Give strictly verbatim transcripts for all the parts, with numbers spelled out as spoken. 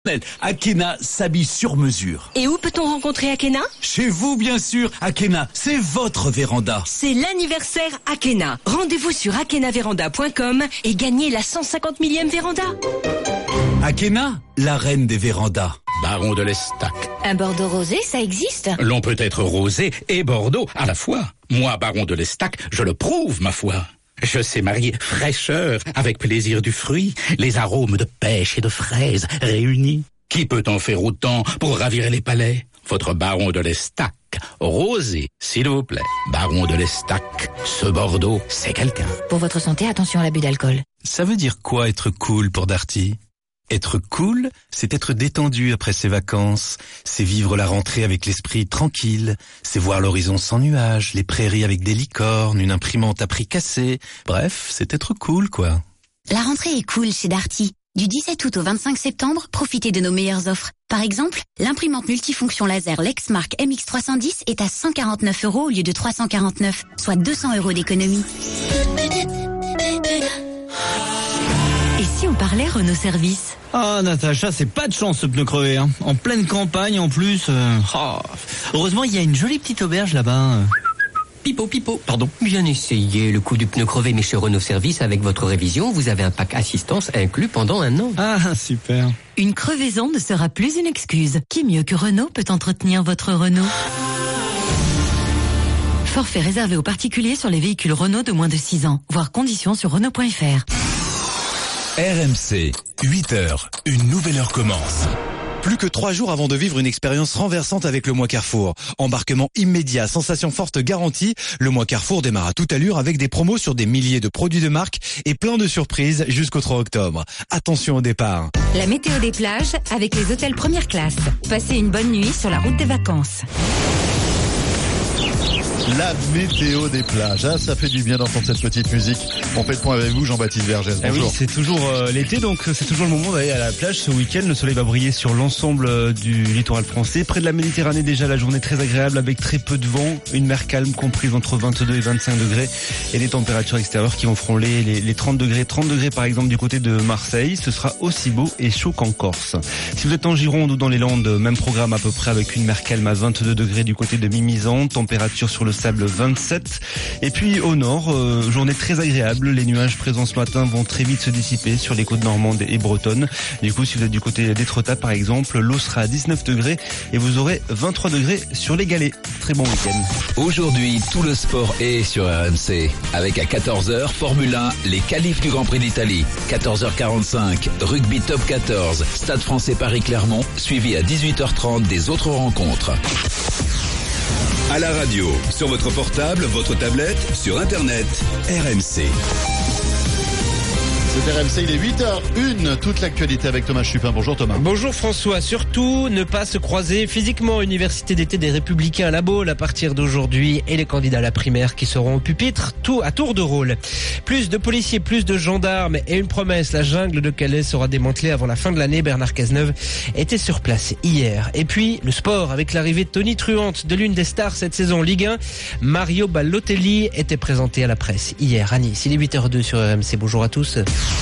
Akena s'habille sur mesure. Et où peut-on rencontrer Akena ? Chez vous, bien sûr. Akena, c'est votre véranda. C'est l'anniversaire Akena. Rendez-vous sur akena véranda point com et gagnez la cent cinquante millième véranda. Akena, la reine des vérandas. Baron de l'Estac. Un Bordeaux rosé, ça existe ? L'on peut être rosé et Bordeaux à la fois. Moi, Baron de l'Estac, je le prouve, ma foi. Je sais marier fraîcheur avec plaisir du fruit, les arômes de pêche et de fraises réunis. Qui peut en faire autant pour ravir les palais ? Votre Baron de l'Estac, rosé, s'il vous plaît. Baron de l'Estac, ce Bordeaux, c'est quelqu'un. Pour votre santé, attention à l'abus d'alcool. Ça veut dire quoi être cool pour Darty ? Être cool, c'est être détendu après ses vacances, c'est vivre la rentrée avec l'esprit tranquille, c'est voir l'horizon sans nuages, les prairies avec des licornes, une imprimante à prix cassé. Bref, c'est être cool, quoi. La rentrée est cool chez Darty. Du dix-sept août au vingt-cinq septembre, profitez de nos meilleures offres. Par exemple, l'imprimante multifonction laser Lexmark M X trois cent dix est à cent quarante-neuf euros au lieu de trois cent quarante-neuf, soit deux cents euros d'économie. Et si on parlait Renault Service ? Ah, Natacha, c'est pas de chance ce pneu crevé, hein. En pleine campagne en plus. Euh... Oh. Heureusement, il y a une jolie petite auberge là-bas. Pipo, pipo. Pardon. Bien essayé le coup du pneu crevé, mais chez Renault Service, avec votre révision, vous avez un pack assistance inclus pendant un an. Ah, super. Une crevaison ne sera plus une excuse. Qui mieux que Renault peut entretenir votre Renault ? Forfait réservé aux particuliers sur les véhicules Renault de moins de six ans. Voir conditions sur Renault point F R. R M C, huit heures, une nouvelle heure commence. Plus que trois jours avant de vivre une expérience renversante avec le mois Carrefour. Embarquement immédiat, sensation forte garantie. Le mois Carrefour démarre à toute allure avec des promos sur des milliers de produits de marque et plein de surprises jusqu'au trois octobre. Attention au départ. La météo des plages avec les hôtels première classe. Passez une bonne nuit sur la route des vacances. La météo des plages, ah, ça fait du bien d'entendre cette petite musique. On fait le point avec vous, Jean-Baptiste Vergès. Bonjour. Eh oui, c'est toujours euh, l'été, donc c'est toujours le moment d'aller à la plage. Ce week-end, le soleil va briller sur l'ensemble euh, du littoral français. Près de la Méditerranée, déjà la journée très agréable avec très peu de vent, une mer calme comprise entre vingt-deux et vingt-cinq degrés et des températures extérieures qui vont frôler les, les trente degrés. trente degrés par exemple du côté de Marseille, ce sera aussi beau et chaud qu'en Corse. Si vous êtes en Gironde ou dans les Landes, même programme à peu près avec une mer calme à vingt-deux degrés du côté de Mimizan, température sur le sable vingt-sept. Et puis au nord, euh, journée très agréable. Les nuages présents ce matin vont très vite se dissiper sur les côtes normandes et bretonnes. Du coup, si vous êtes du côté d'Étretat par exemple, l'eau sera à dix-neuf degrés et vous aurez vingt-trois degrés sur les galets. Très bon week-end. Aujourd'hui, tout le sport est sur R M C. Avec à quatorze heures, Formule un, les qualifs du Grand Prix d'Italie. quatorze heures quarante-cinq, rugby top quatorze, Stade français Paris-Clermont, suivi à dix-huit heures trente des autres rencontres. À la radio, sur votre portable, votre tablette, sur Internet, R M C. C'est R M C, il est huit heures une, toute l'actualité avec Thomas Chupin. Bonjour Thomas. Bonjour François, surtout ne pas se croiser physiquement. Université d'été des Républicains à La Baule à partir d'aujourd'hui et les candidats à la primaire qui seront au pupitre, tout à tour de rôle. Plus de policiers, plus de gendarmes et une promesse, la jungle de Calais sera démantelée avant la fin de l'année. Bernard Cazeneuve était sur place hier. Et puis le sport avec l'arrivée de Tony Truante, de l'une des stars cette saison en Ligue un. Mario Balotelli était présenté à la presse hier à Nice. Il est huit heures deux sur R M C. Bonjour à tous.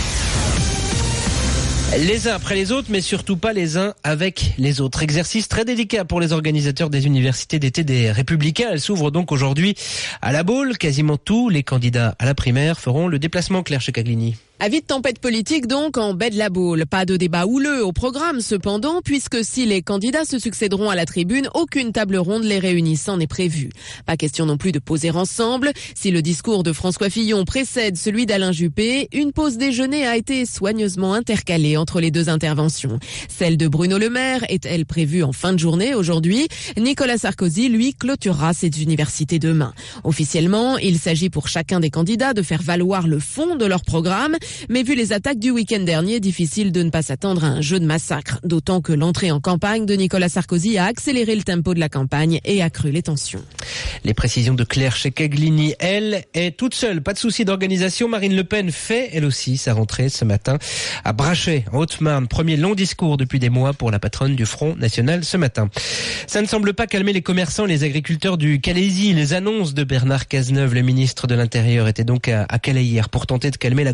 Les uns après les autres, mais surtout pas les uns avec les autres. Exercice très délicat pour les organisateurs des universités d'été des Républicains. Elles s'ouvrent donc aujourd'hui à La Baule. Quasiment tous les candidats à la primaire feront le déplacement. Claire Checaglini. Avis de tempête politique donc en baie de la Baule. Pas de débat houleux au programme cependant, puisque si les candidats se succéderont à la tribune, aucune table ronde les réunissant n'est prévue. Pas question non plus de poser ensemble. Si le discours de François Fillon précède celui d'Alain Juppé, une pause déjeuner a été soigneusement intercalée entre les deux interventions. Celle de Bruno Le Maire est-elle prévue en fin de journée aujourd'hui? Nicolas Sarkozy, lui, clôturera ses universités demain. Officiellement, il s'agit pour chacun des candidats de faire valoir le fond de leur programme. Mais vu les attaques du week-end dernier, difficile de ne pas s'attendre à un jeu de massacre. D'autant que l'entrée en campagne de Nicolas Sarkozy a accéléré le tempo de la campagne et accru les tensions. Les précisions de Claire Checaglini. Elle est toute seule, pas de souci d'organisation. Marine Le Pen fait, elle aussi, sa rentrée ce matin à Brachet, en Haute-Marne. Premier long discours depuis des mois pour la patronne du Front National ce matin. Ça ne semble pas calmer les commerçants, les agriculteurs du Calaisis. Les annonces de Bernard Cazeneuve, le ministre de l'Intérieur, étaient donc à, à Calais hier pour tenter de calmer la grogne autour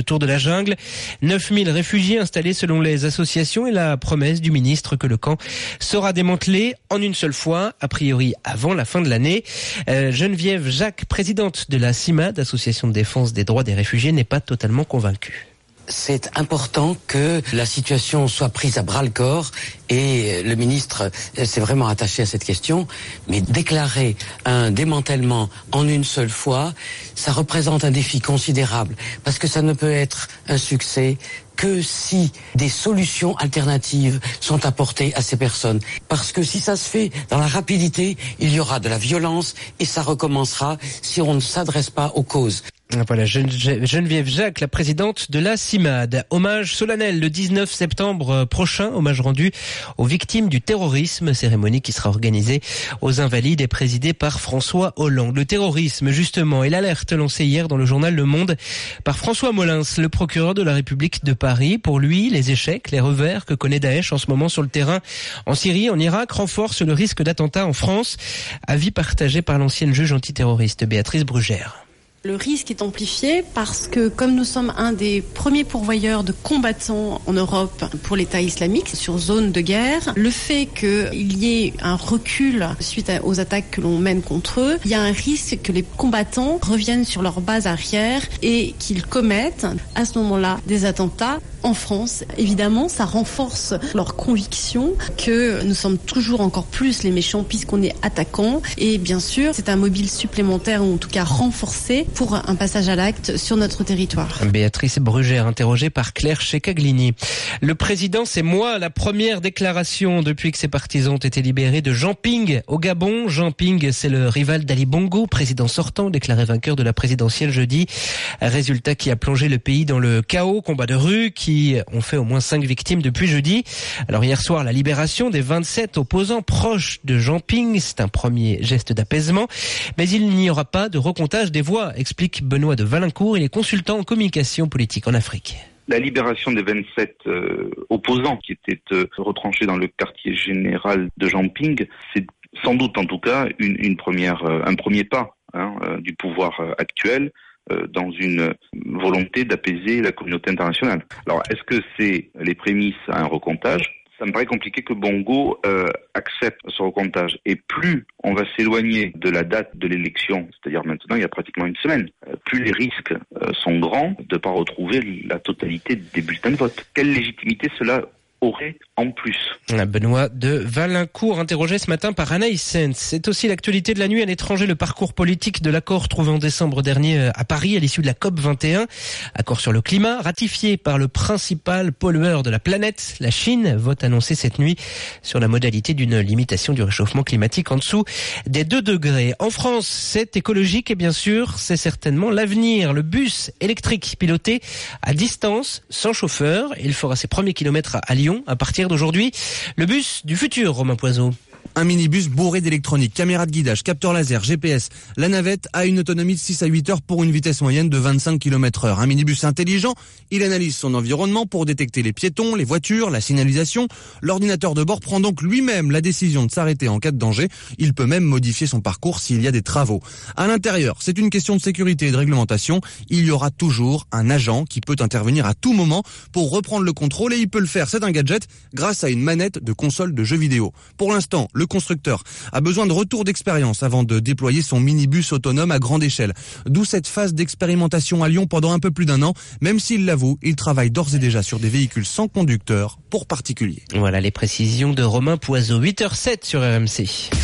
autour de la jungle. neuf mille réfugiés installés selon les associations et la promesse du ministre que le camp sera démantelé en une seule fois, a priori avant la fin de l'année. Euh, Geneviève Jacques, présidente de la CIMAD, Association de défense des droits des réfugiés, n'est pas totalement convaincue. C'est important que la situation soit prise à bras-le-corps et le ministre s'est vraiment attaché à cette question. Mais déclarer un démantèlement en une seule fois, ça représente un défi considérable parce que ça ne peut être un succès que si des solutions alternatives sont apportées à ces personnes. Parce que si ça se fait dans la rapidité, il y aura de la violence et ça recommencera si on ne s'adresse pas aux causes. Voilà, Geneviève Jacques, la présidente de la CIMAD. Hommage solennel le dix-neuf septembre prochain, hommage rendu aux victimes du terrorisme, cérémonie qui sera organisée aux Invalides et présidée par François Hollande. Le terrorisme, justement, et l'alerte lancée hier dans le journal Le Monde par François Molins, le procureur de la République de Paris. Pour lui, les échecs, les revers que connaît Daesh en ce moment sur le terrain en Syrie, en Irak, renforcent le risque d'attentat en France. Avis partagé par l'ancienne juge antiterroriste Béatrice Brugère. Le risque est amplifié parce que comme nous sommes un des premiers pourvoyeurs de combattants en Europe pour l'État islamique sur zone de guerre, le fait qu'il y ait un recul suite aux attaques que l'on mène contre eux, il y a un risque que les combattants reviennent sur leur base arrière et qu'ils commettent à ce moment-là des attentats. En France, évidemment, ça renforce leur conviction que nous sommes toujours encore plus les méchants puisqu'on est attaquants. Et bien sûr, c'est un mobile supplémentaire ou en tout cas renforcé pour un passage à l'acte sur notre territoire. Béatrice Brugère, interrogée par Claire Checaglini. Le président, c'est moi, la première déclaration depuis que ses partisans ont été libérés de Jean Ping au Gabon. Jean Ping, c'est le rival d'Ali Bongo, président sortant, déclaré vainqueur de la présidentielle jeudi. Un résultat qui a plongé le pays dans le chaos, combat de rue, qui ont fait au moins cinq victimes depuis jeudi. Alors hier soir, la libération des vingt-sept opposants proches de Jean Ping, c'est un premier geste d'apaisement, mais il n'y aura pas de recomptage des voix, explique Benoît de Valincourt, il est consultant en communication politique en Afrique. La libération des vingt-sept euh, opposants qui étaient euh, retranchés dans le quartier général de Jean Ping, c'est sans doute en tout cas une, une première, euh, un premier pas hein, euh, du pouvoir euh, actuel dans une volonté d'apaiser la communauté internationale. Alors, est-ce que c'est les prémices à un recomptage ? Ça me paraît compliqué que Bongo euh, accepte ce recomptage. Et plus on va s'éloigner de la date de l'élection, c'est-à-dire maintenant il y a pratiquement une semaine, euh, plus les risques euh, sont grands de ne pas retrouver la totalité des bulletins de vote. Quelle légitimité cela aurait en plus. Benoît de Valincourt, interrogé ce matin par Anaïs Sens. C'est aussi l'actualité de la nuit à l'étranger, le parcours politique de l'accord trouvé en décembre dernier à Paris à l'issue de la COP vingt et un. Accord sur le climat, ratifié par le principal pollueur de la planète, la Chine. Vote annoncé cette nuit sur la modalité d'une limitation du réchauffement climatique en dessous des deux degrés. En France, c'est écologique et bien sûr, c'est certainement l'avenir. Le bus électrique piloté à distance, sans chauffeur. Il fera ses premiers kilomètres à Lyon à partir d'aujourd'hui. Le bus du futur, Romain Poiseau. Un minibus bourré d'électronique, caméra de guidage, capteur laser, G P S. La navette a une autonomie de six à huit heures pour une vitesse moyenne de vingt-cinq kilomètres heure. Un minibus intelligent, il analyse son environnement pour détecter les piétons, les voitures, la signalisation. L'ordinateur de bord prend donc lui-même la décision de s'arrêter en cas de danger. Il peut même modifier son parcours s'il y a des travaux. À l'intérieur, c'est une question de sécurité et de réglementation. Il y aura toujours un agent qui peut intervenir à tout moment pour reprendre le contrôle et il peut le faire, c'est un gadget, grâce à une manette de console de jeux vidéo. Pour l'instant, le constructeur a besoin de retour d'expérience avant de déployer son minibus autonome à grande échelle. D'où cette phase d'expérimentation à Lyon pendant un peu plus d'un an. Même s'il l'avoue, il travaille d'ores et déjà sur des véhicules sans conducteur pour particuliers. Voilà les précisions de Romain Poiseau. huit heures zéro sept sur R M C.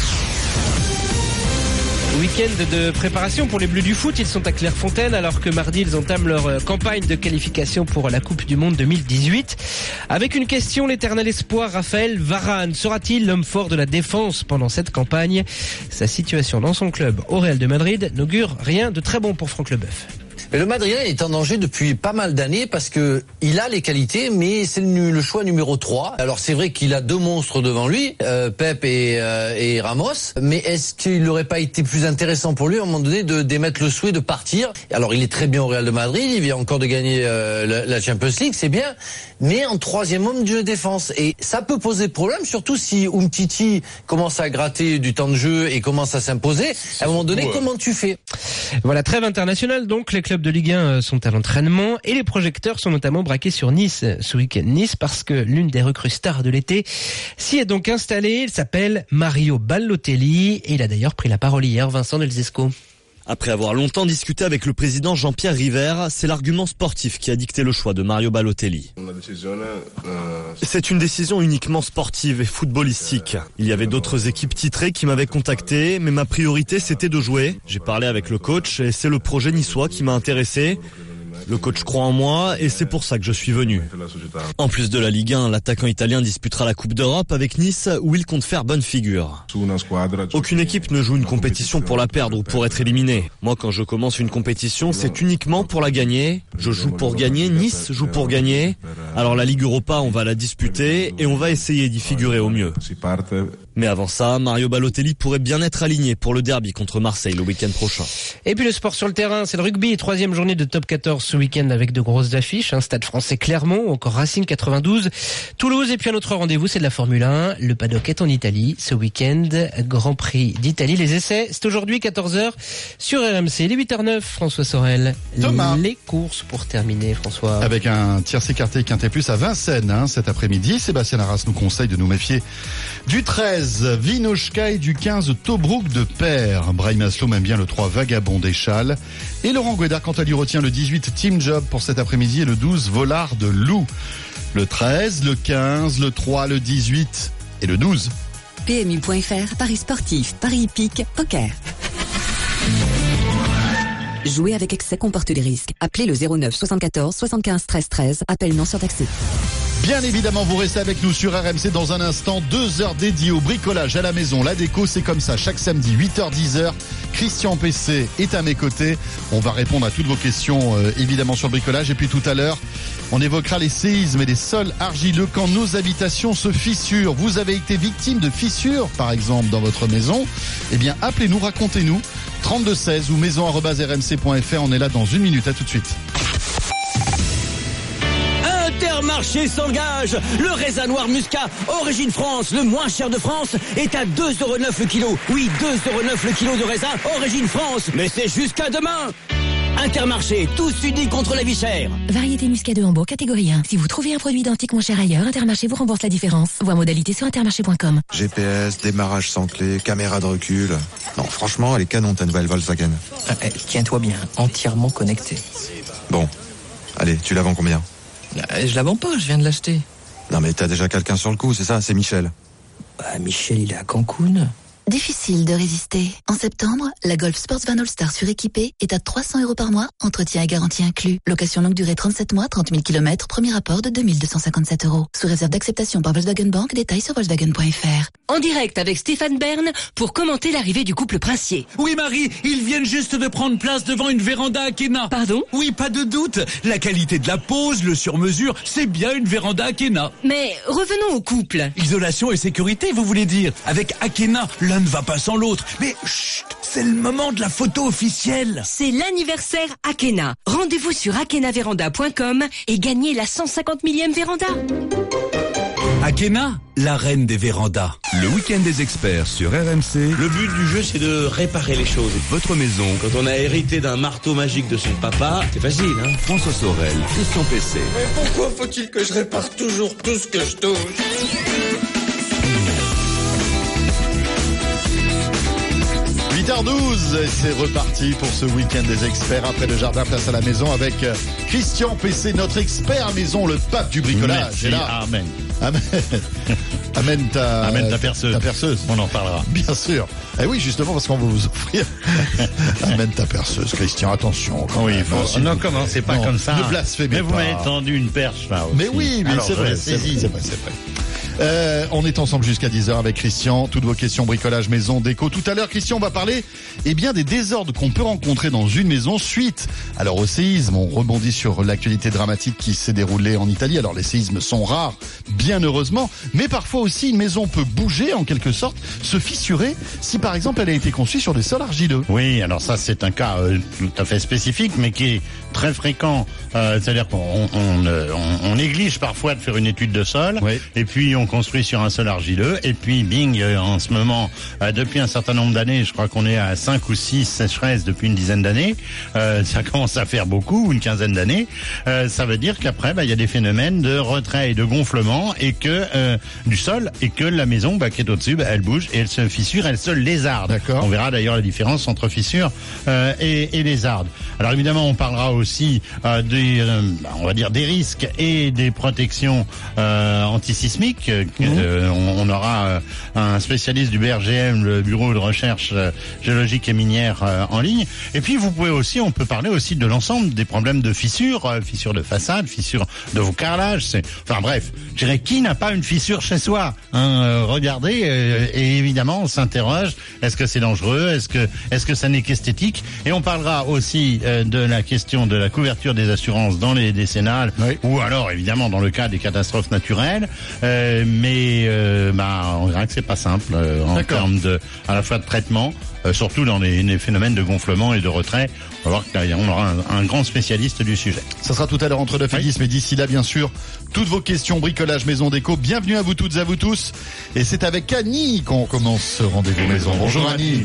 Week-end de préparation pour les Bleus du foot, ils sont à Clairefontaine alors que mardi ils entament leur campagne de qualification pour la Coupe du Monde deux mille dix-huit. Avec une question, l'éternel espoir Raphaël Varane sera-t-il l'homme fort de la défense pendant cette campagne ? Sa situation dans son club au Real de Madrid n'augure rien de très bon pour Franck Leboeuf. Mais le Madrilène est en danger depuis pas mal d'années parce que il a les qualités, mais c'est le, le choix numéro trois. Alors c'est vrai qu'il a deux monstres devant lui, euh, Pep et, euh, et Ramos. Mais est-ce qu'il n'aurait pas été plus intéressant pour lui à un moment donné de d'émettre le souhait de partir ? Alors il est très bien au Real de Madrid, il vient encore de gagner euh, la, la Champions League, c'est bien. Mais en troisième homme de défense. Et ça peut poser problème, surtout si Umtiti commence à gratter du temps de jeu et commence à s'imposer. À un moment donné, ouais. Comment tu fais ? Voilà, trêve internationale donc, les clubs de Ligue un sont à l'entraînement et les projecteurs sont notamment braqués sur Nice ce week-end. Nice parce que l'une des recrues stars de l'été s'y est donc installée. Il s'appelle Mario Balotelli et il a d'ailleurs pris la parole hier, Vincent Delzesco. Après avoir longtemps discuté avec le président Jean-Pierre River, c'est l'argument sportif qui a dicté le choix de Mario Balotelli. C'est une décision uniquement sportive et footballistique. Il y avait d'autres équipes titrées qui m'avaient contacté, mais ma priorité c'était de jouer. J'ai parlé avec le coach et c'est le projet niçois qui m'a intéressé. Le coach croit en moi et c'est pour ça que je suis venu. En plus de la Ligue un, l'attaquant italien disputera la Coupe d'Europe avec Nice où il compte faire bonne figure. Aucune équipe ne joue une compétition pour la perdre ou pour être éliminée. Moi, quand je commence une compétition, c'est uniquement pour la gagner. Je joue pour gagner, Nice joue pour gagner. Alors la Ligue Europa, on va la disputer et on va essayer d'y figurer au mieux. Mais avant ça, Mario Balotelli pourrait bien être aligné pour le derby contre Marseille le week-end prochain. Et puis le sport sur le terrain, c'est le rugby, troisième journée de top quatorze ce week-end avec de grosses affiches, un Stade Français Clermont, encore Racing quatre-vingt-douze, Toulouse et puis un autre rendez-vous, c'est de la Formule un. Le paddock est en Italie ce week-end, Grand Prix d'Italie. Les essais, c'est aujourd'hui quatorze heures sur R M C. Les huit heures neuf, François Sorel. Thomas. Les courses pour terminer, François. Avec un tiercé écarté Quintet Plus à Vincennes hein, cet après-midi, Sébastien Arras nous conseille de nous méfier du treize Vinochka et du quinze Tobruk de Père. Brahim Asloum aime bien le trois Vagabond d'Échal. Et Laurent Guédard, quant à lui, retient le dix-huit Team Job pour cet après-midi et le douze Volard de Loup. Le treize, le quinze, le trois, le dix-huit et le douze. P M U point F R, Paris sportif, Paris hippique, poker. Jouer avec excès comporte des risques. Appelez le zéro neuf soixante-quatorze soixante-quinze treize treize. Appel non surtaxé. Bien évidemment, vous restez avec nous sur R M C dans un instant. Deux heures dédiées au bricolage à la maison. La déco, c'est comme ça. Chaque samedi, huit heures dix heures. Christian P C est à mes côtés. On va répondre à toutes vos questions, euh, évidemment, sur le bricolage. Et puis tout à l'heure, on évoquera les séismes et les sols argileux quand nos habitations se fissurent. Vous avez été victime de fissures, par exemple, dans votre maison. Eh bien, appelez-nous, racontez-nous. trente-deux seize ou maison arobase r m c point f r. On est là dans une minute. À tout de suite. Intermarché s'engage. Le raisin noir Muscat, origine France, le moins cher de France, est à deux euros neuf le kilo. Oui, deux euros neuf le kilo de raisin, origine France. Mais c'est jusqu'à demain. Intermarché, tous unis contre la vie chère. Variété Muscat de Hambourg, catégorie un. Si vous trouvez un produit identique moins cher ailleurs, Intermarché vous rembourse la différence. Voir modalité sur intermarché point com. G P S, démarrage sans clé, caméra de recul. Non, franchement, elle est canon ta nouvelle Volkswagen. Euh, Tiens-toi bien, entièrement connecté. Bon, allez, tu la vends combien? Euh, je la vends pas, je viens de l'acheter. Non mais t'as déjà quelqu'un sur le coup, c'est ça? C'est Michel. Bah, Michel, il est à Cancun. Difficile de résister. En septembre, la Golf Sports Van All-Star suréquipée est à trois cents euros par mois, entretien et garantie inclus. Location longue durée trente-sept mois, trente mille kilomètres, premier rapport de deux mille deux cent cinquante-sept euros. Sous réserve d'acceptation par Volkswagen Bank, détails sur volkswagen point f r. En direct avec Stéphane Bern pour commenter l'arrivée du couple princier. Oui Marie, ils viennent juste de prendre place devant une véranda Akena. Pardon? Oui, pas de doute. La qualité de la pose, le sur-mesure, c'est bien une véranda Akena. Mais revenons au couple. Isolation et sécurité, vous voulez dire? Avec Akena, l'un ne va pas sans l'autre. Mais chut, c'est le moment de la photo officielle. C'est l'anniversaire Akena. Rendez-vous sur akena véranda point com et gagnez la cent cinquante millième véranda. Akena, la reine des vérandas. Le week-end des experts sur R M C. Le but du jeu, c'est de réparer les choses. Votre maison. Quand on a hérité d'un marteau magique de son papa, c'est facile, hein. François Sorel, Christian P C. Mais pourquoi faut-il que je répare toujours tout ce que je touche ? huit heures douze, c'est reparti pour ce week-end des experts après le jardin place à la maison avec Christian P C, notre expert maison, le pape du bricolage. Merci, est là. amen. Amen. Amène ta, Amène ta perceuse. ta perceuse. On en parlera. Bien sûr. Et oui, justement, parce qu'on va vous offrir. Amène ta perceuse, Christian. Attention. Oui, même, faut, si non, vous... comment, c'est pas non, comme ça. Ne blasphémez mais pas. vous m'avez tendu une perche, là aussi. Mais oui, mais Alors, c'est vrai, c'est vrai, c'est vrai, c'est vrai. Euh, on est ensemble jusqu'à dix heures avec Christian. Toutes vos questions bricolage, maison, déco. Tout à l'heure, Christian, on va parler, eh bien, des désordres qu'on peut rencontrer dans une maison suite. Alors, au séisme, on rebondit sur l'actualité dramatique qui s'est déroulée en Italie. Alors, les séismes sont rares, bien heureusement. Mais parfois aussi, une maison peut bouger, en quelque sorte, se fissurer, si par exemple, elle a été conçue sur des sols argileux. Oui, alors ça, c'est un cas euh, tout à fait spécifique, mais qui est très fréquent. Euh, c'est-à-dire qu'on on, on, on, on néglige parfois de faire une étude de sol. Oui. Et puis, on on construit sur un sol argileux et puis bing, euh, en ce moment, euh, depuis un certain nombre d'années, je crois qu'on est à cinq ou six sécheresses depuis une dizaine d'années, euh, ça commence à faire beaucoup, une quinzaine d'années, euh, ça veut dire qu'après, bah, il y a des phénomènes de retrait et de gonflement et que euh, du sol et que la maison bah, qui est au-dessus, bah, elle bouge et elle se fissure, elle se lézarde. D'accord. On verra d'ailleurs la différence entre fissure euh, et, et lézarde. Alors évidemment, on parlera aussi euh, des, euh, on va dire des risques et des protections euh, antisismiques. Mmh. Euh, on, on aura euh, un spécialiste du B R G M, le Bureau de recherche euh, géologique et minière, euh, en ligne. Et puis vous pouvez aussi, on peut parler aussi de l'ensemble des problèmes de fissures, euh, fissures de façade, fissures de vos carrelages. C'est, enfin bref, je dirais qui n'a pas une fissure chez soi, hein, euh, regardez euh, et évidemment on s'interroge. Est-ce que c'est dangereux? Est-ce que est-ce que ça n'est qu'esthétique? Et on parlera aussi euh, de la question de la couverture des assurances dans les décennales, oui. ou alors évidemment dans le cas des catastrophes naturelles. Euh, mais euh, bah, on verra que c'est pas simple euh, en D'accord. termes de à la fois de traitement, euh, surtout dans les, les phénomènes de gonflement et de retrait. On va voir qu'on aura un, un grand spécialiste du sujet. Ça sera tout à l'heure entre neuf et dix, mais d'ici là, bien sûr, toutes vos questions bricolage maison déco. Bienvenue à vous toutes et à vous tous. Et c'est avec Annie qu'on commence ce rendez-vous maison. Bonjour Annie.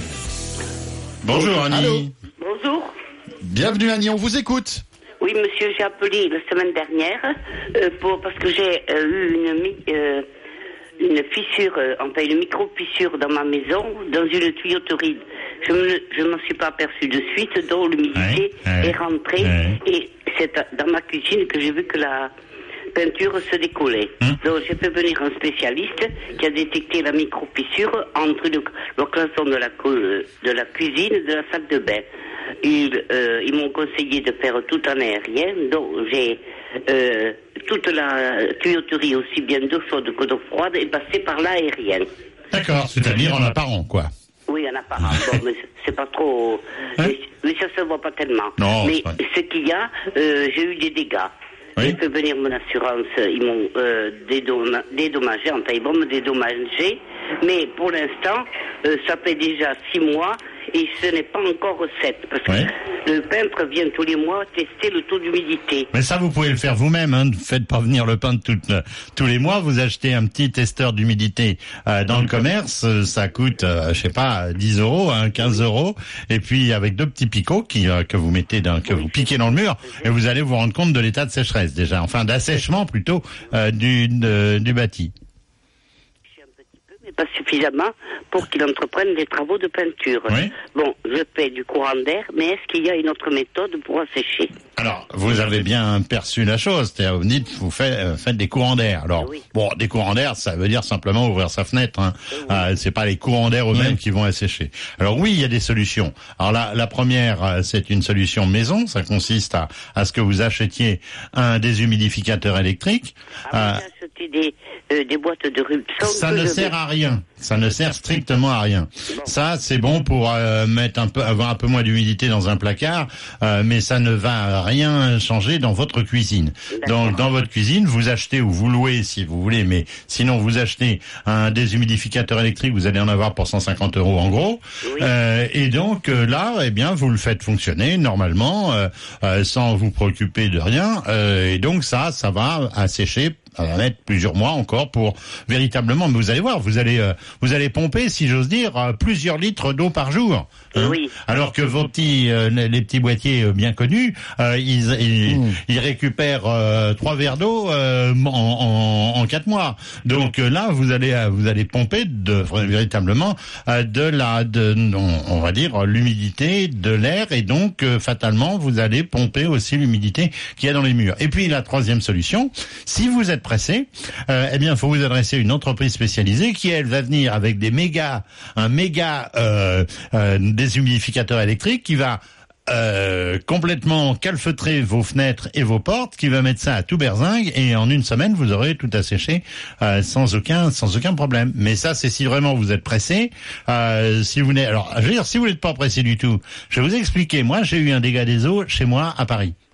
Bonjour Annie. Allô. Bonjour. Bienvenue Annie, on vous écoute. Oui, monsieur, j'ai appelé la semaine dernière euh, pour parce que j'ai euh, eu une mi- euh, une fissure, euh, enfin une micro-fissure dans ma maison, dans une tuyauterie. Je me, je m'en suis pas aperçue de suite, dont l'humidité ouais, ouais, est rentrée ouais. et c'est dans ma cuisine que j'ai vu que la peinture se décollait. Hum. Donc j'ai fait venir un spécialiste qui a détecté la micro-fissure entre le, le cloison de la, de la cuisine et de la salle de bain. Ils, euh, ils m'ont conseillé de faire tout en aérien, donc j'ai euh, toute la tuyauterie, aussi bien d'eau chaude que d'eau froide, est passée par l'aérien. D'accord, c'est-à-dire en apparent, quoi. Oui, en apparent. Bon, mais c'est pas trop... Hein? mais, mais ça se voit pas tellement. Non, mais c'est ce qu'il y a, euh, j'ai eu des dégâts. Oui. J'ai fait venir mon assurance, ils m'ont euh, dédoma- dédommagé, enfin ils vont me dédommager, mais pour l'instant, euh, ça fait déjà six mois et ce n'est pas encore sept, parce Oui. que le peintre vient tous les mois tester le taux d'humidité. Mais ça, vous pouvez le faire vous-même. Hein. Faites pas venir le peintre tout, euh, tous les mois. Vous achetez un petit testeur d'humidité euh, dans le commerce. Euh, ça coûte, euh, je sais pas, dix euros, hein, quinze euros. Et puis avec deux petits picots qui, euh, que vous mettez, dans, que vous piquez dans le mur, et vous allez vous rendre compte de l'état de sécheresse déjà, enfin d'assèchement plutôt euh, du, de, du bâti. Mais pas suffisamment pour qu'il entreprenne des travaux de peinture. Oui. Bon, je fais du courant d'air, mais est-ce qu'il y a une autre méthode pour assécher? Alors, vous avez bien perçu la chose. C'est-à-dire, vous dites, vous faites, euh, faites des courants d'air. Alors, oui. bon, des courants d'air, ça veut dire simplement ouvrir sa fenêtre. Hein. Oui. Euh, c'est pas les courants d'air eux-mêmes oui. qui vont assécher. Alors oui, il y a des solutions. Alors la, la première, c'est une solution maison. Ça consiste à, à ce que vous achetiez un déshumidificateur électrique. Ah, euh, j'ai acheté des, euh, des boîtes de Rubson. Ça ne sert à rien. Ça ne sert strictement à rien. Bon. Ça, c'est bon pour euh, mettre un peu, avoir un peu moins d'humidité dans un placard, euh, mais ça ne va rien changer dans votre cuisine. Donc, dans votre cuisine, vous achetez ou vous louez si vous voulez, mais sinon vous achetez un déshumidificateur électrique, vous allez en avoir pour cent cinquante euros en gros. Oui. Euh, et donc euh, là, eh bien, vous le faites fonctionner normalement, euh, euh, sans vous préoccuper de rien. Euh, et donc ça, ça va assécher. Ça va mettre plusieurs mois encore pour véritablement, mais vous allez voir, vous allez euh, vous allez pomper, si j'ose dire, euh, plusieurs litres d'eau par jour. Hein, oui. Alors que vos petits, euh, les petits boîtiers euh, bien connus, euh, ils, ils, mmh. ils récupèrent euh, trois verres d'eau euh, en, en, en quatre mois. Donc euh, là, vous allez vous allez pomper de véritablement euh, de la, de, on, on va dire l'humidité de l'air, et donc euh, fatalement vous allez pomper aussi l'humidité qu'il y a dans les murs. Et puis la troisième solution, si vous êtes pressé, euh, eh bien, il faut vous adresser à une entreprise spécialisée qui, elle, va venir avec des méga, un méga euh, euh, déshumidificateur électrique qui va euh, complètement calfeutrer vos fenêtres et vos portes, qui va mettre ça à tout berzingue, et en une semaine, vous aurez tout asséché euh, sans aucun sans aucun problème. Mais ça, c'est si vraiment vous êtes pressé. Euh, si vous n'êtes, alors, je veux dire, si vous n'êtes pas pressé du tout, je vais vous expliquer. Moi, j'ai eu un dégât des eaux chez moi à Paris.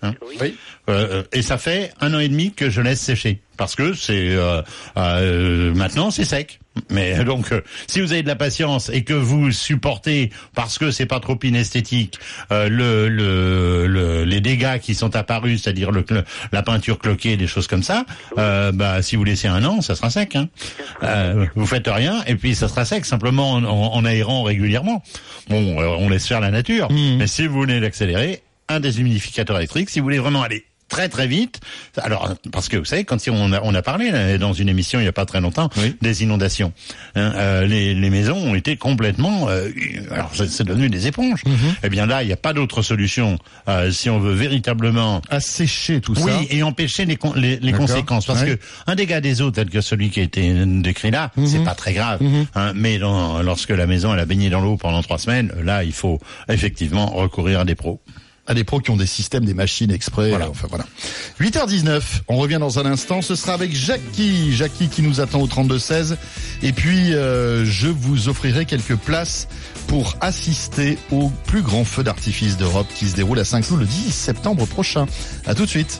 Hein. Oui. Euh, et ça fait un an et demi que je laisse sécher parce que c'est euh, euh, maintenant c'est sec. Mais donc, euh, si vous avez de la patience et que vous supportez, parce que c'est pas trop inesthétique, euh, le, le, le, les dégâts qui sont apparus, c'est-à-dire le, le, la peinture cloquée, des choses comme ça, euh, bah si vous laissez un an, ça sera sec. Hein. Euh, vous faites rien et puis ça sera sec, simplement en, en, en aérant régulièrement. Bon, euh, on laisse faire la nature. Mmh. Mais si vous voulez l'accélérer, un déshumidificateur électrique, si vous voulez vraiment aller très très vite. Alors parce que vous savez, quand on a, on a parlé là, dans une émission il y a pas très longtemps oui. des inondations, hein, euh, les, les maisons ont été complètement, euh, alors c'est devenu des éponges. Mm-hmm. Eh bien là, il n'y a pas d'autre solution euh, si on veut véritablement assécher tout oui, ça. Oui, et empêcher les, les, les conséquences, parce ouais. que un dégât des eaux tel que celui qui a été décrit là, mm-hmm. c'est pas très grave. Mm-hmm. Hein, mais dans, lorsque la maison elle a baigné dans l'eau pendant trois semaines, là il faut effectivement recourir à des pros. À des pros qui ont des systèmes, des machines exprès. Voilà. Enfin voilà. huit heures dix-neuf. On revient dans un instant. Ce sera avec Jackie. Jackie qui nous attend au trente-deux seize. Et puis, euh, je vous offrirai quelques places pour assister au plus grand feu d'artifice d'Europe qui se déroule à Saint-Cloud le dix septembre prochain. À tout de suite.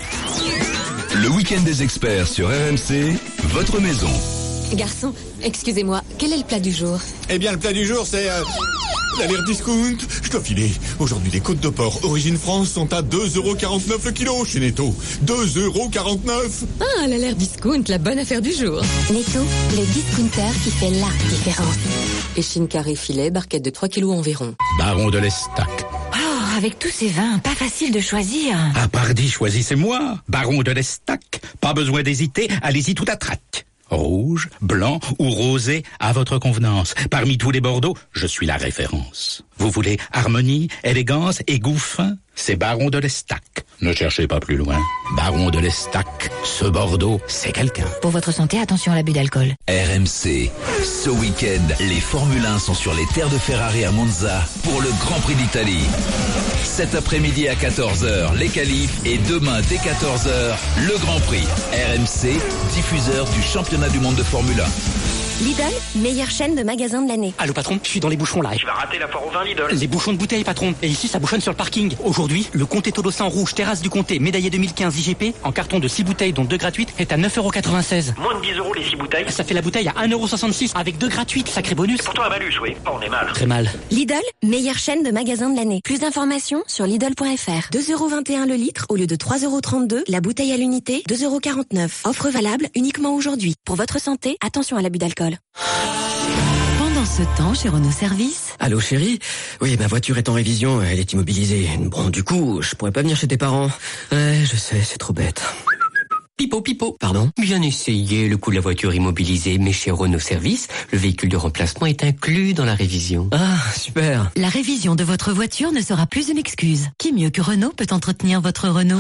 Le week-end des experts sur R M C, votre maison. Garçon, excusez-moi, quel est le plat du jour? Eh bien, le plat du jour, c'est... Euh... L'alerte discount, je dois filer. Aujourd'hui, les côtes de porc Origine France sont à deux euros quarante-neuf le kilo chez Netto. deux euros quarante-neuf. Ah, l'alerte discount, la bonne affaire du jour. Netto, le discounter qui fait la différence. Échine carré filet, barquette de trois kilos environ. Baron de l'Estac. Oh, avec tous ces vins, pas facile de choisir. Ah, pardi, choisissez-moi. Baron de l'Estac. Pas besoin d'hésiter, allez-y tout à trac. Rouge, blanc ou rosé, à votre convenance. Parmi tous les Bordeaux, je suis la référence. Vous voulez harmonie, élégance et goût fin? C'est Baron de l'Estac. Ne cherchez pas plus loin. Baron de l'Estac, ce Bordeaux, c'est quelqu'un. Pour votre santé, attention à l'abus d'alcool. R M C. Ce week-end, les Formule un sont sur les terres de Ferrari à Monza pour le Grand Prix d'Italie. Cet après-midi à quatorze heures, les qualifs et demain dès quatorze heures, le Grand Prix. R M C, diffuseur du championnat du monde de Formule un. Lidl, meilleure chaîne de magasins de l'année. Allô patron, je suis dans les bouchons là. Tu vas rater la foire au vin Lidl. Les bouchons de bouteilles patron. Et ici ça bouchonne sur le parking. Aujourd'hui, le Comté Tolosan rouge terrasse du Comté médaillé deux mille quinze I G P en carton de six bouteilles dont deux gratuites est à neuf euros quatre-vingt-seize. Moins de dix euros les six bouteilles. Ça fait la bouteille à un euro soixante-six avec deux gratuites, sacré bonus. C'est pourtant un malus, oui. Oh, on est mal. Très mal. Lidl, meilleure chaîne de magasins de l'année. Plus d'informations sur Lidl point F R. deux euros vingt et un le litre au lieu de trois euros trente-deux. La bouteille à l'unité, deux euros quarante-neuf. Offre valable uniquement aujourd'hui. Pour votre santé, attention à l'abus d'alcool. Pendant ce temps, chez Renault Service... Allô chérie? Oui, ma voiture est en révision, elle est immobilisée. Bon, du coup, je pourrais pas venir chez tes parents. Ouais, je sais, c'est trop bête. Pipo, pipo. Pardon? Bien essayé, le coût de la voiture immobilisée, mais chez Renault Service, le véhicule de remplacement est inclus dans la révision. Ah, super. La révision de votre voiture ne sera plus une excuse. Qui mieux que Renault peut entretenir votre Renault?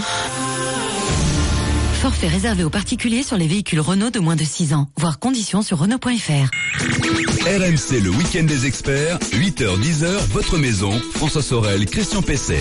Forfait réservé aux particuliers sur les véhicules Renault de moins de six ans. Voir conditions sur Renault point F R. R M C, le week-end des experts, huit heures dix heures, votre maison, François Sorel, Christian Pesset.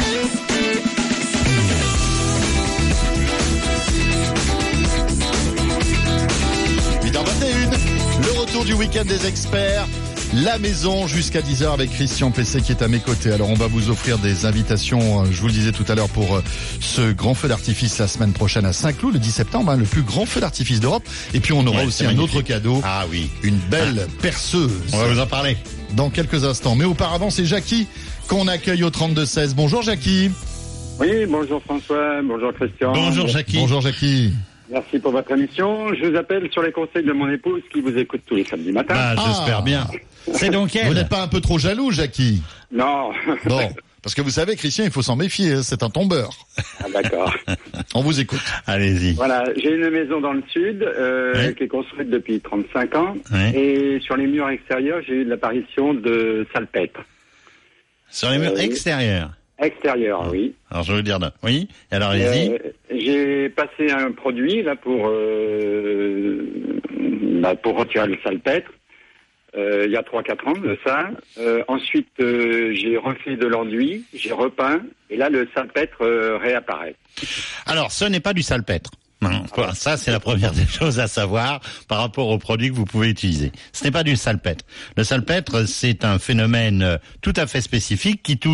huit heures vingt et une, le retour du week-end des experts. La maison jusqu'à dix heures avec Christian Pesset qui est à mes côtés. Alors on va vous offrir des invitations, je vous le disais tout à l'heure, pour ce grand feu d'artifice la semaine prochaine à Saint-Cloud, le dix septembre, hein, le plus grand feu d'artifice d'Europe. Et puis on aura ouais, aussi un magnifique. autre cadeau. Ah oui. Une belle ah. perceuse. On va vous en parler. Dans quelques instants. Mais auparavant, c'est Jackie qu'on accueille au trente-deux seize. Bonjour Jackie. Oui, bonjour François, bonjour Christian. Bonjour Jackie. Bonjour Jackie. Merci pour votre émission. Je vous appelle sur les conseils de mon épouse qui vous écoute tous les samedis matins. Ah, j'espère ah. bien. C'est donc elle. Vous n'êtes pas un peu trop jaloux, Jackie? Non. Bon, parce que vous savez, Christian, il faut s'en méfier, c'est un tombeur. Ah, d'accord. On vous écoute. Allez-y. Voilà, j'ai une maison dans le sud euh, oui. qui est construite depuis trente-cinq ans. Oui. Et sur les murs extérieurs, j'ai eu l'apparition de salpêtre. Sur les murs euh, extérieurs? Extérieur, oui. Alors je veux dire, oui. Et alors allez-y. Euh, j'ai passé un produit là pour euh, bah, pour retirer le salpêtre. Euh, il y a trois quatre ans de ça. Euh, ensuite, euh, j'ai refait de l'enduit, j'ai repeint, et là le salpêtre euh, réapparaît. Alors, ce n'est pas du salpêtre. Non, voilà, ça c'est la première des choses à savoir par rapport aux produits que vous pouvez utiliser. Ce n'est pas du salpêtre. Le salpêtre, c'est un phénomène tout à fait spécifique qui touche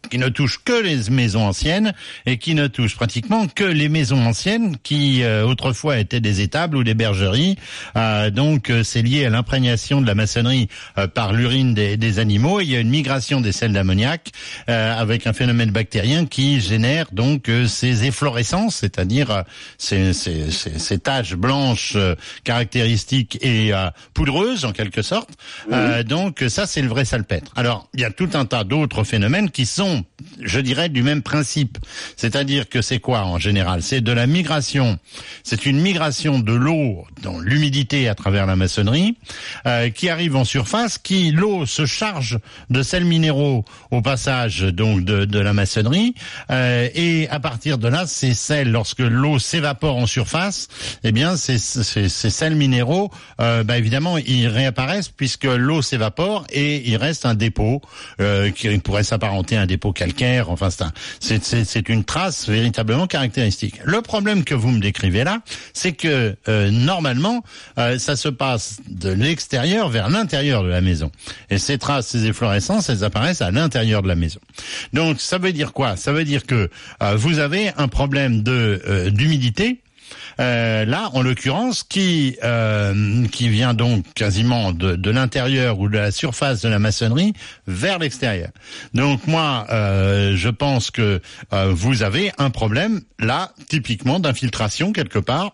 qui ne touche que les maisons anciennes et qui ne touche pratiquement que les maisons anciennes qui euh, autrefois étaient des étables ou des bergeries. Euh, donc euh, c'est lié à l'imprégnation de la maçonnerie euh, par l'urine des, des animaux. Il y a une migration des sels d'ammoniac euh, avec un phénomène bactérien qui génère donc euh, ces efflorescences, c'est-à-dire euh, ces, ces, ces, ces taches blanches euh, caractéristiques et euh, poudreuses en quelque sorte. Mmh. Euh, donc ça c'est le vrai salpêtre. Alors il y a tout un tas d'autres phénomènes qui sont, je dirais, du même principe. C'est-à-dire que c'est quoi en général? C'est de la migration. C'est une migration de l'eau dans l'humidité à travers la maçonnerie euh, qui arrive en surface, qui l'eau se charge de sels minéraux au passage donc de, de la maçonnerie euh, et à partir de là, ces sels, lorsque l'eau s'évapore en surface, eh bien ces, ces, ces sels minéraux, euh, bah, évidemment, ils réapparaissent puisque l'eau s'évapore et il reste un dépôt euh, qui pourrait s'apparenter à un dépôt calcaire. Enfin, c'est, un, c'est, c'est, c'est une trace véritablement caractéristique. Le problème que vous me décrivez là, c'est que euh, normalement, euh, ça se passe de l'extérieur vers l'intérieur de la maison. Et ces traces, ces efflorescences, elles apparaissent à l'intérieur de la maison. Donc, ça veut dire quoi? Ça veut dire que euh, vous avez un problème de euh, d'humidité. Euh, là, en l'occurrence, qui euh, qui vient donc quasiment de, de l'intérieur ou de la surface de la maçonnerie vers l'extérieur. Donc moi, euh, je pense que euh, vous avez un problème là, typiquement d'infiltration quelque part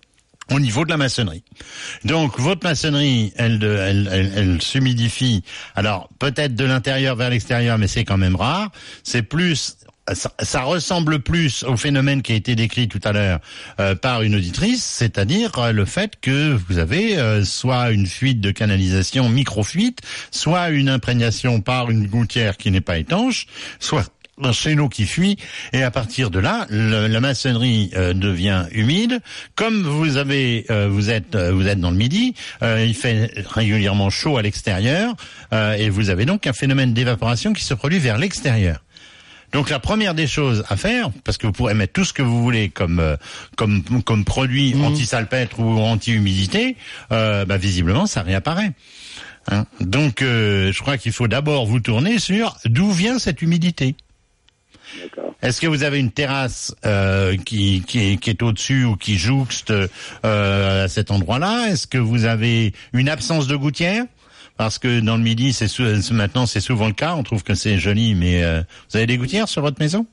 au niveau de la maçonnerie. Donc votre maçonnerie, elle, elle, elle, elle s'humidifie. Alors peut-être de l'intérieur vers l'extérieur, mais c'est quand même rare. C'est plus Ça, ça ressemble plus au phénomène qui a été décrit tout à l'heure euh, par une auditrice, c'est-à-dire euh, le fait que vous avez euh, soit une fuite de canalisation, micro-fuite, soit une imprégnation par une gouttière qui n'est pas étanche, soit un chaîneau qui fuit, et à partir de là, le, la maçonnerie euh, devient humide. Comme vous avez, euh, vous êtes, euh, vous êtes dans le Midi, euh, il fait régulièrement chaud à l'extérieur, euh, et vous avez donc un phénomène d'évaporation qui se produit vers l'extérieur. Donc la première des choses à faire, parce que vous pourrez mettre tout ce que vous voulez comme euh, comme comme produit mmh. anti-salpêtre ou anti-humidité, euh, bah visiblement ça réapparaît. Hein. Donc euh, je crois qu'il faut d'abord vous tourner sur d'où vient cette humidité. D'accord. Est-ce que vous avez une terrasse euh, qui, qui est, qui est au-dessus ou qui jouxte euh, à cet endroit-là? Est-ce que vous avez une absence de gouttière? Parce que dans le Midi, c'est sou- maintenant c'est souvent le cas. On trouve que c'est joli, mais euh, vous avez des gouttières sur votre maison?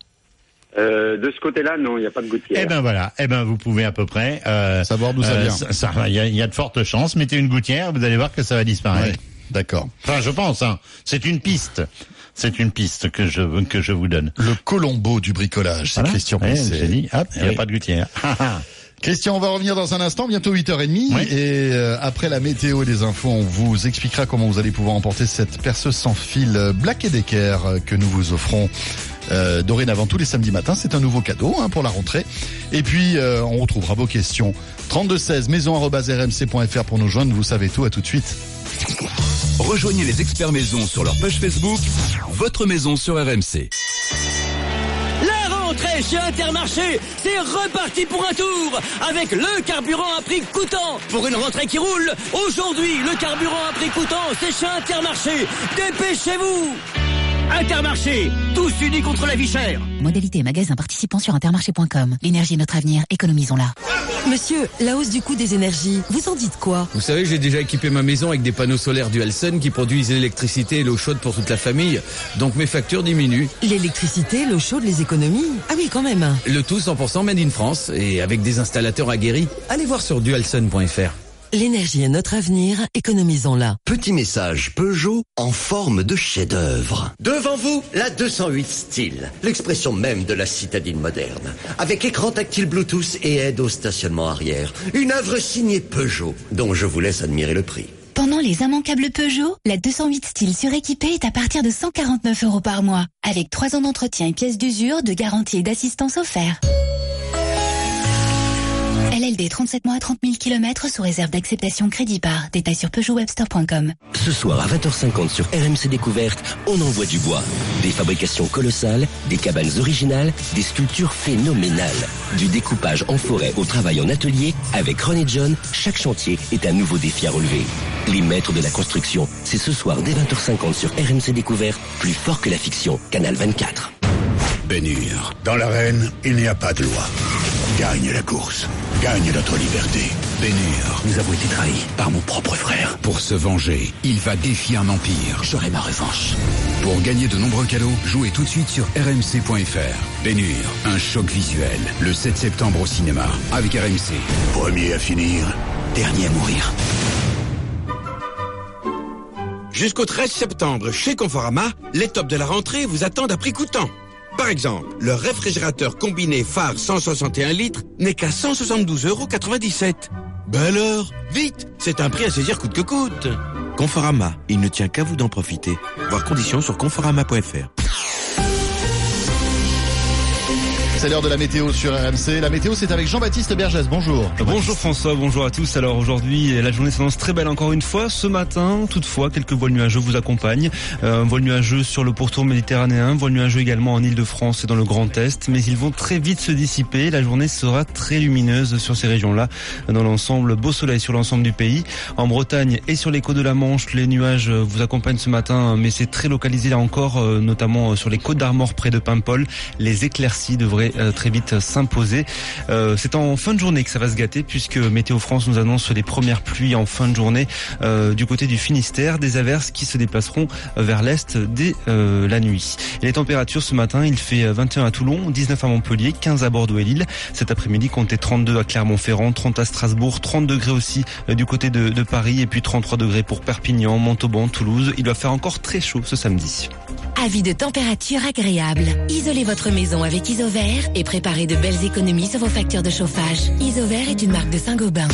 Euh, de ce côté-là, non, il n'y a pas de gouttière. Eh ben voilà, eh ben vous pouvez à peu près euh, savoir d'où ça vient. Il ça, ça, y, a, y a de fortes chances. Mettez une gouttière, vous allez voir que ça va disparaître. Ouais, d'accord. Enfin, je pense. Hein, c'est une piste. C'est une piste que je que je vous donne. Le Colombo du bricolage, c'est voilà. Christian Pesset. Ouais, j'ai dit, hop, il n'y a oui. pas de gouttière. Christian, on va revenir dans un instant, bientôt huit heures trente. Oui. Et euh, après la météo et les infos, on vous expliquera comment vous allez pouvoir emporter cette perceuse sans fil Black and Decker que nous vous offrons euh, dorénavant tous les samedis matins. C'est un nouveau cadeau hein, pour la rentrée. Et puis, euh, on retrouvera vos questions. trente-deux seize, maison arobase r m c point f r pour nous joindre. Vous savez tout, à tout de suite. Rejoignez les experts maison sur leur page Facebook. Votre maison sur R M C. Rentrée chez Intermarché, c'est reparti pour un tour avec le carburant à prix coûtant. Pour une rentrée qui roule, aujourd'hui, le carburant à prix coûtant, c'est chez Intermarché. Dépêchez-vous! Intermarché, tous unis contre la vie chère. Modalité magasin participant sur intermarché point com. L'énergie est notre avenir, économisons-la. Monsieur, la hausse du coût des énergies, vous en dites quoi? Vous savez, j'ai déjà équipé ma maison avec des panneaux solaires Dualsun qui produisent l'électricité et l'eau chaude pour toute la famille. Donc mes factures diminuent. L'électricité, l'eau chaude, les économies? Ah oui, quand même. Le tout cent pour cent made in France et avec des installateurs aguerris. Allez voir sur dualsun point f r. L'énergie est notre avenir, économisons-la. Petit message Peugeot en forme de chef-d'œuvre. Devant vous, la deux cent huit Style, l'expression même de la citadine moderne. Avec écran tactile Bluetooth et aide au stationnement arrière. Une œuvre signée Peugeot, dont je vous laisse admirer le prix. Pendant les immanquables Peugeot, la deux cent huit Style suréquipée est à partir de cent quarante-neuf euros par mois. Avec trois ans d'entretien et pièces d'usure, de garantie et d'assistance offerts. L L D trente-sept mois à trente mille kilomètres sous réserve d'acceptation crédit par. Détails sur peugeot webstore point com. Ce soir à vingt heures cinquante sur R M C Découverte, on envoie du bois. Des fabrications colossales, des cabanes originales, des sculptures phénoménales. Du découpage en forêt au travail en atelier, avec René John, chaque chantier est un nouveau défi à relever. Les maîtres de la construction. C'est ce soir dès vingt heures cinquante sur R M C Découverte, plus fort que la fiction, Canal vingt-quatre. Bénur. Dans l'arène, il n'y a pas de loi. Gagne la course. Gagne notre liberté. Bénur. Nous avons été trahis par mon propre frère. Pour se venger, il va défier un empire. J'aurai ma revanche. Pour gagner de nombreux cadeaux, jouez tout de suite sur R M C point F R. Bénur, un choc visuel. Le sept septembre au cinéma, avec R M C. Premier à finir, dernier à mourir. Jusqu'au treize septembre, chez Conforama, les tops de la rentrée vous attendent à prix coûtant. Par exemple, le réfrigérateur combiné phare cent soixante et un litres n'est qu'à cent soixante-douze euros quatre-vingt-dix-sept. Ben alors, vite, c'est un prix à saisir coûte que coûte. Conforama, il ne tient qu'à vous d'en profiter. Voir conditions sur conforama point F R. C'est l'heure de la météo sur R M C. La météo, c'est avec Jean-Baptiste Bergès. Bonjour. Bonjour François, bonjour à tous. Alors aujourd'hui, la journée s'annonce très belle encore une fois. Ce matin, toutefois, quelques voiles nuageux vous accompagnent. Euh, un voile nuageux sur le pourtour méditerranéen, voile nuageux également en Île-de-France et dans le Grand Est. Mais ils vont très vite se dissiper. La journée sera très lumineuse sur ces régions-là. Dans l'ensemble, beau soleil sur l'ensemble du pays. En Bretagne et sur les côtes de la Manche, les nuages vous accompagnent ce matin, mais c'est très localisé là encore, notamment sur les côtes d'Armor près de Paimpol. Les éclaircies devraient très vite s'imposer. Euh, c'est en fin de journée que ça va se gâter puisque Météo France nous annonce les premières pluies en fin de journée euh, du côté du Finistère, des averses qui se déplaceront vers l'est dès euh, la nuit. Et les températures ce matin, il fait vingt et un à Toulon, dix-neuf à Montpellier, quinze à Bordeaux et Lille. Cet après-midi, comptez trente-deux à Clermont-Ferrand, trente à Strasbourg, trente degrés aussi euh, du côté de, de Paris et puis trente-trois degrés pour Perpignan, Montauban, Toulouse. Il va faire encore très chaud ce samedi. Avis de température agréable. Isolez votre maison avec Isover et préparez de belles économies sur vos factures de chauffage. Isover est une marque de Saint-Gobain.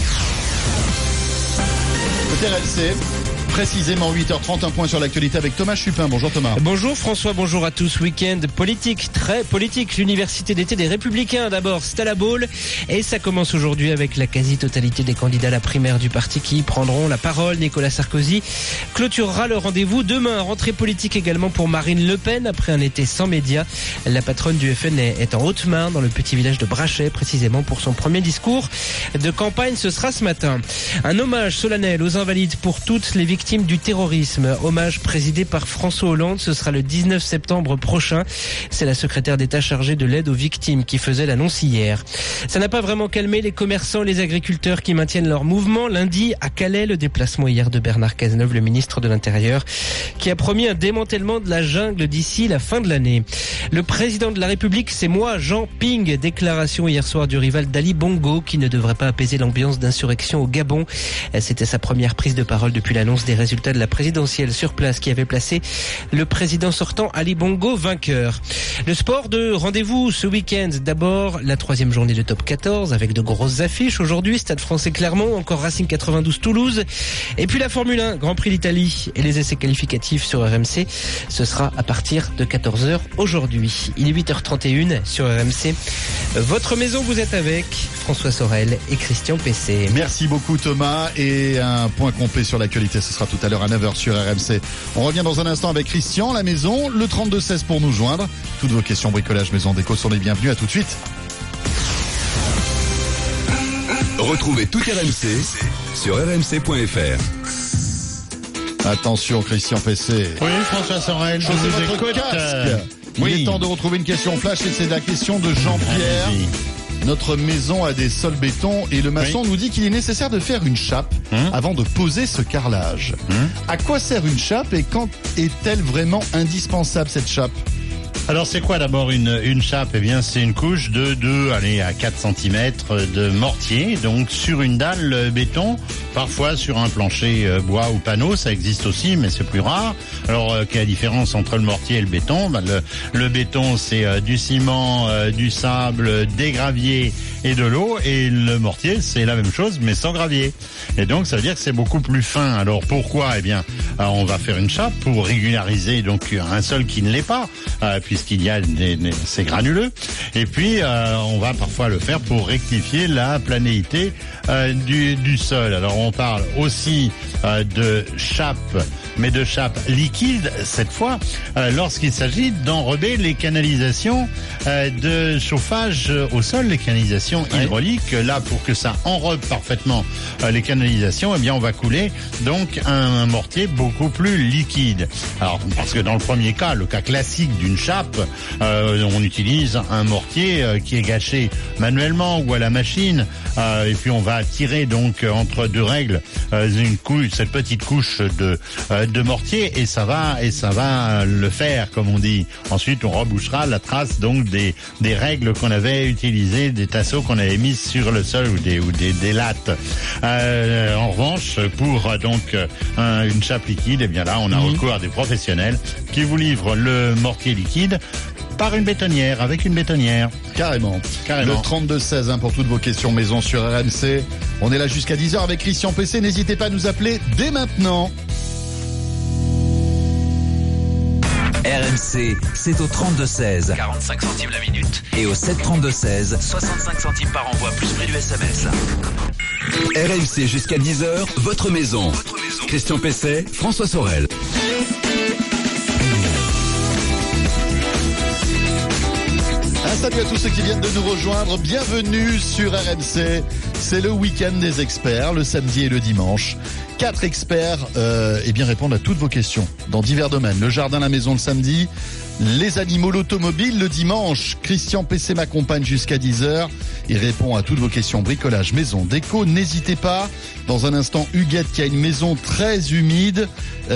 R M C. Précisément huit heures trente, un point sur l'actualité avec Thomas Chupin. Bonjour Thomas. Bonjour François, bonjour à tous. Week-end politique, très politique. L'université d'été des Républicains d'abord, c'est à la Baule. Et ça commence aujourd'hui avec la quasi-totalité des candidats à la primaire du parti qui prendront la parole. Nicolas Sarkozy clôturera le rendez-vous demain. Rentrée politique également pour Marine Le Pen après un été sans médias. La patronne du F N est en haute main dans le petit village de Brachet, précisément pour son premier discours de campagne. Ce sera ce matin. Un hommage solennel aux invalides pour toutes les victimes du terrorisme. Hommage présidé par François Hollande. Ce sera le dix-neuf septembre prochain. C'est la secrétaire d'État chargée de l'aide aux victimes qui faisait l'annonce hier. Ça n'a pas vraiment calmé les commerçants, les agriculteurs qui maintiennent leur mouvement. Lundi, à Calais, le déplacement hier de Bernard Cazeneuve, le ministre de l'Intérieur, qui a promis un démantèlement de la jungle d'ici la fin de l'année. Le président de la République, c'est moi, Jean Ping. Déclaration hier soir du rival d'Ali Bongo, qui ne devrait pas apaiser l'ambiance d'insurrection au Gabon. C'était sa première prise de parole depuis l'annonce des résultats de la présidentielle sur place qui avait placé le président sortant Ali Bongo vainqueur. Le sport de rendez-vous ce week-end. D'abord, la troisième journée de top quatorze avec de grosses affiches. Aujourd'hui, Stade Français Clermont, encore Racing quatre-vingt-douze Toulouse. Et puis la Formule un, Grand Prix d'Italie et les essais qualificatifs sur R M C. Ce sera à partir de quatorze heures aujourd'hui. Il est huit heures trente et une sur R M C. Votre maison, vous êtes avec François Sorel et Christian Pessé. Merci beaucoup Thomas. Et un point complet sur l'actualité, ce sera tout à l'heure à neuf heures sur R M C. On revient dans un instant avec Christian, la maison, le trente-deux seize pour nous joindre. Toutes vos questions bricolage, maison déco sont les bienvenues. À tout de suite. Retrouvez tout R M C sur R M C point F R. Attention Christian Pessé. Oui, François Sorel, je Chaussez vous votre écoute. casque. Il Oui. est temps de retrouver une question flash et c'est la question de Jean-Pierre. Allez-y. Notre maison a des sols béton et le maçon Oui. nous dit qu'il est nécessaire de faire une chape Hum. avant de poser ce carrelage. Hum. À quoi sert une chape et quand est-elle vraiment indispensable cette chape? Alors c'est quoi d'abord une, une chape? Eh bien c'est une couche de deux, allez, à quatre centimètres de mortier, donc sur une dalle euh, béton, parfois sur un plancher euh, bois ou panneau, ça existe aussi mais c'est plus rare. Alors euh, quelle est la différence entre le mortier et le béton? Ben, le, le béton c'est euh, du ciment, euh, du sable, des graviers et de l'eau, et le mortier c'est la même chose mais sans gravier. Et donc ça veut dire que c'est beaucoup plus fin. Alors pourquoi? Eh bien euh, on va faire une chape pour régulariser donc un sol qui ne l'est pas, euh, puisqu'il y a des, des, c'est granuleux. Et puis euh, on va parfois le faire pour rectifier la planéité euh, du, du sol. Alors on parle aussi euh, de chape, mais de chape liquide cette fois, euh, lorsqu'il s'agit d'enrober les canalisations euh, de chauffage au sol, les canalisations hydrauliques. Là, pour que ça enrobe parfaitement euh, les canalisations, eh bien on va couler donc un, un mortier beaucoup plus liquide. Alors parce que dans le premier cas, le cas classique d'une chape, euh, on utilise un mortier euh, qui est gâché manuellement ou à la machine, euh, et puis on va tirer donc entre deux règles euh, une couche, cette petite couche de euh, de mortier, et ça va et ça va le faire, comme on dit. Ensuite, on rebouchera la trace donc des des règles qu'on avait utilisées, des tasseaux qu'on avait mis sur le sol ou des ou des, des lattes. Euh, en revanche, pour donc un, une chape liquide, eh bien là, on a mmh. recours à des professionnels qui vous livrent le mortier liquide par une bétonnière, avec une bétonnière. Carrément. Carrément. Le trente-deux seize hein, pour toutes vos questions maison sur R M C. On est là jusqu'à dix heures avec Christian P C. N'hésitez pas à nous appeler dès maintenant. R M C, c'est au trente-deux seize. quarante-cinq centimes la minute. Et au sept trente-deux seize. soixante-cinq centimes par envoi, plus prix du S M S. R M C jusqu'à dix heures, votre maison. Votre maison. Christian P C, François Sorel. Un salut à tous ceux qui viennent de nous rejoindre. Bienvenue sur R M C. C'est le week-end des experts, le samedi et le dimanche. Quatre experts euh, eh bien, répondent à toutes vos questions dans divers domaines. Le jardin, la maison le samedi, les animaux, l'automobile le dimanche. Christian P C m'accompagne jusqu'à dix heures. Il répond à toutes vos questions bricolage, maison, déco. N'hésitez pas. Dans un instant, Huguette qui a une maison très humide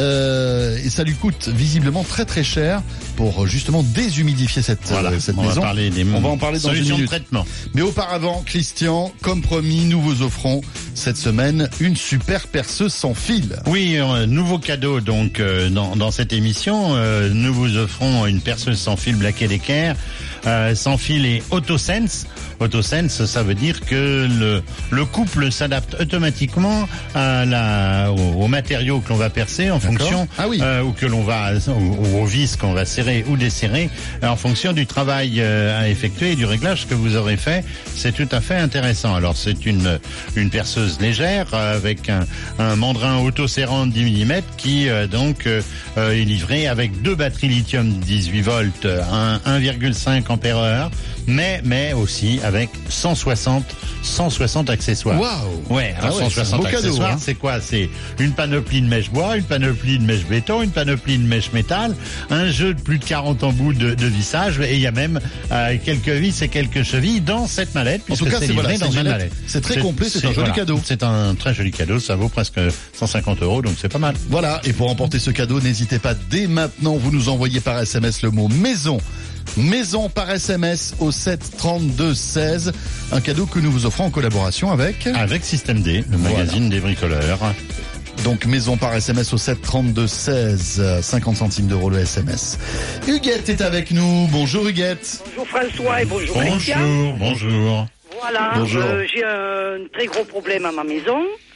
euh, et ça lui coûte visiblement très très cher pour justement déshumidifier cette, voilà, euh, cette on maison. Va parler des on va en parler dans une minute. De traitement. Mais auparavant, Christian, comme promis, nous vous offrons cette semaine une super perceuse sans fil. Oui, euh, nouveau cadeau donc euh, dans, dans cette émission. Euh, nous vous offrons une perceuse sans fil Black and Decker, euh, sans fil et AutoSense. AutoSense, ça veut dire que le, le couple s'adapte automatiquement à la, au, au matériau que l'on va percer en D'accord. fonction, ah oui. euh, ou que l'on va, ou, au vis qu'on va serrer ou desserrer, en fonction du travail euh, à effectuer et du réglage que vous aurez fait. C'est tout à fait intéressant. Alors c'est une une perceuse légère euh, avec un, un mandrin auto-serrant de dix millimètres qui euh, donc euh, est livré avec deux batteries lithium dix-huit volts, un un virgule cinq ampères heure, mais mais aussi avec cent soixante accessoires. Waouh. Ouais, alors ah ouais, cent soixante c'est accessoires, cadeau, hein. C'est quoi? C'est une panoplie de mèche bois, une panoplie de mèche béton, une panoplie de mèche métal, un jeu de plus de quarante embouts de, de vissage, et il y a même euh, quelques vis et quelques chevilles dans cette mallette, en tout cas, c'est livré voilà, dans une une mallette. mallette. C'est très complet, c'est, c'est un joli voilà, cadeau. C'est un très joli cadeau, ça vaut presque cent cinquante euros, donc c'est pas mal. Voilà, et pour emporter ce cadeau, n'hésitez pas dès maintenant, vous nous envoyez par S M S le mot maison. Maison par S M S au sept trente-deux seize. Un cadeau que nous vous offrons en collaboration avec... Avec Système D, le voilà. magazine des bricoleurs. Donc maison par S M S au sept trente-deux seize, cinquante centimes d'euros le S M S. Huguette est avec nous. Bonjour Huguette. Bonjour François et bonjour Bonjour, Christian. bonjour. Voilà, bonjour. Euh, j'ai un très gros problème à ma maison.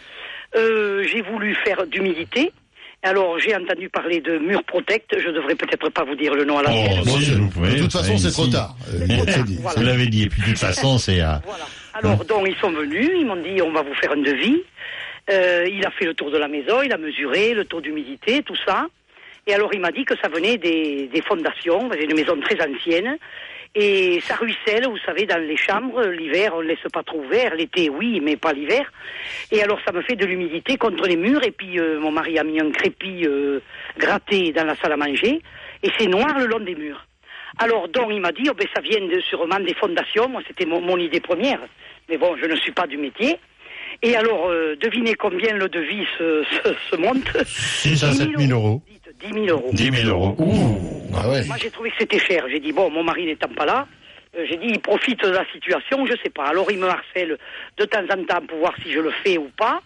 Euh, j'ai voulu faire d'humidité. Alors, j'ai entendu parler de Mur Protect. Je devrais peut-être pas vous dire le nom à la oh, bon, si vous pouvez, de toute façon, c'est trop tard. C'est trop tard, voilà. Vous l'avez dit. Et puis, de toute façon, c'est à... Voilà. Alors, donc, ils sont venus. Ils m'ont dit, on va vous faire un devis. Euh, il a fait le tour de la maison. Il a mesuré le taux d'humidité, tout ça. Et alors, il m'a dit que ça venait des, des fondations. C'est une maison très ancienne. Et ça ruisselle, vous savez, dans les chambres. L'hiver, on ne laisse pas trop ouvert. L'été, oui, mais pas l'hiver. Et alors, ça me fait de l'humidité contre les murs. Et puis, euh, mon mari a mis un crépi euh, gratté dans la salle à manger. Et c'est noir le long des murs. Alors, donc, il m'a dit, oh, ben, ça vient de, sûrement des fondations. Moi, c'était mon, mon idée première. Mais bon, je ne suis pas du métier. Et alors, euh, devinez combien le devis se, se, se monte. six à sept mille euros. dix mille euros. dix mille euros. Ouh. Ah ouais. Moi, j'ai trouvé que c'était cher. J'ai dit, bon, mon mari n'étant pas là, euh, j'ai dit, il profite de la situation, je sais pas. Alors, il me harcèle de temps en temps pour voir si je le fais ou pas.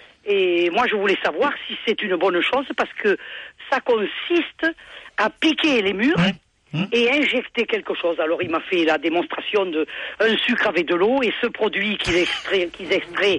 Et moi, je voulais savoir si c'est une bonne chose parce que ça consiste à piquer les murs mmh. et injecter quelque chose. Alors, il m'a fait la démonstration de un sucre avec de l'eau et ce produit qu'ils extraient, qu'ils extraient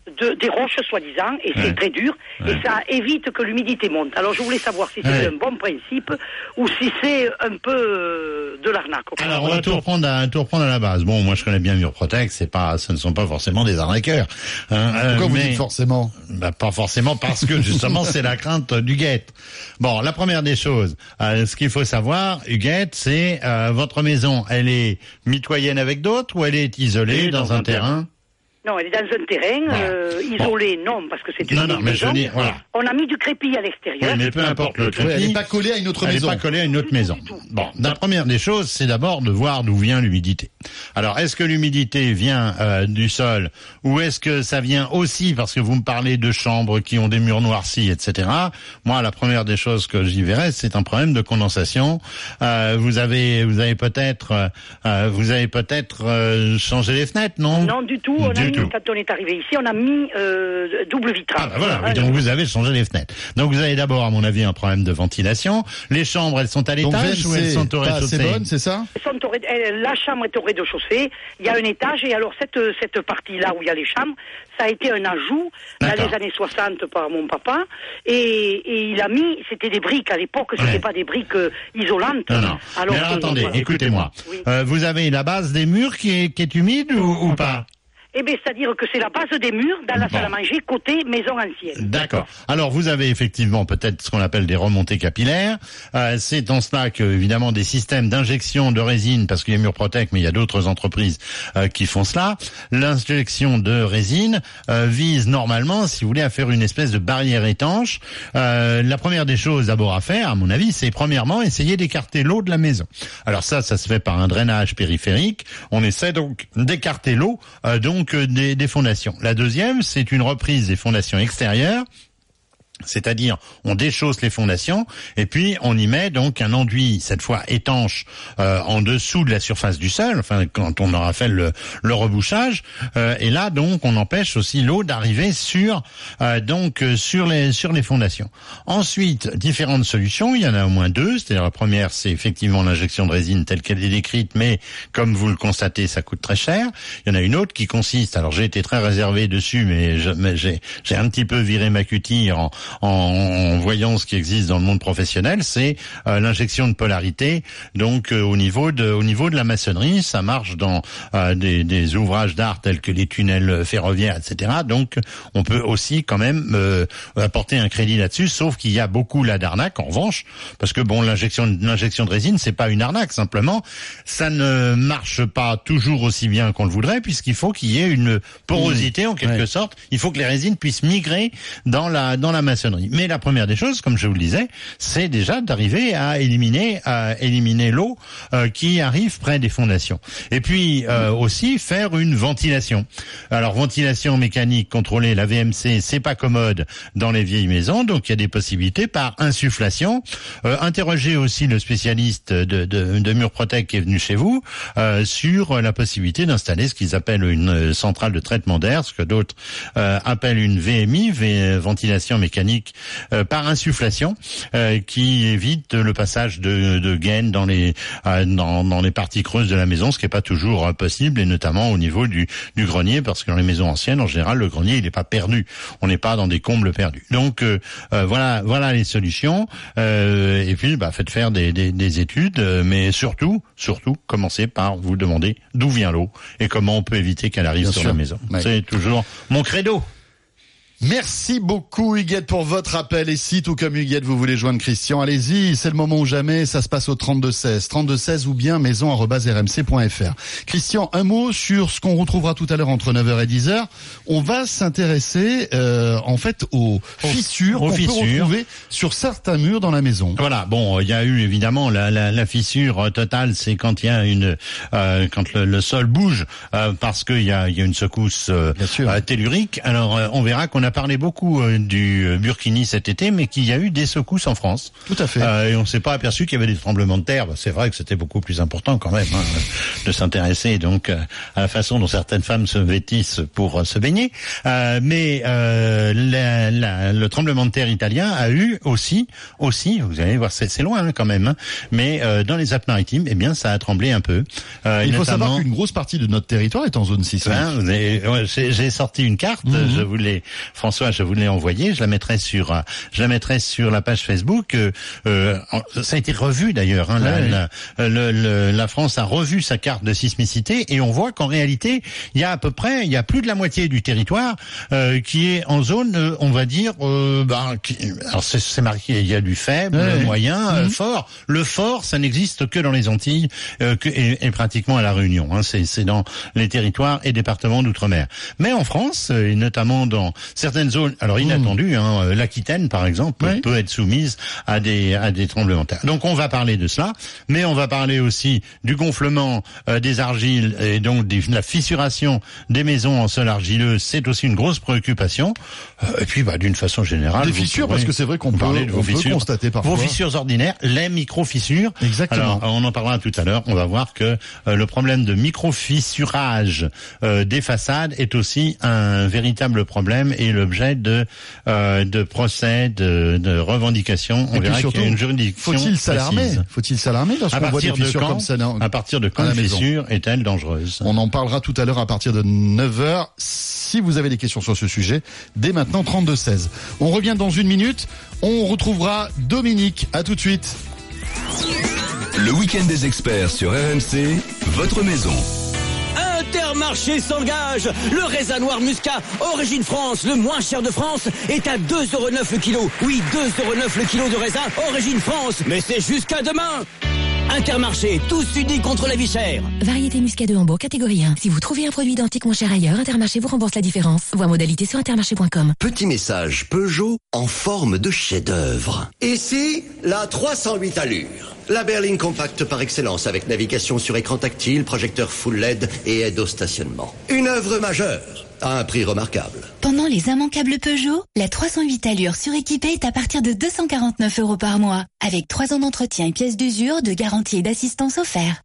de, des roches, soi-disant, et c'est Ouais. très dur, Ouais. et ça évite que l'humidité monte. Alors je voulais savoir si c'est Ouais. un bon principe ou si c'est un peu euh, de l'arnaque. Alors on va tout reprendre à tout reprendre à la base. Bon, moi je connais bien Murprotec, c'est pas, ce ne sont pas forcément des arnaqueurs. Hein, Pourquoi euh, vous mais- dites forcément? Bah, pas forcément parce que justement c'est la crainte d'Huguette. Bon, la première des choses, euh, ce qu'il faut savoir, Huguette, c'est euh, votre maison, elle est mitoyenne avec d'autres ou elle est isolée dans, un terrain? Non, elle est dans un terrain, euh, isolé, non, parce que c'est une Non, non, mais maison. je dis, voilà. On a mis du crépi à l'extérieur. Oui, mais peu importe le Ouais, crépi. elle n'est pas collée à une autre elle maison. n'est pas collée à une autre maison. Bon, la première des choses, c'est d'abord de voir d'où vient l'humidité. Alors, est-ce que l'humidité vient euh, du sol ou est-ce que ça vient aussi parce que vous me parlez de chambres qui ont des murs noircis, et cetera. Moi, la première des choses que j'y verrais, c'est un problème de condensation. Euh, vous avez, vous avez peut-être, euh, vous avez peut-être euh, changé les fenêtres, non? Non, du tout. On Du a mis, tout. quand on est arrivé ici, on a mis euh, double vitrage. Ah bah voilà, oui, donc vous avez changé les fenêtres. Donc vous avez d'abord, à mon avis, un problème de ventilation. Les chambres, elles sont à Donc l'étage ou elles V M C, sont au pas assez rez-de-chaussée? bonne, c'est ça? Elles sont au rez- elles- La chambre est au rez-de-chaussée. Il y a un étage et alors cette cette partie-là où il y a les chambres, ça a été un ajout dans D'accord. les années soixante par mon papa et, et il a mis, c'était des briques à l'époque, c'était Ouais. pas des briques euh, isolantes. Non, non. Alors, Mais alors euh, attendez, voilà. écoutez-moi. Oui. Euh, vous avez la base des murs qui est, qui est humide ou, ou pas? Eh bien, c'est-à-dire que c'est la base des murs dans la Bon. salle à manger côté maison ancienne. D'accord. Alors vous avez effectivement peut-être ce qu'on appelle des remontées capillaires. Euh, c'est en cela que évidemment des systèmes d'injection de résine, parce qu'il y a Murprotec, mais il y a d'autres entreprises euh, qui font cela. L'injection de résine euh, vise normalement, si vous voulez, à faire une espèce de barrière étanche. Euh, la première des choses d'abord à faire, à mon avis, c'est premièrement essayer d'écarter l'eau de la maison. Alors ça, ça se fait par un drainage périphérique. On essaie donc d'écarter l'eau euh, donc euh, des, des fondations. La deuxième, c'est une reprise des fondations extérieures. C'est-à-dire, on déchausse les fondations et puis on y met donc un enduit, cette fois étanche, euh, en dessous de la surface du sol, enfin quand on aura fait le, le rebouchage. Euh, et là, donc, on empêche aussi l'eau d'arriver sur euh, donc euh, sur les sur les fondations. Ensuite, différentes solutions. Il y en a au moins deux. C'est-à-dire, la première, c'est effectivement l'injection de résine telle qu'elle est décrite, mais comme vous le constatez, ça coûte très cher. Il y en a une autre qui consiste. Alors, j'ai été très réservé dessus, mais, je, mais j'ai j'ai un petit peu viré ma cutir en En, en voyant ce qui existe dans le monde professionnel, c'est euh, l'injection de polarité. Donc euh, au niveau de au niveau de la maçonnerie, ça marche dans euh, des, des ouvrages d'art tels que les tunnels ferroviaires, et cetera. Donc on peut aussi quand même euh, apporter un crédit là-dessus, sauf qu'il y a beaucoup là d'arnaques en revanche, parce que bon, l'injection l'injection de résine, c'est pas une arnaque, simplement ça ne marche pas toujours aussi bien qu'on le voudrait, puisqu'il faut qu'il y ait une porosité en quelque Ouais. sorte. Il faut que les résines puissent migrer dans la dans la maçonnerie. Mais la première des choses, comme je vous le disais, c'est déjà d'arriver à éliminer à éliminer l'eau euh, qui arrive près des fondations. Et puis euh, aussi faire une ventilation. Alors ventilation mécanique contrôlée, la V M C, c'est pas commode dans les vieilles maisons, donc il y a des possibilités par insufflation. Euh, interrogez aussi le spécialiste de, de, de Murprotec qui est venu chez vous euh, sur la possibilité d'installer ce qu'ils appellent une euh, centrale de traitement d'air, ce que d'autres euh, appellent une V M I, v, ventilation mécanique euh, par insufflation, euh, qui évite le passage de, de gaines dans les euh, dans, dans les parties creuses de la maison, ce qui n'est pas toujours euh, possible, et notamment au niveau du, du grenier, parce que dans les maisons anciennes, en général, le grenier il n'est pas perdu. On n'est pas dans des combles perdus. Donc euh, euh, voilà, voilà les solutions. Euh, et puis, bah, faites faire des, des, des études, euh, mais surtout, surtout, commencez par vous demander d'où vient l'eau et comment on peut éviter qu'elle arrive Bien sur sûr. la maison. Ouais. C'est toujours mon credo. Merci beaucoup Huguette pour votre appel, et si tout comme Huguette vous voulez joindre Christian, allez-y, c'est le moment ou jamais, ça se passe au trente-deux seize, trente-deux seize ou bien maison arobase r m c point f r. Christian, un mot sur ce qu'on retrouvera tout à l'heure entre neuf heures et dix heures. On va s'intéresser euh, en fait aux fissures aux qu'on peut fissures. retrouver sur certains murs dans la maison. Voilà, bon, il y a eu évidemment la, la, la fissure totale, c'est quand il y a une, euh, quand le, le sol bouge, euh, parce qu'il y a, il y a une secousse euh, euh, tellurique. Alors, euh, on verra qu'on a parlé beaucoup euh, du Burkini cet été, mais qu'il y a eu des secousses en France. Tout à fait. Euh, et on s'est pas aperçu qu'il y avait des tremblements de terre. C'est vrai que c'était beaucoup plus important quand même hein, de s'intéresser donc à la façon dont certaines femmes se vêtissent pour euh, se baigner. Euh, mais euh, la, la, le tremblement de terre italien a eu aussi, aussi, vous allez voir, c'est, c'est loin hein, quand même, hein, mais euh, dans les Alpes-Maritimes, eh bien, ça a tremblé un peu. Euh, Il faut savoir qu'une grosse partie de notre territoire est en zone sismique. Hein, vous avez, ouais, j'ai, j'ai sorti une carte, mm-hmm. je voulais, François, je vous l'ai envoyée, je la mettrai sur, je la mettrai sur la page Facebook. Euh, euh, ça a été revu d'ailleurs. Hein, ouais, la, la, le, le, la France a revu sa carte de sismicité et on voit qu'en réalité, il y a à peu près, il y a plus de la moitié du territoire euh, qui est en zone, euh, on va dire, euh, bah, qui, alors c'est, c'est marqué, il y a du faible, ouais, le moyen, mmh. euh, fort. Le fort, ça n'existe que dans les Antilles euh, que, et, et pratiquement à la Réunion. Hein, c'est, c'est dans les territoires et départements d'outre-mer. Mais en France, euh, et notamment dans certaines zones, alors inattendues, mmh. hein, l'Aquitaine par exemple, ouais. peut être soumise à des à des tremblements de terre. Donc on va parler de cela, mais on va parler aussi du gonflement euh, des argiles et donc de la fissuration des maisons en sol argileux. C'est aussi une grosse préoccupation. Euh, et puis bah, d'une façon générale, des fissures, parce que c'est vrai qu'on peut, de on vos peut fissures, constater parfois vos fissures ordinaires, les micro-fissures. Exactement. Alors on en parlera tout à l'heure. On va voir que euh, le problème de micro-fissurage euh, des façades est aussi un véritable problème et l'objet de euh, de procès, de, de revendications. On et verra surtout, qu'il y a une juridiction faut-il s'alarmer précise. Faut-il s'alarmer lorsqu'on voit des fissures quand, comme ça non, à partir de quand une fissure est-elle dangereuse? On en parlera tout à l'heure à partir de neuf heures. Si vous avez des questions sur ce sujet, dès maintenant trente-deux seize. On revient dans une minute. On retrouvera Dominique. À tout de suite. Le week-end des experts sur R M C, votre maison. Intermarché s'engage. Le raisin noir Muscat, origine France, le moins cher de France, est à deux euros neuf le kilo. Oui, deux euros neuf le kilo de raisin, origine France. Mais c'est jusqu'à demain. Intermarché, tous unis contre la vie chère. Variété Muscat de Hambourg, catégorie un. Si vous trouvez un produit identique moins cher ailleurs, Intermarché vous rembourse la différence. Voir modalité sur intermarché point com. Petit message Peugeot en forme de chef-d'œuvre. Ici, la trois cent huit allures. La berline compacte par excellence avec navigation sur écran tactile, projecteur full L E D et aide au stationnement. Une œuvre majeure à un prix remarquable. Pendant les immanquables Peugeot, la trois cent huit allures suréquipée est à partir de deux cent quarante-neuf euros par mois. Avec trois ans d'entretien et pièces d'usure, de garantie et d'assistance offerts.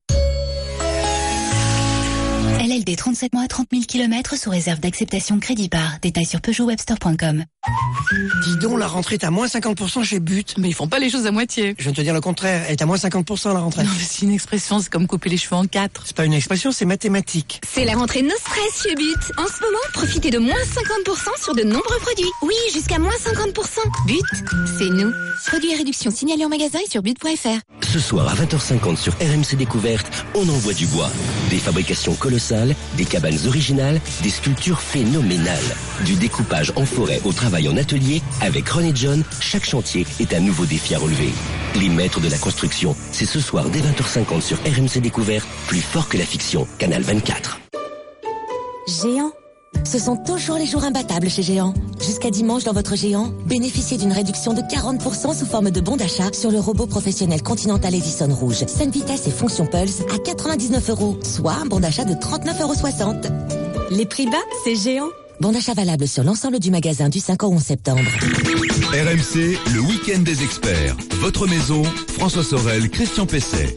L L D trente-sept mois à trente mille kilomètres sous réserve d'acceptation crédit par. Détails sur peugeot webstore point com. Dis donc, la rentrée est à moins cinquante pour cent chez But. Mais ils font pas les choses à moitié. Je viens de te dire le contraire, elle est à moins cinquante pour cent la rentrée. Non, mais c'est une expression, c'est comme couper les cheveux en quatre. C'est pas une expression, c'est mathématique. C'est la rentrée no stress chez But. En ce moment, profitez de moins cinquante pour cent sur de nombreux produits. Oui, jusqu'à moins cinquante pour cent. But, c'est nous. Produits à réduction signalés en magasin et sur but point f r. Ce soir à vingt heures cinquante sur R M C Découverte, on envoie du bois. Des fabrications colossales, des cabanes originales, des sculptures phénoménales. Du découpage en forêt au travail en atelier, avec René John, chaque chantier est un nouveau défi à relever. Les maîtres de la construction, c'est ce soir dès vingt heures cinquante sur R M C Découverte, plus fort que la fiction, Canal vingt-quatre. Géant. Ce sont toujours les jours imbattables chez Géant. Jusqu'à dimanche dans votre Géant, bénéficiez d'une réduction de quarante pour cent sous forme de bon d'achat sur le robot professionnel Continental Edison Rouge, cinq vitesses et fonction Pulse à quatre-vingt-dix-neuf euros, soit un bon d'achat de trente-neuf euros soixante. Les prix bas, c'est Géant. Bon d'achat valable sur l'ensemble du magasin du cinq au onze septembre. R M C, le week-end des experts. Votre maison, François Sorel, Christian Pesset.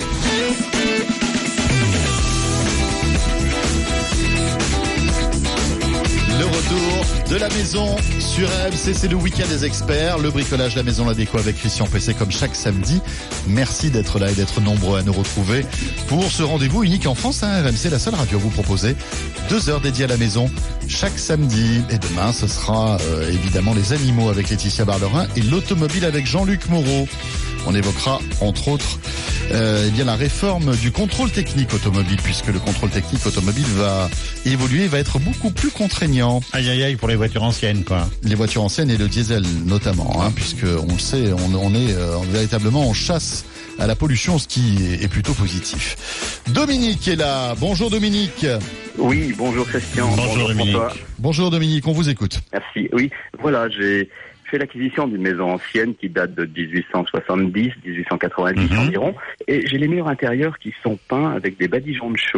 Le retour de la maison sur R M C, c'est le week-end des experts, le bricolage, la maison, la déco avec Christian Pesset comme chaque samedi. Merci d'être là et d'être nombreux à nous retrouver pour ce rendez-vous unique en France. Hein, R M C, la seule radio à vous proposer deux heures dédiées à la maison chaque samedi. Et demain, ce sera euh, évidemment les animaux avec Laetitia Barlerin et l'automobile avec Jean-Luc Moreau. On évoquera entre autres euh, eh bien la réforme du contrôle technique automobile, puisque le contrôle technique automobile va évoluer, va être beaucoup plus contraignant. Aïe aïe aïe pour les voitures anciennes, quoi. Les voitures anciennes et le diesel notamment, hein, puisque on le sait, on, on est euh, véritablement en chasse à la pollution, ce qui est, est plutôt positif. Dominique est là. Bonjour Dominique. Oui, bonjour Christian. Bonjour, bonjour Dominique. François. Bonjour Dominique, on vous écoute. Merci. Oui, voilà, j'ai fait l'acquisition d'une maison ancienne qui date de dix-huit cent soixante-dix, dix-huit cent quatre-vingt-dix mm-hmm. environ, et j'ai les murs intérieurs qui sont peints avec des badigeons de chaux.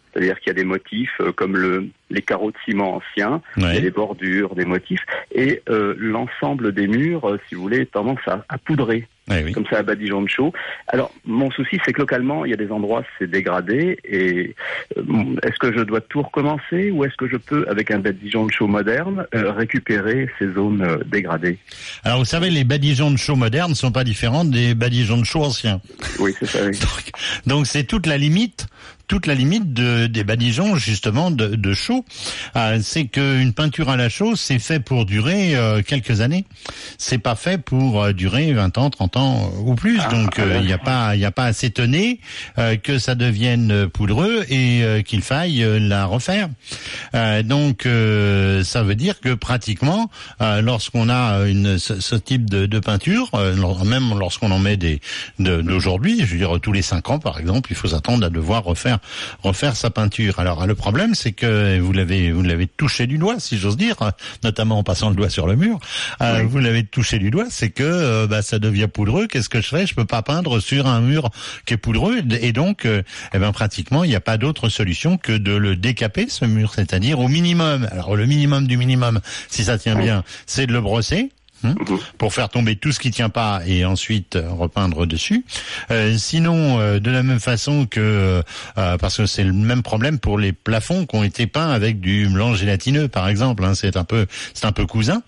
C'est-à-dire qu'il y a des motifs euh, comme le, les carreaux de ciment anciens, ouais. il y a des bordures, des motifs, et euh, l'ensemble des murs, euh, si vous voulez, tendance à, à poudrer. Ouais, oui. Comme ça à badigeon de chaux. Alors, mon souci, c'est que localement, il y a des endroits, c'est dégradé, et euh, est-ce que je dois tout recommencer, ou est-ce que je peux, avec un badigeon de chaux moderne, euh, récupérer ces zones euh, dégradées? Alors, vous savez, les badigeons de chaux modernes sont pas différents des badigeons de chaux anciens. Oui, c'est ça, oui. Donc, donc c'est toute la limite toute la limite de, des badigeons justement de, de chaux. Euh, c'est qu'une peinture à la chaux, c'est fait pour durer euh, quelques années. C'est pas fait pour euh, durer vingt ans, trente ans ou plus. Ah, Donc il euh, n'y a pas il y a pas à s'étonner euh, que ça devienne poudreux et euh, qu'il faille euh, la refaire. Euh, donc euh, ça veut dire que pratiquement euh, lorsqu'on a une ce, ce type de, de peinture, euh, même lorsqu'on en met des de, d'aujourd'hui, je veux dire tous les cinq ans par exemple, il faut s'attendre à devoir refaire refaire sa peinture. Alors le problème, c'est que vous l'avez vous l'avez touché du doigt, si j'ose dire, notamment en passant le doigt sur le mur. Euh, oui. Vous l'avez touché du doigt, c'est que euh, bah, ça devient poudreux. Qu'est-ce que je fais? Je peux pas peindre sur un mur qui est poudreux, et donc, euh, eh ben pratiquement, il n'y a pas d'autre solution que de le décaper, ce mur, c'est-à-dire au minimum. Alors le minimum du minimum, si ça tient bien, c'est de le brosser. Hum, pour faire tomber tout ce qui tient pas et ensuite euh, repeindre dessus. Euh, sinon, euh, de la même façon que euh, parce que c'est le même problème pour les plafonds qui ont été peints avec du blanc gélatineux, par exemple. Hein, c'est un peu, c'est un peu cousin.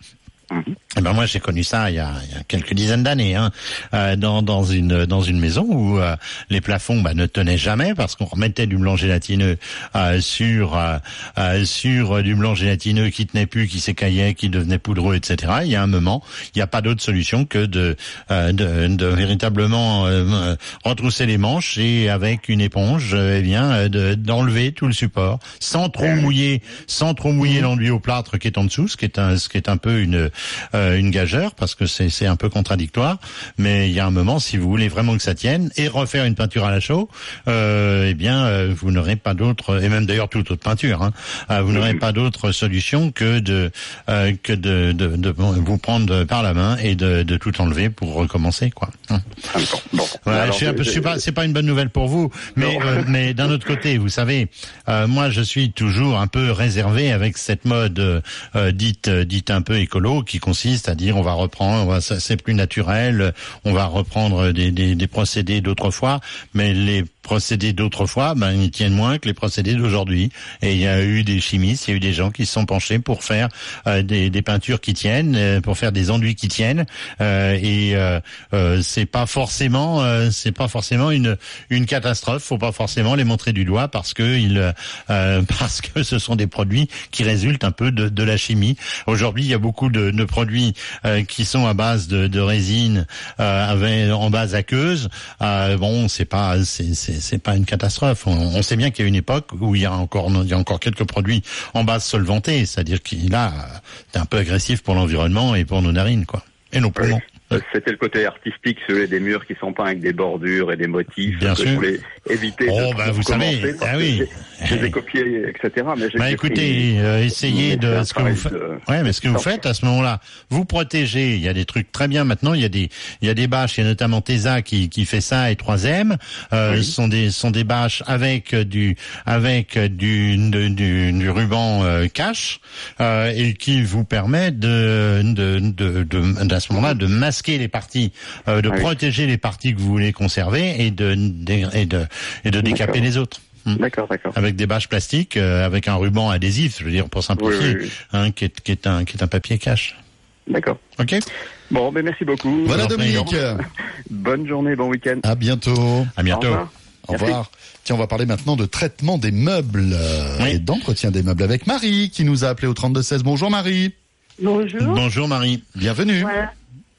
Eh ben moi j'ai connu ça il y a, il y a quelques dizaines d'années, hein, euh, dans dans une dans une maison où euh, les plafonds bah, ne tenaient jamais parce qu'on remettait du blanc gélatineux euh, sur euh, euh, sur du blanc gélatineux qui tenait plus, qui s'écaillait, qui devenait poudreux, et cetera. Il y a un moment, il n'y a pas d'autre solution que de euh, de, de véritablement euh, retrousser les manches et avec une éponge, euh, eh bien de, d'enlever tout le support sans trop mouiller, sans trop mouiller l'enduit au plâtre qui est en dessous, ce qui est un ce qui est un peu une Euh, une gageure parce que c'est c'est un peu contradictoire, mais il y a un moment, si vous voulez vraiment que ça tienne et refaire une peinture à la chaux, euh, eh bien euh, vous n'aurez pas d'autre, et même d'ailleurs toute autre peinture, hein, euh, vous n'aurez pas d'autre solution que de euh, que de, de, de vous prendre par la main et de, de tout enlever pour recommencer, quoi. Hum. Bon, voilà, alors, je suis un peu, je suis pas, c'est pas une bonne nouvelle pour vous, mais euh, mais d'un autre côté, vous savez, euh, moi je suis toujours un peu réservé avec cette mode euh, dite dite un peu écolo, qui consiste à dire on va reprendre, on va, ça, c'est plus naturel, on va reprendre des, des, des procédés d'autrefois, mais les procédés d'autrefois, ben ils tiennent moins que les procédés d'aujourd'hui. Et il y a eu des chimistes, il y a eu des gens qui se sont penchés pour faire euh, des, des peintures qui tiennent, euh, pour faire des enduits qui tiennent. Euh, et euh, euh, c'est pas forcément, euh, c'est pas forcément une une catastrophe. Faut pas forcément les montrer du doigt parce que ils, euh, parce que ce sont des produits qui résultent un peu de, de la chimie. Aujourd'hui, il y a beaucoup de, de produits euh, qui sont à base de, de résine, euh, avec, en base aqueuse. Euh, bon, c'est pas, c'est, c'est c'est pas une catastrophe. On, on sait bien qu'il y a une époque où il y a encore, il y a encore quelques produits en base solvantée, c'est-à-dire qu'il a, c'est un peu agressif pour l'environnement et pour nos narines, quoi, et nos poumons. C'était le côté artistique, celui des murs qui sont peints avec des bordures et des motifs Bien que sûr. je voulais éviter. Oh, bah, vous savez, ah oui. Je les ai copiés, et cetera. Mais j'ai bah, écoutez, euh, essayez de ce que vous faites. De... Ouais, mais ce que vous faites à ce moment-là, vous protégez. Il y a des trucs très bien maintenant. Il y a des, il y a des bâches. Il y a notamment Tesa qui qui fait ça et trois M. Euh, oui. sont des sont des bâches avec du avec du de, du, du ruban euh, cache euh, et qui vous permet de de de, de, de à ce moment-là de masquer les parties, euh, de ah, protéger oui. les parties que vous voulez conserver et de, de et de et de décaper d'accord. les autres. D'accord, d'accord. Avec des bâches plastiques, euh, avec un ruban adhésif, je veux dire pour simplifier, oui, oui, oui. Hein, qui est qui est un qui est un papier cache. D'accord. Ok. Bon, ben merci beaucoup. Voilà Dominique. Bonne journée, bon week-end. À bientôt. À bientôt. Au revoir. Au revoir. Tiens, on va parler maintenant de traitement des meubles oui. et d'entretien des meubles avec Marie qui nous a appelé au trente-deux seize. Bonjour Marie. Bonjour. Bonjour Marie. Bienvenue. Voilà.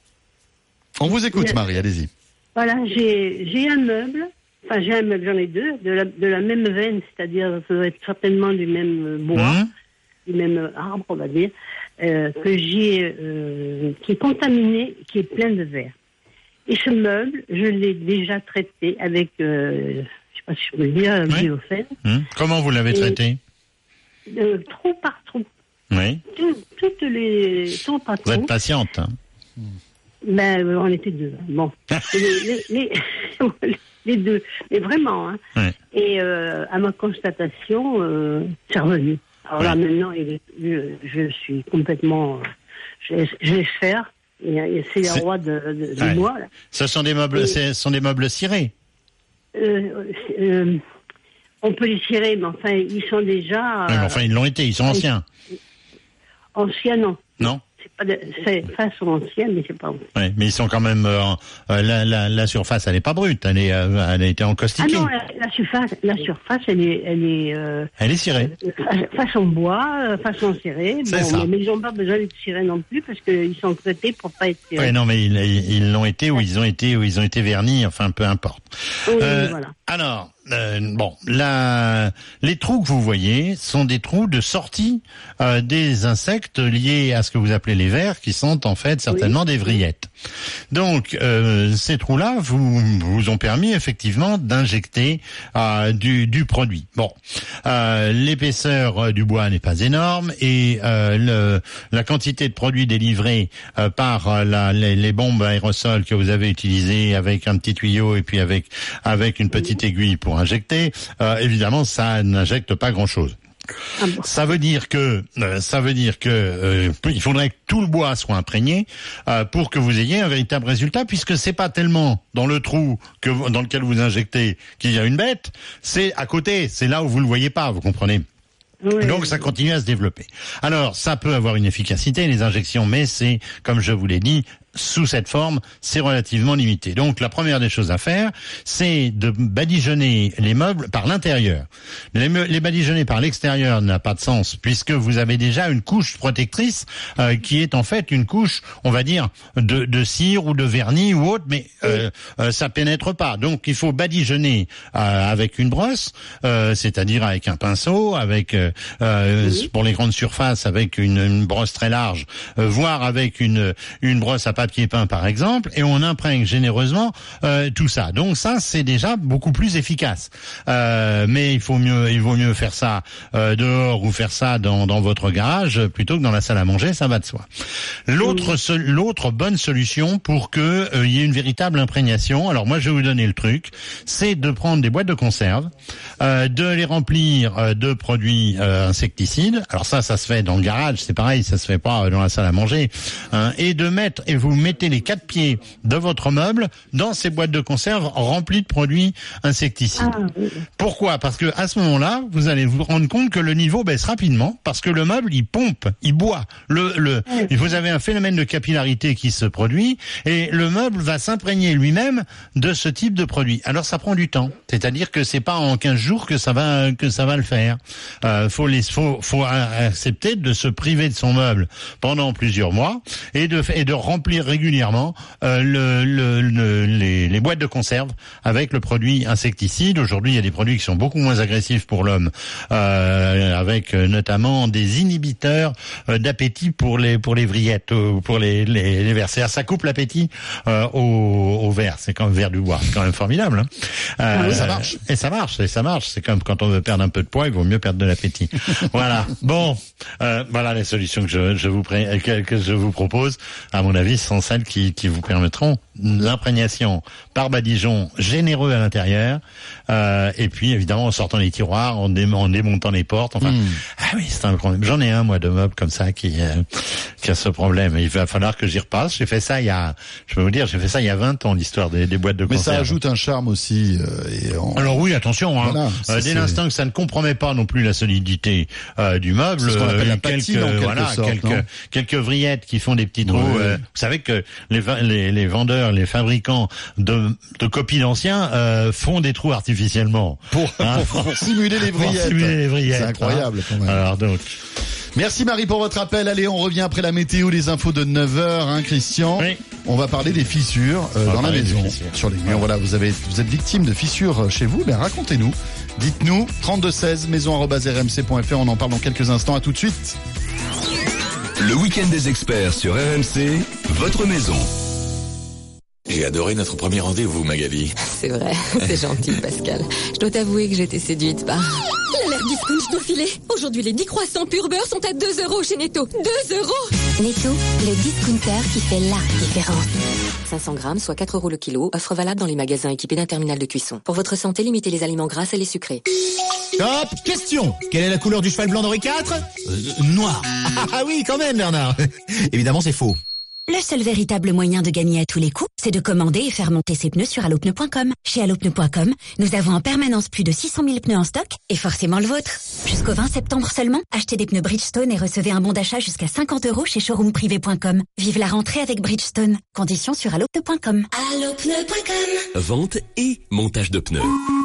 On vous écoute Marie, allez-y. Voilà, j'ai j'ai un meuble. Enfin, j'ai un meuble, j'en ai deux, de la, de la même veine, c'est-à-dire, ça doit être certainement du même bois, mmh. du même arbre, on va dire, euh, que j'ai, euh, qui est contaminé, qui est plein de verre. Et ce meuble, je l'ai déjà traité avec, euh, je sais pas si je peux le dire, oui. biofène. Mmh. Comment vous l'avez traité? euh, Trou par trou. Oui. Tout, toutes les, trou par trou. Vous êtes patiente, hein? Ben, on était deux. Bon. les, les, les, les deux. Mais vraiment, hein. Ouais. Et euh, à ma constatation, euh, c'est revenu. Alors ouais. là, maintenant, il est, je, je suis complètement... Je, je laisse faire. Et c'est le roi de, de, de ouais. bois. Là. Ce sont des meubles, ce sont des meubles cirés. Euh, euh, on peut les cirer, mais enfin, ils sont déjà... Euh, enfin, ils l'ont été, ils sont anciens. Anciens, non. Non. C'est pas de, c'est façon ancienne, mais c'est pas. Oui, mais ils sont quand même. Euh, euh, la, la, la surface, elle n'est pas brute, elle est, euh, elle a été encausticée. Ah non, la, la surface, la surface, elle est, elle est. Euh, elle est cirée. Euh, façon bois, façon cirée. C'est bon, ça. Mais, mais ils n'ont pas besoin d'être cirés non plus parce qu'ils sont traités pour pas être cirés. Oui, non, mais ils, ils l'ont été ou ils ont été ou ils ont été vernis, enfin peu importe. Oui, euh, voilà. Alors. Euh, bon, la, les trous que vous voyez sont des trous de sortie euh, des insectes liés à ce que vous appelez les vers, qui sont en fait certainement oui. des vrillettes. Donc, euh, ces trous-là vous, vous ont permis effectivement d'injecter euh, du, du produit. Bon, euh, l'épaisseur du bois n'est pas énorme et euh, le, la quantité de produit délivré euh, par la, les, les bombes aérosols que vous avez utilisées avec un petit tuyau et puis avec avec une petite aiguille pour injecter, euh, évidemment, ça n'injecte pas grand-chose. Ah bon. Ça veut dire que euh, ça veut dire que euh, il faudrait que tout le bois soit imprégné euh, pour que vous ayez un véritable résultat, puisque c'est pas tellement dans le trou que vous, dans lequel vous injectez qu'il y a une bête, c'est à côté, c'est là où vous le voyez pas, vous comprenez. Oui. Donc ça continue à se développer. Alors ça peut avoir une efficacité les injections, mais c'est comme je vous l'ai dit. Sous cette forme, c'est relativement limité. Donc, la première des choses à faire, c'est de badigeonner les meubles par l'intérieur. Les, me- les badigeonner par l'extérieur n'a pas de sens, puisque vous avez déjà une couche protectrice euh, qui est en fait une couche, on va dire, de, de cire ou de vernis ou autre, mais euh, euh, ça pénètre pas. Donc, il faut badigeonner euh, avec une brosse, euh, c'est-à-dire avec un pinceau, avec euh, euh, oui. pour les grandes surfaces, avec une, une brosse très large, euh, voire avec une, une brosse à papier peint par exemple, et on imprègne généreusement euh, tout ça. Donc ça, c'est déjà beaucoup plus efficace. Euh, mais il faut mieux, il vaut mieux faire ça euh, dehors ou faire ça dans, dans votre garage plutôt que dans la salle à manger, ça va de soi. L'autre, oui. l'autre bonne solution pour que il euh, y ait une véritable imprégnation, alors moi je vais vous donner le truc, c'est de prendre des boîtes de conserve, euh, de les remplir euh, de produits euh, insecticides. Alors ça, ça se fait dans le garage, c'est pareil, ça se fait pas dans la salle à manger, hein, et de mettre et vous Vous mettez les quatre pieds de votre meuble dans ces boîtes de conserve remplies de produits insecticides. Ah, oui. Pourquoi ? Parce que à ce moment-là, vous allez vous rendre compte que le niveau baisse rapidement parce que le meuble, il pompe, il boit. Le, le, oui. Vous avez un phénomène de capillarité qui se produit et le meuble va s'imprégner lui-même de ce type de produit. Alors ça prend du temps. C'est-à-dire que c'est pas en quinze jours que ça va que ça va le faire. Euh, faut les faut faut accepter de se priver de son meuble pendant plusieurs mois et de et de remplir régulièrement euh, le, le, le, les, les boîtes de conserve avec le produit insecticide. Aujourd'hui, il y a des produits qui sont beaucoup moins agressifs pour l'homme, euh, avec euh, notamment des inhibiteurs euh, d'appétit pour les pour les vrillettes, ou pour les les, les vers. C'est-à-dire, ça coupe l'appétit euh, au, au vers. C'est comme vers du bois. C'est quand même formidable. Hein. Euh, oui, ça marche. Et ça marche. Et ça marche. C'est comme quand on veut perdre un peu de poids, il vaut mieux perdre de l'appétit. Voilà. Bon, euh, voilà les solutions que je, je vous pré- que, que je vous propose. À mon avis, sont celles qui, qui vous permettront l'imprégnation par badigeon généreux à l'intérieur, euh, et puis évidemment en sortant les tiroirs, en, dé, en démontant les portes. Enfin, mmh. ah oui, c'est un problème. J'en ai un moi de meubles comme ça qui, euh, qui a ce problème. Il va falloir que j'y repasse. J'ai fait ça il y a, je peux vous dire, j'ai fait ça il y a vingt ans, l'histoire des, des boîtes de conserve. Mais ça ajoute un charme aussi. Euh, et on... Alors oui, attention. Hein, voilà, euh, dès c'est... l'instant que ça ne compromet pas non plus la solidité euh, du meuble, c'est ce qu'on appelle la quelques, patine, en quelque voilà, sorte, quelques, quelques vrillettes qui font des petits trous. Ouais. Euh, vous savez que les, les, les vendeurs, les fabricants de, de copies d'anciens euh, font des trous artificiellement pour, hein, pour, pour simuler les vrillettes. Pour simuler les vrillettes. C'est incroyable. Hein. Quand même. Alors donc. Merci Marie pour votre appel. Allez, on revient après la météo, les infos de neuf heures, hein, Christian. Oui. On va parler des fissures euh, dans la maison, sur les murs. Voilà, vous avez, vous êtes victime de fissures chez vous. Ben racontez-nous. Dites-nous trente-deux seize maison arobase r m c point f r. On en parle dans quelques instants. À tout de suite. Le week-end des experts sur R M C, votre maison. J'ai adoré notre premier rendez-vous, Magali. C'est vrai, c'est gentil, Pascal. Je dois t'avouer que j'ai été séduite par... L'alerte discount, je dois filer. Aujourd'hui, les dix croissants pur beurre sont à deux euros chez Netto. deux euros. Netto, le discounter qui fait la différence. cinq cents grammes, soit quatre euros le kilo. Offre valable dans les magasins équipés d'un terminal de cuisson. Pour votre santé, limitez les aliments gras et les sucrés. Top, question. Quelle est la couleur du cheval blanc d'Henri quatre? euh, Noir. Ah, ah oui, quand même, Bernard. Évidemment, c'est faux. Le seul véritable moyen de gagner à tous les coups, c'est de commander et faire monter ses pneus sur allopneu point com. Chez allopneu point com, nous avons en permanence plus de six cent mille pneus en stock et forcément le vôtre. Jusqu'au vingt septembre seulement, achetez des pneus Bridgestone et recevez un bon d'achat jusqu'à cinquante euros chez showroom privé point com. Vive la rentrée avec Bridgestone. Conditions sur allopneu point com. allopneu point com. Vente et montage de pneus.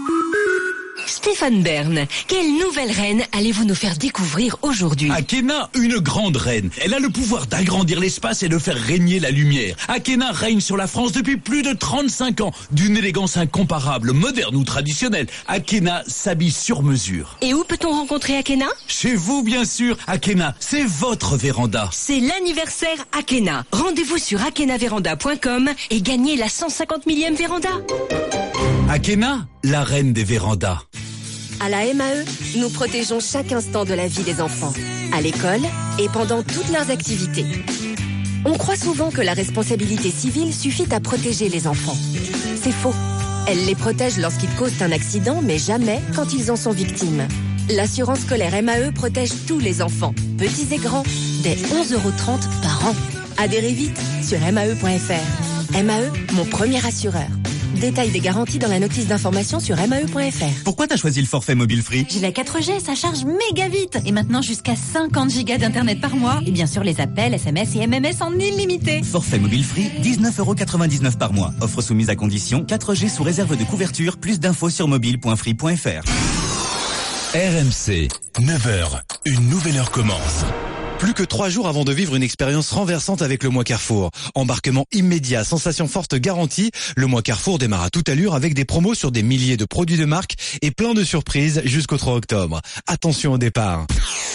Stéphane Bern, quelle nouvelle reine allez-vous nous faire découvrir aujourd'hui? Akena, une grande reine. Elle a le pouvoir d'agrandir l'espace et de faire régner la lumière. Akena règne sur la France depuis plus de trente-cinq ans. D'une élégance incomparable, moderne ou traditionnelle. Akena s'habille sur mesure. Et où peut-on rencontrer Akena? Chez vous, bien sûr. Akena, c'est votre véranda. C'est l'anniversaire Akena. Rendez-vous sur akena véranda point com et gagnez la cent cinquante millième véranda. Akena, la reine des vérandas. À la M A E, nous protégeons chaque instant de la vie des enfants, à l'école et pendant toutes leurs activités. On croit souvent que la responsabilité civile suffit à protéger les enfants. C'est faux. Elle les protège lorsqu'ils causent un accident, mais jamais quand ils en sont victimes. L'assurance scolaire M A E protège tous les enfants, petits et grands, dès onze euros trente par an. Adhérez vite sur M A E point F R. M A E, mon premier assureur. Détail des garanties dans la notice d'information sur M A E point F R. Pourquoi t'as choisi le forfait mobile free? J'ai la quatre G, ça charge méga vite. Et maintenant jusqu'à cinquante gigas d'internet par mois. Et bien sûr les appels, S M S et M M S en illimité. Forfait mobile free, dix-neuf euros quatre-vingt-dix-neuf par mois. Offre soumise à condition, quatre G sous réserve de couverture. Plus d'infos sur mobile point free point F R. R M C, neuf heures, une nouvelle heure commence. Plus que trois jours avant de vivre une expérience renversante avec le mois Carrefour. Embarquement immédiat, sensation forte garantie. Le mois Carrefour démarre à toute allure avec des promos sur des milliers de produits de marque et plein de surprises jusqu'au trois octobre. Attention au départ.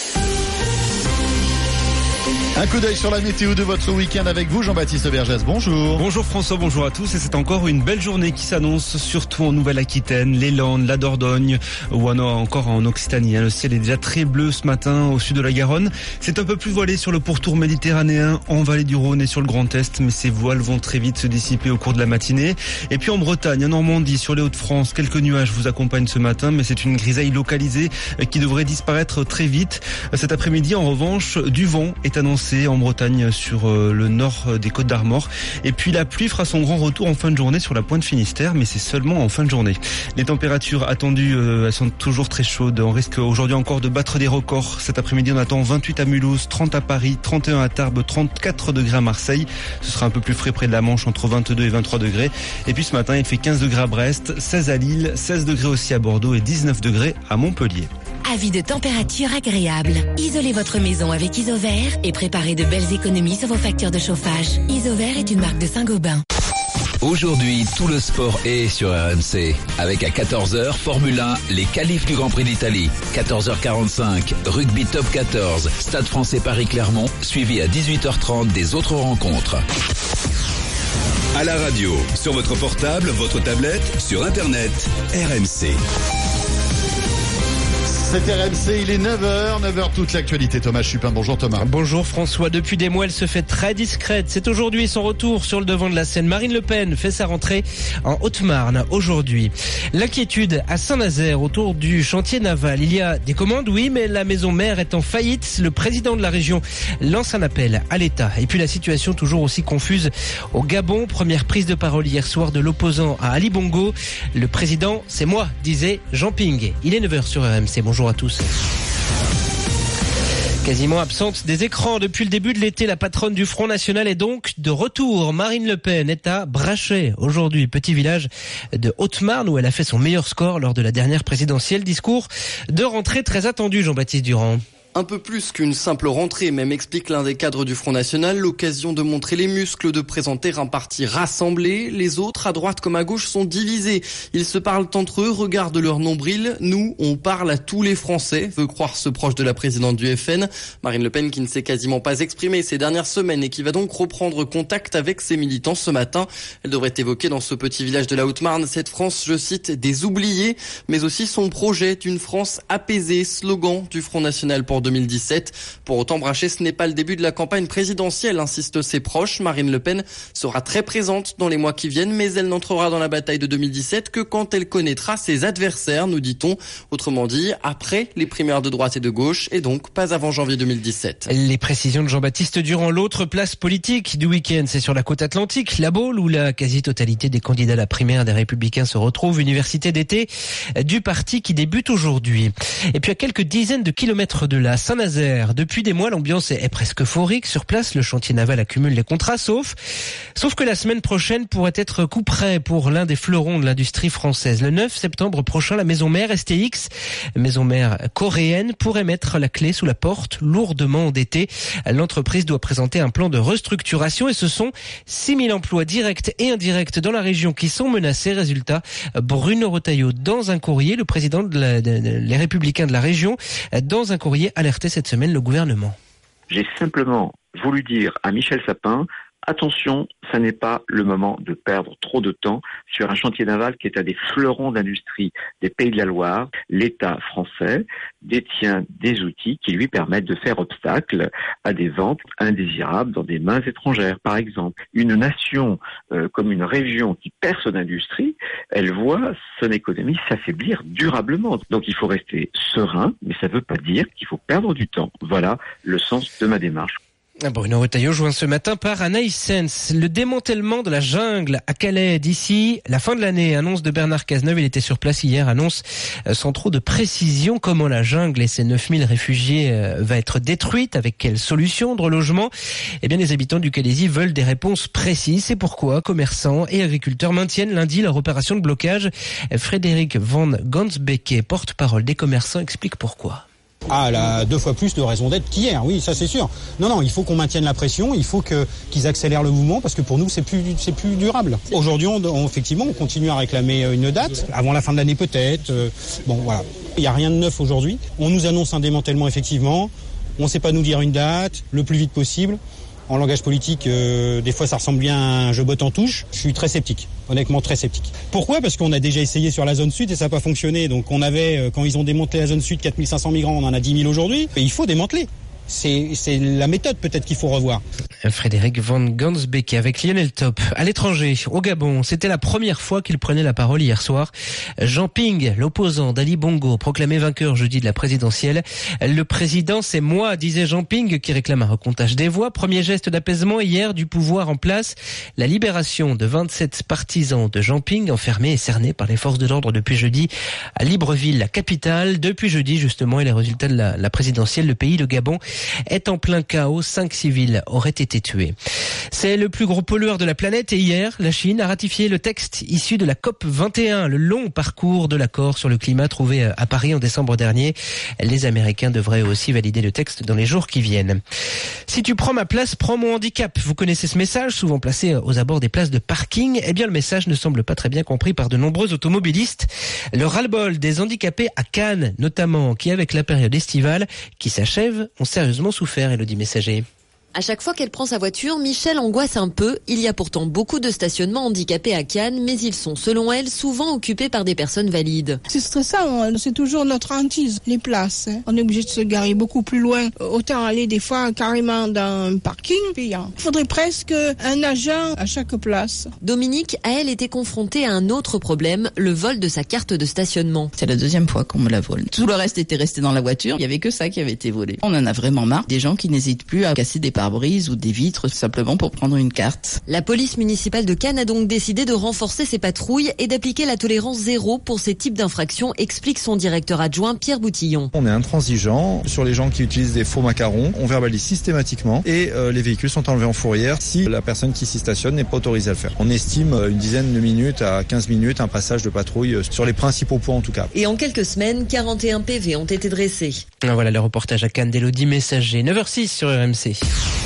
Un coup d'œil sur la météo de votre week-end avec vous, Jean-Baptiste Vergès. Bonjour. Bonjour François, bonjour à tous. Et c'est encore une belle journée qui s'annonce, surtout en Nouvelle-Aquitaine, les Landes, la Dordogne ou encore en Occitanie. Le ciel est déjà très bleu ce matin au sud de la Garonne. C'est un peu plus voilé sur le pourtour méditerranéen, en vallée du Rhône et sur le Grand Est, mais ces voiles vont très vite se dissiper au cours de la matinée. Et puis en Bretagne, en Normandie, sur les Hauts-de-France, quelques nuages vous accompagnent ce matin, mais c'est une grisaille localisée qui devrait disparaître très vite. Cet après-midi, en revanche, du vent est annoncé en Bretagne sur le nord des Côtes d'Armor. Et puis la pluie fera son grand retour en fin de journée sur la pointe Finistère, mais c'est seulement en fin de journée. Les températures attendues, euh, elles sont toujours très chaudes. On risque aujourd'hui encore de battre des records. Cet après-midi, on attend vingt-huit à Mulhouse, trente à Paris, trente et un à Tarbes, trente-quatre degrés à Marseille. Ce sera un peu plus frais près de la Manche, entre vingt-deux et vingt-trois degrés. Et puis ce matin, il fait quinze degrés à Brest, seize à Lille, seize degrés aussi à Bordeaux et dix-neuf degrés à Montpellier. Avis de température agréable. Isolez votre maison avec Isover et préparez de belles économies sur vos factures de chauffage. Isover est une marque de Saint-Gobain. Aujourd'hui, tout le sport est sur R M C. Avec à quatorze heures, Formule un, les qualifs du Grand Prix d'Italie. quatorze heures quarante-cinq, rugby top quatorze, Stade français Paris-Clermont, suivi à dix-huit heures trente des autres rencontres. À la radio, sur votre portable, votre tablette, sur Internet, R M C. C'est R M C, il est neuf heures, neuf heures toute l'actualité. Thomas Chupin, bonjour Thomas. Bonjour François, depuis des mois elle se fait très discrète. C'est aujourd'hui son retour sur le devant de la scène. Marine Le Pen fait sa rentrée en Haute-Marne aujourd'hui. L'inquiétude à Saint-Nazaire autour du chantier naval. Il y a des commandes, oui, mais la maison mère est en faillite. Le président de la région lance un appel à l'État. Et puis la situation toujours aussi confuse au Gabon. Première prise de parole hier soir de l'opposant à Ali Bongo. Le président, c'est moi, disait Jean Ping. Il est neuf heures sur R M C. Bonjour à tous. Quasiment absente des écrans depuis le début de l'été, la patronne du Front National est donc de retour. Marine Le Pen est à Brachet aujourd'hui, petit village de Haute-Marne où elle a fait son meilleur score lors de la dernière présidentielle. Discours de rentrée très attendu, Jean-Baptiste Durand. Un peu plus qu'une simple rentrée, même, explique l'un des cadres du Front National, l'occasion de montrer les muscles, de présenter un parti rassemblé. Les autres, à droite comme à gauche, sont divisés. Ils se parlent entre eux, regardent leur nombril. Nous, on parle à tous les Français, veut croire ce proche de la présidente du F N. Marine Le Pen qui ne s'est quasiment pas exprimée ces dernières semaines et qui va donc reprendre contact avec ses militants ce matin. Elle devrait évoquer dans ce petit village de la Haute-Marne cette France, je cite, des oubliés, mais aussi son projet d'une France apaisée, slogan du Front National pour deux mille dix-sept. Pour autant, Brachet, ce n'est pas le début de la campagne présidentielle, insistent ses proches. Marine Le Pen sera très présente dans les mois qui viennent, mais elle n'entrera dans la bataille de deux mille dix-sept que quand elle connaîtra ses adversaires, nous dit-on. Autrement dit, après les primaires de droite et de gauche, et donc pas avant janvier deux mille dix-sept. Les précisions de Jean-Baptiste Durand. L'autre place politique du week-end, c'est sur la côte atlantique, la Baule, où la quasi-totalité des candidats à la primaire des Républicains se retrouvent. Université d'été du parti qui débute aujourd'hui. Et puis à quelques dizaines de kilomètres de là, Saint-Nazaire. Depuis des mois, l'ambiance est presque euphorique. Sur place, le chantier naval accumule les contrats, sauf, sauf que la semaine prochaine pourrait être coup près pour l'un des fleurons de l'industrie française. Le neuf septembre prochain, la maison mère S T X, maison mère coréenne, pourrait mettre la clé sous la porte, lourdement endettée. L'entreprise doit présenter un plan de restructuration et ce sont six mille emplois directs et indirects dans la région qui sont menacés. Résultat, Bruno Retailleau, dans un courrier, le président de, la, de, de les Républicains de la région, dans un courrier alerté cette semaine le gouvernement. J'ai simplement voulu dire à Michel Sapin, attention, ça n'est pas le moment de perdre trop de temps sur un chantier naval qui est un des fleurons d'industrie des Pays de la Loire. L'État français détient des outils qui lui permettent de faire obstacle à des ventes indésirables dans des mains étrangères. Par exemple, une nation euh, comme une région qui perd son industrie, elle voit son économie s'affaiblir durablement. Donc il faut rester serein, mais ça ne veut pas dire qu'il faut perdre du temps. Voilà le sens de ma démarche. Bruno Retailleau joint ce matin par Anaïs Sens. Le démantèlement de la jungle à Calais d'ici la fin de l'année. Annonce de Bernard Cazeneuve, il était sur place hier. Annonce sans trop de précision. Comment la jungle et ses neuf mille réfugiés va être détruite? Avec quelle solution de relogement? Eh bien, les habitants du Calaisis veulent des réponses précises. C'est pourquoi commerçants et agriculteurs maintiennent lundi leur opération de blocage. Frédéric Van Gansbeke, porte-parole des commerçants, explique pourquoi. Ah, elle a deux fois plus de raison d'être qu'hier, oui, ça c'est sûr. Non, non, il faut qu'on maintienne la pression, il faut que, qu'ils accélèrent le mouvement parce que pour nous c'est plus, c'est plus durable. Aujourd'hui, on, on, effectivement, on continue à réclamer une date, avant la fin de l'année peut-être. Euh, bon, voilà. Il n'y a rien de neuf aujourd'hui. On nous annonce un démantèlement effectivement. On ne sait pas nous dire une date, le plus vite possible. En langage politique, euh, des fois ça ressemble bien à un je botte en touche. Je suis très sceptique, honnêtement très sceptique. Pourquoi ? Parce qu'on a déjà essayé sur la zone sud et ça n'a pas fonctionné. Donc on avait, euh, quand ils ont démantelé la zone sud, quatre mille cinq cents migrants, on en a dix mille aujourd'hui. Et il faut démanteler. C'est, c'est la méthode peut-être qu'il faut revoir. Frédéric Van Gansbeke avec Lionel Top. À l'étranger, au Gabon, c'était la première fois qu'il prenait la parole hier soir. Jean Ping, l'opposant d'Ali Bongo, proclamé vainqueur jeudi de la présidentielle. Le président, c'est moi, disait Jean Ping, qui réclame un recomptage des voix. Premier geste d'apaisement hier du pouvoir en place. La libération de vingt-sept partisans de Jean Ping, enfermés et cernés par les forces de l'ordre depuis jeudi à Libreville, la capitale. Depuis jeudi, justement, et les résultats de la, la présidentielle, le pays, le Gabon, est en plein chaos. Cinq civils auraient été tués. C'est le plus gros pollueur de la planète et hier, la Chine a ratifié le texte issu de la COP vingt et un, le long parcours de l'accord sur le climat trouvé à Paris en décembre dernier. Les Américains devraient aussi valider le texte dans les jours qui viennent. Si tu prends ma place, prends mon handicap. Vous connaissez ce message, souvent placé aux abords des places de parking. Eh bien, le message ne semble pas très bien compris par de nombreux automobilistes. Le ras-le-bol des handicapés à Cannes, notamment, qui avec la période estivale qui s'achève, ont sérieusement souffert, Elodie Messager. À chaque fois qu'elle prend sa voiture, Michel angoisse un peu. Il y a pourtant beaucoup de stationnements handicapés à Cannes, mais ils sont, selon elle, souvent occupés par des personnes valides. C'est stressant, c'est toujours notre hantise, les places. On est obligé de se garer beaucoup plus loin. Autant aller des fois carrément dans un parking payant. Il faudrait presque un agent à chaque place. Dominique a, elle, été confrontée à un autre problème, le vol de sa carte de stationnement. C'est la deuxième fois qu'on me la vole. Tout le reste était resté dans la voiture, il y avait que ça qui avait été volé. On en a vraiment marre. Des gens qui n'hésitent plus à casser des pare-brise ou des vitres simplement pour prendre une carte. La police municipale de Cannes a donc décidé de renforcer ses patrouilles et d'appliquer la tolérance zéro pour ces types d'infractions, explique son directeur adjoint Pierre Boutillon. On est intransigeant sur les gens qui utilisent des faux macarons, on verbalise systématiquement et euh, les véhicules sont enlevés en fourrière si la personne qui s'y stationne n'est pas autorisée à le faire. On estime une dizaine de minutes à quinze minutes un passage de patrouille sur les principaux points en tout cas. Et en quelques semaines, quarante et un P V ont été dressés. Voilà le reportage à Cannes d'Elodie Messager, neuf heures six sur R M C.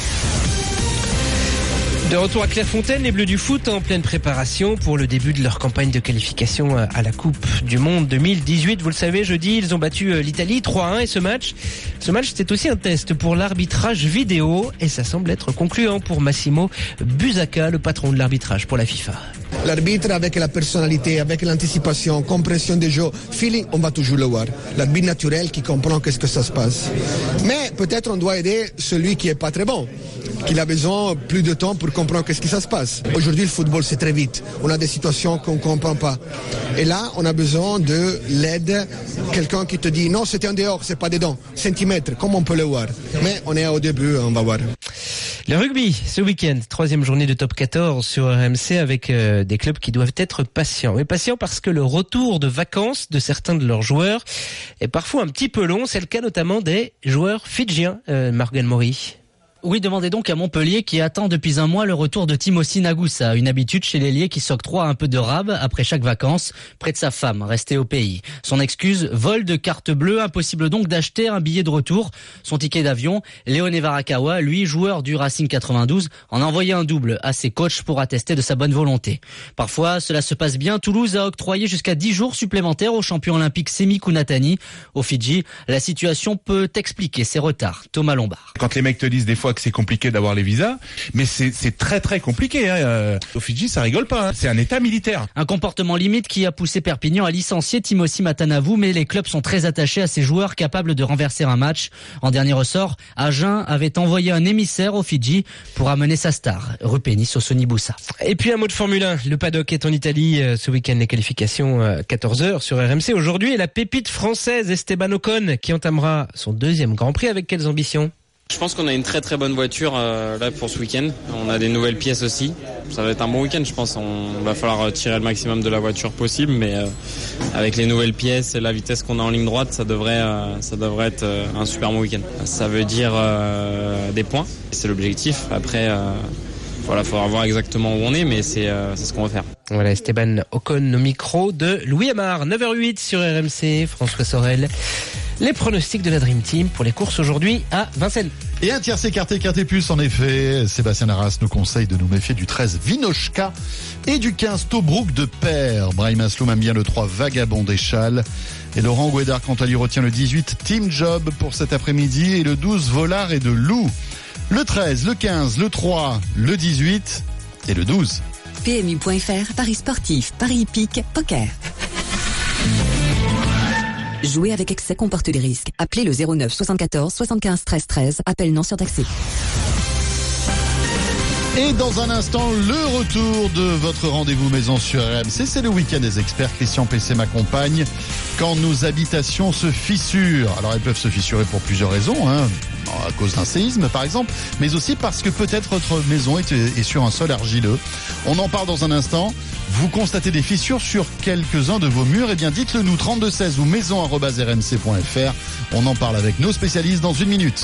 De retour à Clairefontaine, les Bleus du foot en pleine préparation pour le début de leur campagne de qualification à la Coupe du Monde deux mille dix-huit. Vous le savez, jeudi, ils ont battu l'Italie trois à un et ce match, ce match c'était aussi un test pour l'arbitrage vidéo et ça semble être concluant pour Massimo Busacca, le patron de l'arbitrage pour la FIFA. L'arbitre, avec la personnalité, avec l'anticipation, compréhension des jeux, feeling, on va toujours le voir. L'arbitre naturel qui comprend qu'est-ce que ça se passe. Mais peut-être on doit aider celui qui est pas très bon, qui a besoin plus de temps pour comprendre qu'est-ce qui ça se passe. Aujourd'hui, le football, c'est très vite. On a des situations qu'on ne comprend pas. Et là, on a besoin de l'aide, quelqu'un qui te dit non, c'était en dehors, c'est pas dedans, centimètres, comment on peut le voir. Mais on est au début, on va voir. Le rugby, ce week-end, troisième journée de top quatorze sur R M C avec euh, des clubs qui doivent être patients. Mais patients parce que le retour de vacances de certains de leurs joueurs est parfois un petit peu long. C'est le cas notamment des joueurs fidjiens, euh, Morgan Maury. Oui, demandez donc à Montpellier qui attend depuis un mois le retour de Timothy Nagusa, une habitude chez l'ailier qui s'octroie un peu de rab après chaque vacances près de sa femme, restée au pays. Son excuse, vol de carte bleue, impossible donc d'acheter un billet de retour. Son ticket d'avion, Léoné Varakawa, lui, joueur du Racing quatre-vingt-douze, en a envoyé un double à ses coachs pour attester de sa bonne volonté. Parfois, cela se passe bien. Toulouse a octroyé jusqu'à dix jours supplémentaires au champion olympique Semi Kunatani. Au Fidji, la situation peut expliquer ces retards. Thomas Lombard. Quand les mecs te disent des fois que c'est compliqué d'avoir les visas, mais c'est, c'est très très compliqué. Hein. Euh, au Fidji, ça rigole pas. Hein. C'est un état militaire. Un comportement limite qui a poussé Perpignan à licencier Timothy Matanavu, mais les clubs sont très attachés à ces joueurs capables de renverser un match. En dernier ressort, Agen avait envoyé un émissaire au Fidji pour amener sa star, Rupeni Sossoni-Boussa. Et puis un mot de Formule un. Le paddock est en Italie ce week-end. Les qualifications quatorze heures sur R M C aujourd'hui. Et la pépite française Esteban Ocon qui entamera son deuxième Grand Prix avec quelles ambitions ? Je pense qu'on a une très très bonne voiture euh, là pour ce week-end. On a des nouvelles pièces aussi. Ça va être un bon week-end, je pense. On va falloir tirer le maximum de la voiture possible, mais euh, avec les nouvelles pièces et la vitesse qu'on a en ligne droite, ça devrait euh, ça devrait être euh, un super bon week-end. Ça veut dire euh, des points. C'est l'objectif. Après, euh, voilà, il faudra voir exactement où on est, mais c'est euh, c'est ce qu'on va faire. Voilà, Esteban Ocon au micro de Louis Amar. neuf heures huit sur R M C. François Sorel. Les pronostics de la Dream Team pour les courses aujourd'hui à Vincennes. Et un tiercé quarté quarté plus, en effet. Sébastien Arras nous conseille de nous méfier du treize Vinochka et du quinze Tobruk de Père. Brahim Asloum aime bien le trois Vagabond d'Échal. Et Laurent Guédard, quant à lui, retient le dix-huit Team Job pour cet après-midi et le douze Volard et de Loup. Le treize, le quinze, le trois, le dix-huit et le douze. P M U point F R, Paris sportif, Paris hippique, poker. Jouer avec excès comporte des risques. Appelez le zéro neuf soixante-quatorze soixante-quinze treize treize. Appel non surtaxé. Et dans un instant, le retour de votre rendez-vous maison sur R M C. C'est le week-end des experts. Christian P C m'accompagne quand nos habitations se fissurent. Alors elles peuvent se fissurer pour plusieurs raisons, hein, à cause d'un séisme par exemple, mais aussi parce que peut-être votre maison est, est sur un sol argileux. On en parle dans un instant. Vous constatez des fissures sur quelques-uns de vos murs, eh bien dites-le nous, trente-deux seize ou maison arobase r m c point f r. On en parle avec nos spécialistes dans une minute.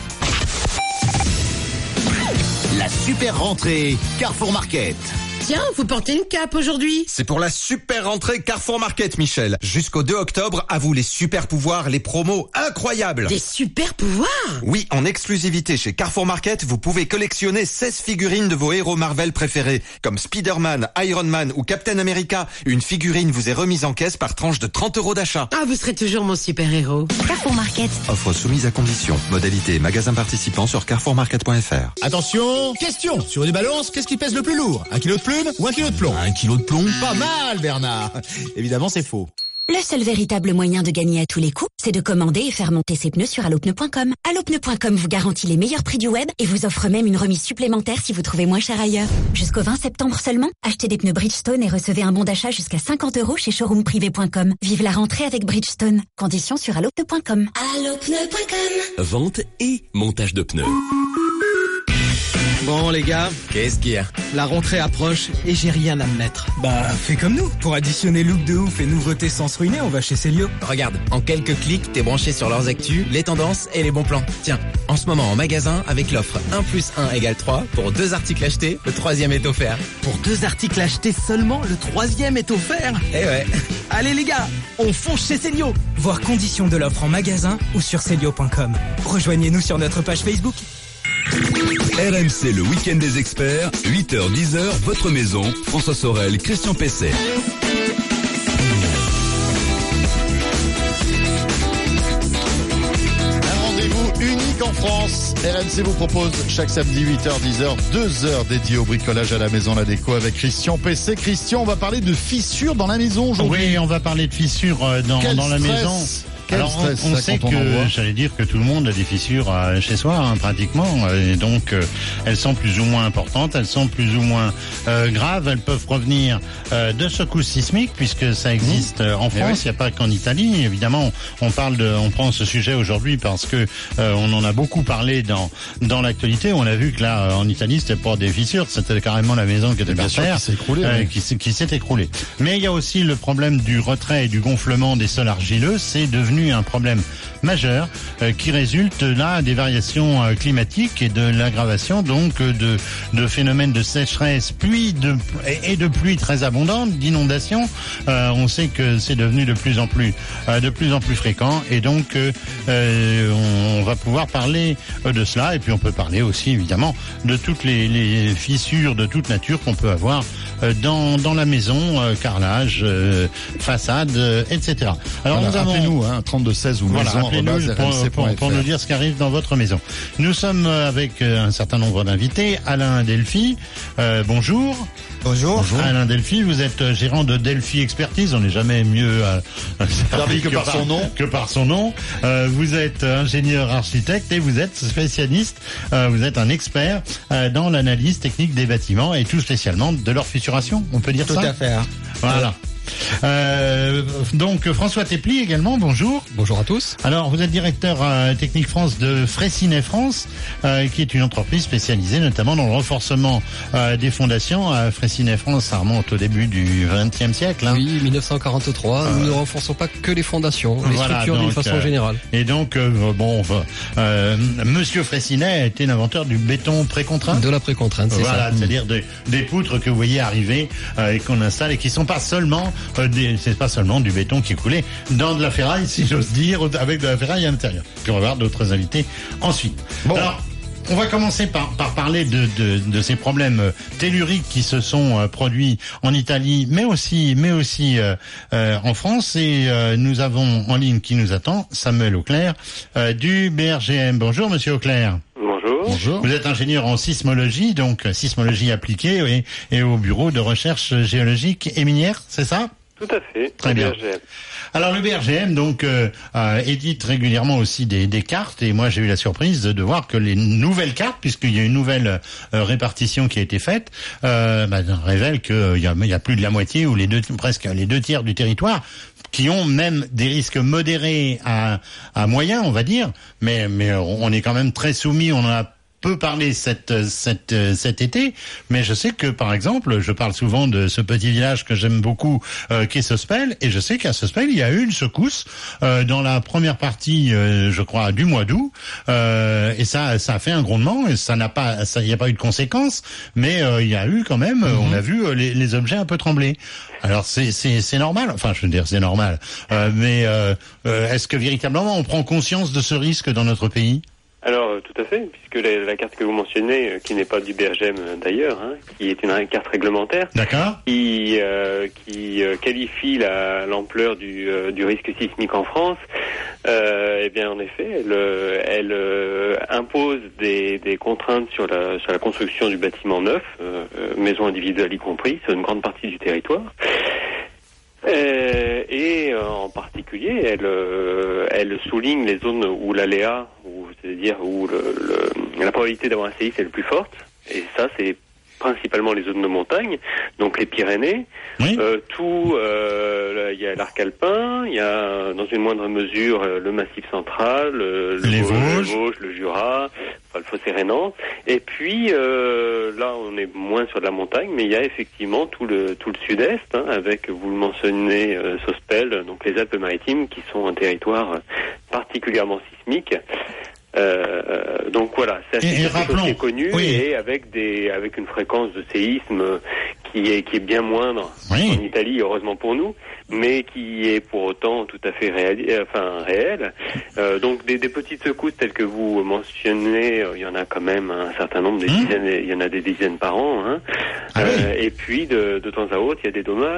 La super rentrée Carrefour Market. Tiens, vous portez une cape aujourd'hui. C'est pour la super rentrée Carrefour Market, Michel. Jusqu'au deux octobre, à vous les super pouvoirs, les promos incroyables. Des super pouvoirs ? Oui, en exclusivité chez Carrefour Market, vous pouvez collectionner seize figurines de vos héros Marvel préférés, comme Spider-Man, Iron Man ou Captain America. Une figurine vous est remise en caisse par tranche de trente euros d'achat. Ah, vous serez toujours mon super-héros. Carrefour Market. Offre soumise à condition. Modalité magasin participant sur carrefour market point f r. Attention, question. Sur une balance, qu'est-ce qui pèse le plus lourd ? Un kilo de plume ou un kilo de plomb ? Un kilo de plomb. Pas mal, Bernard. Évidemment, c'est faux. Le seul véritable moyen de gagner à tous les coups, c'est de commander et faire monter ses pneus sur allopneu point com. allopneu point com vous garantit les meilleurs prix du web et vous offre même une remise supplémentaire si vous trouvez moins cher ailleurs. Jusqu'au vingt septembre seulement, achetez des pneus Bridgestone et recevez un bon d'achat jusqu'à cinquante euros chez showroom privé point com. Vive la rentrée avec Bridgestone. Conditions sur allopneu point com. allopneu point com. Vente et montage de pneus. Bon les gars, qu'est-ce qu'il y a ? La rentrée approche et j'ai rien à me mettre. Bah fais comme nous, pour additionner look de ouf et nouveautés sans se ruiner, on va chez Célio. Regarde, en quelques clics, t'es branché sur leurs actus, les tendances et les bons plans. Tiens, en ce moment en magasin, avec l'offre un plus un égale trois, pour deux articles achetés, le troisième est offert. Pour deux articles achetés seulement, le troisième est offert ? Eh ouais. Allez les gars, on fonce chez Célio. Voir conditions de l'offre en magasin ou sur célio point com. Rejoignez-nous sur notre page Facebook. R M C, le week-end des experts, huit heures dix heures, votre maison, François Sorel, Christian P C. Un rendez-vous unique sismique en France. R M C vous propose chaque samedi huit heures dix heures, deux heures dédiées au bricolage à la maison La Déco avec Christian P C. Christian, on va parler de fissures dans la maison aujourd'hui. Oui, on va parler de fissures dans, dans la maison. Quel Alors, stress, on, on ça, sait quand on en que, voit. j'allais dire que tout le monde a des fissures euh, chez soi, hein, pratiquement, et donc euh, elles sont plus ou moins importantes, elles sont plus ou moins euh, graves, elles peuvent provenir euh, de secousses sismiques, puisque ça existe euh, en France, il n'y a pas qu'en Italie. Évidemment, on parle de, on prend ce sujet aujourd'hui parce que euh, on en a beaucoup parlé dans dans l'actualité. On a vu que là, en Italie, c'était pas des fissures, c'était carrément la maison qui était Bien par sûr, terre, qui s'est écroulée, euh, oui. qui, s'est- qui s'est écroulée. Mais il y a aussi le problème du retrait et du gonflement des sols argileux. C'est devenu un problème majeur euh, qui résulte là des variations euh, climatiques et de l'aggravation donc euh, de, de phénomènes de sécheresse, pluie de, et, et de pluie très abondantes, d'inondations. Euh, on sait que c'est devenu de plus en plus euh, de plus en plus fréquent et donc euh, euh, on, on va pouvoir parler euh, de cela et puis on peut parler aussi évidemment de toutes les, les fissures de toute nature qu'on peut avoir euh, dans dans la maison, euh, carrelage, euh, façade, euh, et cetera. Alors Voilà, nous avons appelez-nous, hein, trente-deux seize ou voilà, maison appelez-nous arobase pour, r m c point pour, f r. pour nous dire ce qui arrive dans votre maison. Nous sommes euh, avec euh, un certain nombre d'invités. Alain Delphi, euh, bonjour. Bonjour. Alain Delphy, vous êtes euh, gérant de Delphi Expertise. On n'est jamais mieux euh, servi que par son nom. Que par son nom. Euh, vous êtes euh, ingénieur architecte et vous êtes spécialiste. euh, vous êtes un expert euh, dans l'analyse technique des bâtiments et tout spécialement de leur fissuration. On peut dire Tout ça à fait. hein. Voilà. Euh, donc François Tepli également, bonjour. Bonjour à tous. Alors vous êtes directeur euh, technique France de Fraissinet France, euh, qui est une entreprise spécialisée notamment dans le renforcement euh, des fondations. Euh, Fraissinet France, ça remonte au début du vingtième siècle. Hein. Oui, mille neuf cent quarante-trois. Euh, Nous ne renforçons pas que les fondations, les Voilà, structures d'une donc, façon euh, générale. Et donc euh, bon, euh, Monsieur Fraissinet a été l'inventeur du béton précontraint. De la précontrainte, c'est voilà, ça. c'est-à-dire de, des poutres que vous voyez arriver euh, et qu'on installe et qui sont pas seulement euh, des, c'est pas seulement du béton qui est coulé dans de la ferraille, si j'ose dire, avec de la ferraille à l'intérieur. Puis on va voir d'autres invités ensuite. Bon. Alors, on va commencer par, par parler de, de, de ces problèmes euh, telluriques qui se sont euh, produits en Italie, mais aussi, mais aussi euh, euh, en France. Et euh, nous avons en ligne qui nous attend, Samuel Auclair, euh, du B R G M. Bonjour, Monsieur Auclair. Bonjour. Bonjour. Vous êtes ingénieur en sismologie, donc euh, sismologie appliquée, et, et au bureau de recherche géologique et minière, c'est ça? Tout à fait. Très bien. B R G M. Alors le B R G M donc euh, euh, édite régulièrement aussi des, des cartes et moi j'ai eu la surprise de, de voir que les nouvelles cartes, puisqu'il y a une nouvelle euh, répartition qui a été faite, euh, bah, révèlent qu'il y a, il y a plus de la moitié ou les deux, presque les deux tiers du territoire qui ont même des risques modérés à, à moyens, on va dire, mais, mais on est quand même très soumis, on en a peu parlé cette, cette, cet été, mais je sais que, par exemple, je parle souvent de ce petit village que j'aime beaucoup, euh, qui est Sospel, et je sais qu'à Sospel, il y a eu une secousse euh, dans la première partie, euh, je crois, du mois d'août, euh, et ça, ça a fait un grondement, et ça n'a pas, ça, il n'y a pas eu de conséquences, mais euh, il y a eu quand même, mm-hmm. on a vu euh, les, les objets un peu trembler. Alors c'est, c'est, c'est normal, enfin je veux dire c'est normal, euh, mais euh, euh, est-ce que véritablement on prend conscience de ce risque dans notre pays ? Alors, euh, tout à fait, puisque la, la carte que vous mentionnez, euh, qui n'est pas du B R G M euh, d'ailleurs, hein, qui est une carte réglementaire, D'accord. qui, euh, qui euh, qualifie la, l'ampleur du, euh, du risque sismique en France, euh, eh bien en effet, elle, euh, elle euh, impose des, des contraintes sur la, sur la construction du bâtiment neuf, euh, euh, maison individuelle y compris, sur une grande partie du territoire. Euh, et euh, en particulier, elle, euh, elle souligne les zones où l'aléa, où, c'est-à-dire où le, le, la probabilité d'avoir un séisme est le plus forte. Et ça, c'est principalement les zones de montagne, donc les Pyrénées, oui. euh, tout, euh, il y a l'arc alpin, il y a dans une moindre mesure euh, le Massif central, euh, le, les Vosges, Vosges. le Vosges, le Jura, enfin, le Fossé rhénan, et puis euh, là on est moins sur de la montagne, mais il y a effectivement tout le tout le sud-est, hein, avec, vous le mentionnez, euh, Sospel, donc les Alpes-Maritimes, qui sont un territoire particulièrement sismique. Euh, donc voilà, c'est Et- et quelque chose rappelons, qui est connu, oui. et avec des avec une fréquence de séisme qui est qui est bien moindre Oui. en Italie, heureusement pour nous, mais qui est pour autant tout à fait réel, enfin réel. Euh, donc des, des petites secousses telles que vous mentionnez, euh, il y en a quand même un certain nombre, des Mmh. dizaines, il y en a des dizaines par an. Hein. Ah oui. Euh, et puis de, de temps à autre, il y a des dommages.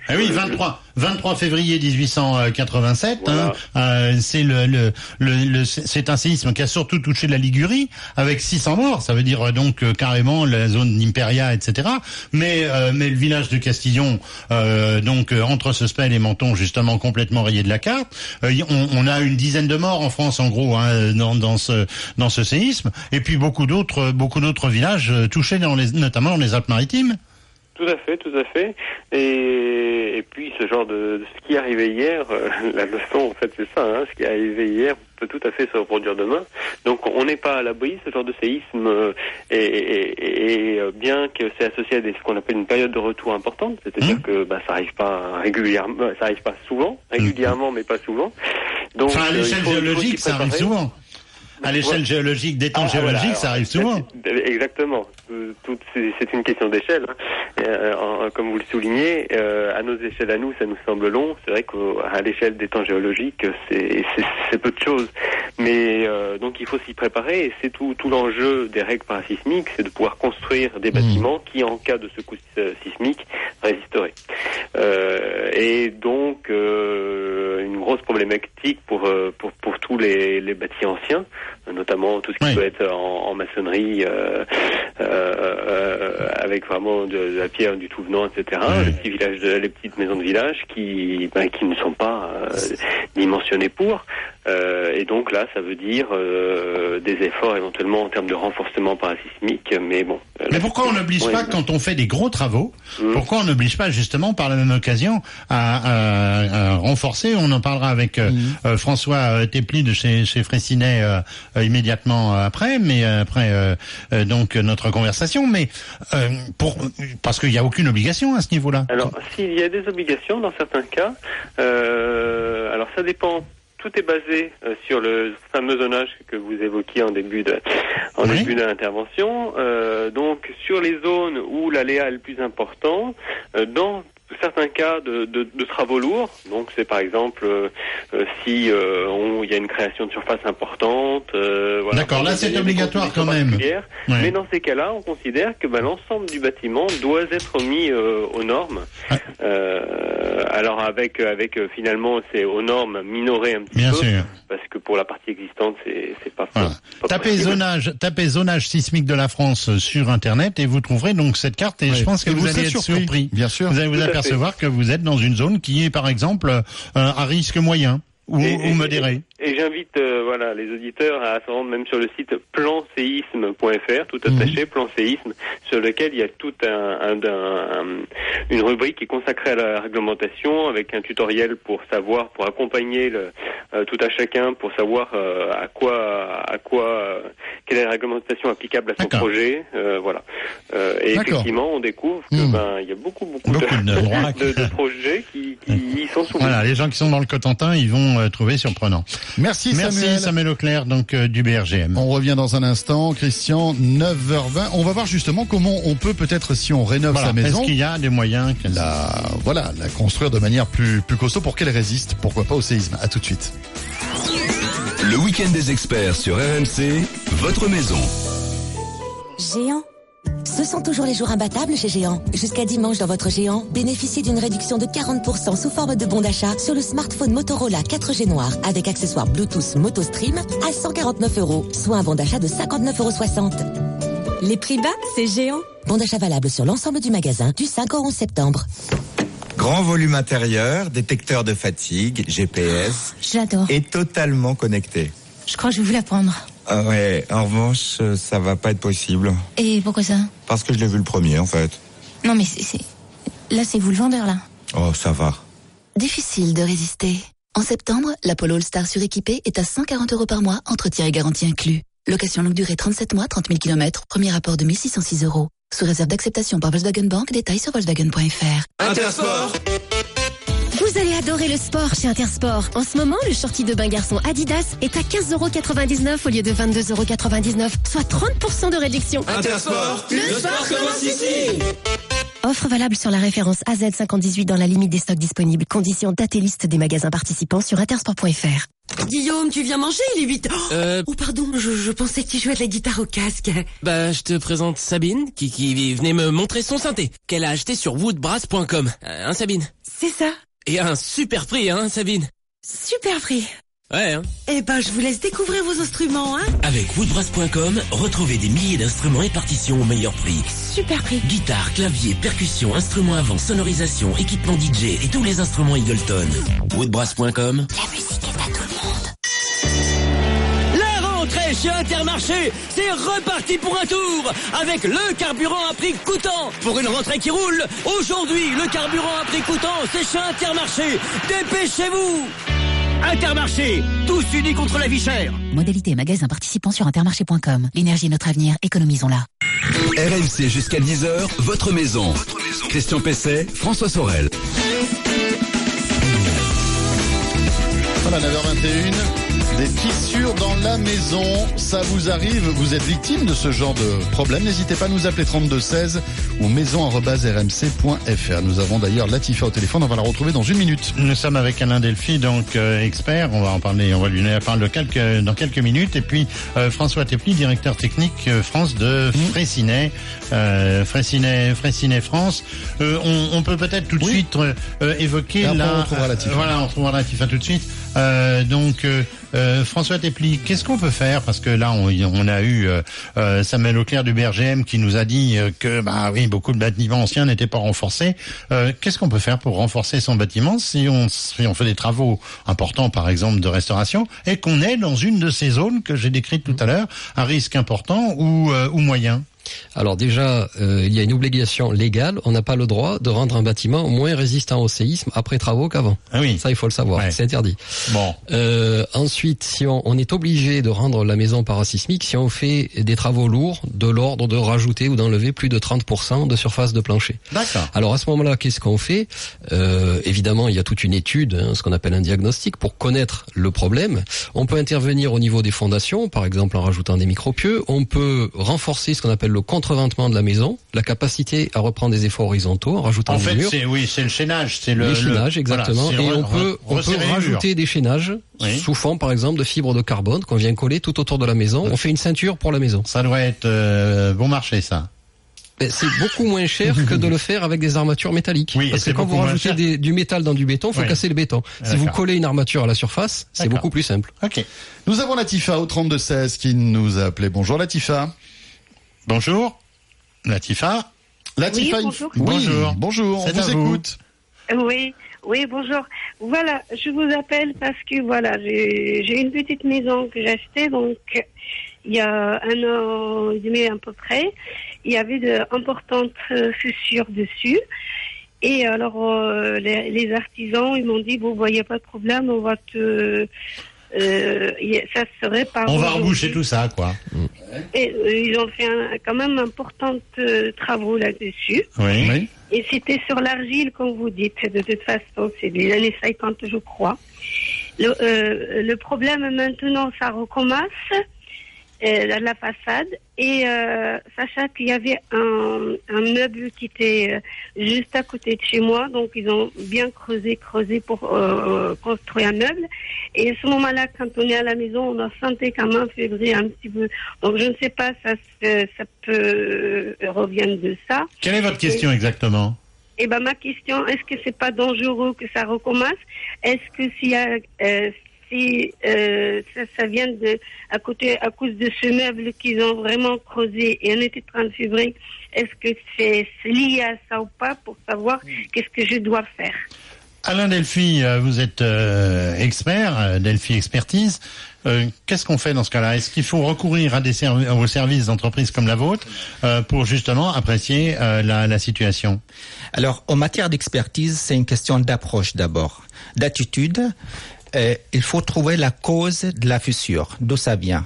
Ah oui, vingt-trois, vingt-trois février dix-huit cent quatre-vingt-sept. Voilà. Hein, euh, c'est le, le, le, le, c'est un séisme qui a surtout touché la Ligurie avec six cents morts. Ça veut dire donc euh, carrément la zone d'Imperia, et cetera. Mais euh, mais le village de Castillon, euh, donc euh, entre Sospel et Menton, justement complètement rayé de la carte. Euh, on, on a une dizaine de morts en France, en gros, hein, dans, dans ce dans ce séisme. Et puis beaucoup d'autres beaucoup d'autres villages touchés dans les, notamment dans les Alpes-Maritimes. Tout à fait, tout à fait. Et, et puis ce genre de, de ce qui est arrivé hier, euh, la leçon en fait c'est ça, hein, ce qui est arrivé hier peut tout à fait se reproduire demain. Donc on n'est pas à l'abri, ce genre de séisme, euh, et, et, et bien que c'est associé à des, ce qu'on appelle une période de retour importante, c'est-à-dire mmh. que bah, ça arrive pas régulièrement, ça arrive pas souvent, régulièrement mmh. mais pas souvent. Donc enfin, à l'échelle euh, géologique, ça arrive souvent. À l'échelle ouais. géologique, des temps ah, géologiques, voilà. ça arrive souvent. Exactement. Tout, c'est, c'est une question d'échelle. Hein. Euh, comme vous le soulignez, euh, à nos échelles à nous, ça nous semble long. C'est vrai qu'à l'échelle des temps géologiques, c'est, c'est, c'est peu de choses. Mais euh, donc il faut s'y préparer. Et c'est tout, tout l'enjeu des règles parasismiques, c'est de pouvoir construire des bâtiments mmh. qui, en cas de secousse sismique, résisteraient. Euh, et donc euh, une grosse problématique pour pour pour tous les, les bâtis anciens, notamment tout ce qui oui. peut être en, en maçonnerie, euh, euh, avec vraiment de, de la pierre, du tout venant, et cetera. Oui. Les petits villages, de, les petites maisons de village qui, ben, qui ne sont pas euh, dimensionnées pour. Euh, et donc là, ça veut dire euh, des efforts éventuellement en termes de renforcement parasismique. Mais bon. Mais pourquoi on n'oblige ouais, pas ouais. quand on fait des gros travaux mmh. Pourquoi on n'oblige pas justement par la même occasion à, à, à renforcer? On en parlera avec euh, mmh. euh, François Tepli de chez, chez Fraissinet euh, euh, immédiatement après, mais euh, après euh, euh, donc notre conversation. Mais euh, pour parce qu'il n'y a aucune obligation à ce niveau-là. Alors, s'il y a des obligations dans certains cas, euh, alors ça dépend. Tout est basé euh, sur le fameux zonage que vous évoquiez en début de, en oui. début de l'intervention. Euh, donc, sur les zones où l'aléa est le plus important, euh, dans certains cas de, de, de travaux lourds, donc c'est par exemple euh, euh, si euh, on, il y a une création de surface importante. Euh, voilà, D'accord, là c'est obligatoire quand même. Ouais. Mais dans ces cas-là, on considère que bah, l'ensemble du bâtiment doit être mis euh, aux normes. Ah. Euh, alors avec avec euh, finalement c'est aux normes minorées un petit Bien peu, sûr. parce que pour la partie existante c'est c'est pas. Voilà. pas tapez possible. zonage, tapez zonage sismique de la France sur internet et vous trouverez donc cette carte et ouais. je pense que et vous, vous allez être surpris. surpris. Bien sûr. Vous allez vous apercevoir que vous êtes dans une zone qui est par exemple euh, à risque moyen ou, et, ou modéré. Et, et j'invite euh, voilà les auditeurs à se rendre même sur le site plan séisme point f r, tout attaché, mmh. plan séisme, sur lequel il y a tout un, un, un, un une rubrique qui est consacrée à la réglementation avec un tutoriel pour savoir, pour accompagner le, euh, tout à chacun pour savoir euh, à quoi à quoi euh, quelle est la réglementation applicable à son D'accord. projet, euh, voilà. Euh, et D'accord. effectivement, on découvre que mmh. ben il y a beaucoup beaucoup, beaucoup de, de, de, de projets qui, qui y sont soumis. Voilà, les gens qui sont dans le Cotentin, ils vont euh, trouver surprenant. Merci, Merci Samuel. Samuel Auclair, donc euh, du B R G M. On revient dans un instant, Christian, neuf heures vingt. On va voir justement comment on peut peut-être, si on rénove voilà. sa maison, est-ce qu'il y a des moyens que... la, voilà, la construire de manière plus, plus costaud pour qu'elle résiste, pourquoi pas au séisme. À tout de suite. Le week-end des experts sur R M C, votre maison. Géant. Ce sont toujours les jours imbattables chez Géant. Jusqu'à dimanche dans votre Géant, bénéficiez d'une réduction de quarante pour cent sous forme de bon d'achat sur le smartphone Motorola quatre G noir avec accessoires Bluetooth MotoStream à cent quarante-neuf euros, soit un bon d'achat de cinquante-neuf euros soixante. Les prix bas, c'est Géant. Bon d'achat valable sur l'ensemble du magasin du cinq au onze septembre. Grand volume intérieur, détecteur de fatigue, G P S. J'adore. Et totalement connecté. Je crois que je vais vous la prendre. Ah ouais, en revanche, ça va pas être possible. Et pourquoi ça? Parce que je l'ai vu le premier, en fait. Non mais c'est... c'est... Là, c'est vous le vendeur, là. Oh, ça va. Difficile de résister. En septembre, la Polo All-Star suréquipée est à cent quarante euros par mois, entretien et garantie inclus. Location longue durée trente-sept mois, trente mille kilomètres, premier rapport de mille six cent six euros. Sous réserve d'acceptation par Volkswagen Bank, détails sur Volkswagen point f r. Intersport. Vous allez adorer le sport chez Intersport. En ce moment, le shorty de bain garçon Adidas est à quinze euros quatre-vingt-dix-neuf au lieu de vingt-deux euros quatre-vingt-dix-neuf, soit trente pour cent de réduction. Intersport, le sport commence ici. Offre valable sur la référence A Z cinquante dix-huit dans la limite des stocks disponibles. Conditions date et liste des magasins participants sur intersport point f r. Guillaume, tu viens manger, il est huit. Oh, Euh... oh pardon, je, je pensais que tu jouais de la guitare au casque. Bah, je te présente Sabine, qui, qui venait me montrer son synthé, qu'elle a acheté sur woodbrass point com. Euh, hein, Sabine? C'est ça. Et un super prix, hein, Sabine? Super prix. Ouais, hein. Eh ben, je vous laisse découvrir vos instruments, hein. Avec woodbrass point com, retrouvez des milliers d'instruments et partitions au meilleur prix. Super prix. Guitare, clavier, percussion, instruments avant, sonorisation, équipement D J et tous les instruments Eagleton. woodbrass point com. La musique est à tout le monde. La rentrée chez Intermarché, c'est reparti pour un tour avec le carburant à prix coûtant. Pour une rentrée qui roule, aujourd'hui, le carburant à prix coûtant, c'est chez Intermarché. Dépêchez-vous! Intermarché, tous unis contre la vie chère. Modalité magasin participant sur intermarché point com. L'énergie est notre avenir, économisons-la. R M C jusqu'à dix heures, votre maison. Christian Pesset, François Sorel. Voilà, neuf heures vingt et une, des fissures dans la maison, ça vous arrive, vous êtes victime de ce genre de problème, n'hésitez pas à nous appeler trente-deux seize ou maison arobase r m c point f r. Nous avons d'ailleurs Latifa au téléphone, on va la retrouver dans une minute. Nous sommes avec Alain Delphi, donc euh, expert, on va en parler, on va lui en parler de quelques, dans quelques minutes, et puis euh, François Tepli, directeur technique euh, France de Fraissinet, euh, Fraissinet, Fraissinet France. Euh, on, on peut peut-être tout de oui. suite euh, évoquer là. la, On retrouvera Latifa. Euh, voilà, on retrouvera Latifa tout de suite. Euh, donc euh, euh, François Tepli, qu'est-ce qu'on peut faire? Parce que là, on, on a eu euh, euh, Samuel Auclair du B R G M qui nous a dit euh, que bah oui, beaucoup de bâtiments anciens n'étaient pas renforcés. Euh, qu'est-ce qu'on peut faire pour renforcer son bâtiment si on, si on fait des travaux importants, par exemple de restauration, et qu'on est dans une de ces zones que j'ai décrites tout à l'heure, à risque important ou, euh, ou moyen? Alors déjà, euh, il y a une obligation légale. On n'a pas le droit de rendre un bâtiment moins résistant au séisme après travaux qu'avant. Ah oui. Ça, il faut le savoir. Ouais. C'est interdit. Bon. Euh, ensuite, si on, on est obligé de rendre la maison parasismique, si on fait des travaux lourds, de l'ordre de rajouter ou d'enlever plus de trente pour cent de surface de plancher. D'accord. Alors à ce moment-là, qu'est-ce qu'on fait? euh, Évidemment, il y a toute une étude, hein, ce qu'on appelle un diagnostic, pour connaître le problème. On peut intervenir au niveau des fondations, par exemple en rajoutant des micropieux. On peut renforcer ce qu'on appelle le contreventement de la maison, la capacité à reprendre des efforts horizontaux en rajoutant en des fait, murs. c'est oui, c'est le chaînage, c'est le les chaînages, le, exactement. Voilà, et re, on peut on peut rajouter des chaînages oui. sous forme, par exemple, de fibres de carbone qu'on vient coller tout autour de la maison. On fait une ceinture pour la maison. Ça doit être euh, bon marché, ça. C'est beaucoup moins cher que de le faire avec des armatures métalliques. Oui, parce que quand vous rajoutez des, du métal dans du béton, il faut oui. casser le béton. Si D'accord. vous collez une armature à la surface, c'est D'accord. beaucoup plus simple. Ok. Nous avons Latifa au trente-deux seize qui nous a appelé. Bonjour Latifa. Bonjour. Latifa. Latifa. Oui, bonjour. Oui, bonjour. Bonjour. On vous écoute. Oui, oui, bonjour. Voilà, je vous appelle parce que voilà, j'ai, j'ai une petite maison que j'ai achetée, donc il y a un an et demi à peu près, il y avait d'importantes fissures dessus. Et alors euh, les, les artisans, ils m'ont dit, vous voyez pas de problème, on va te Euh, ça serait par on va emboucher tout ça, quoi. Et euh, ils ont fait un, quand même importants euh, travaux là-dessus. Oui. oui. Et c'était sur l'argile, comme vous dites. De toute façon, c'est des années cinquante, je crois. Le, euh, le problème maintenant, ça recommence. Euh, la façade et euh, sachant qu'il y avait un, un meuble qui était euh, juste à côté de chez moi, donc ils ont bien creusé, creusé pour euh, construire un meuble. Et à ce moment-là, quand on est à la maison, on a senti quand même février un petit peu. Donc je ne sais pas, ça, ça peut euh, revenir de ça. Quelle est votre question et, exactement? Eh ben ma question, est-ce que c'est pas dangereux que ça recommence? Est-ce que s'il y a euh, si euh, ça, ça vient de à côté à cause de ce meuble qu'ils ont vraiment creusé et on était trente février, est-ce que c'est, c'est lié à ça ou pas pour savoir qu'est-ce que je dois faire? Alain Delphi, vous êtes euh, expert, Delphi Expertise. Euh, qu'est-ce qu'on fait dans ce cas-là? Est-ce qu'il faut recourir à des serv- aux services d'entreprises comme la vôtre euh, pour justement apprécier euh, la, la situation? Alors, en matière d'expertise, c'est une question d'approche d'abord, d'attitude. Euh, il faut trouver la cause de la fissure, d'où ça vient.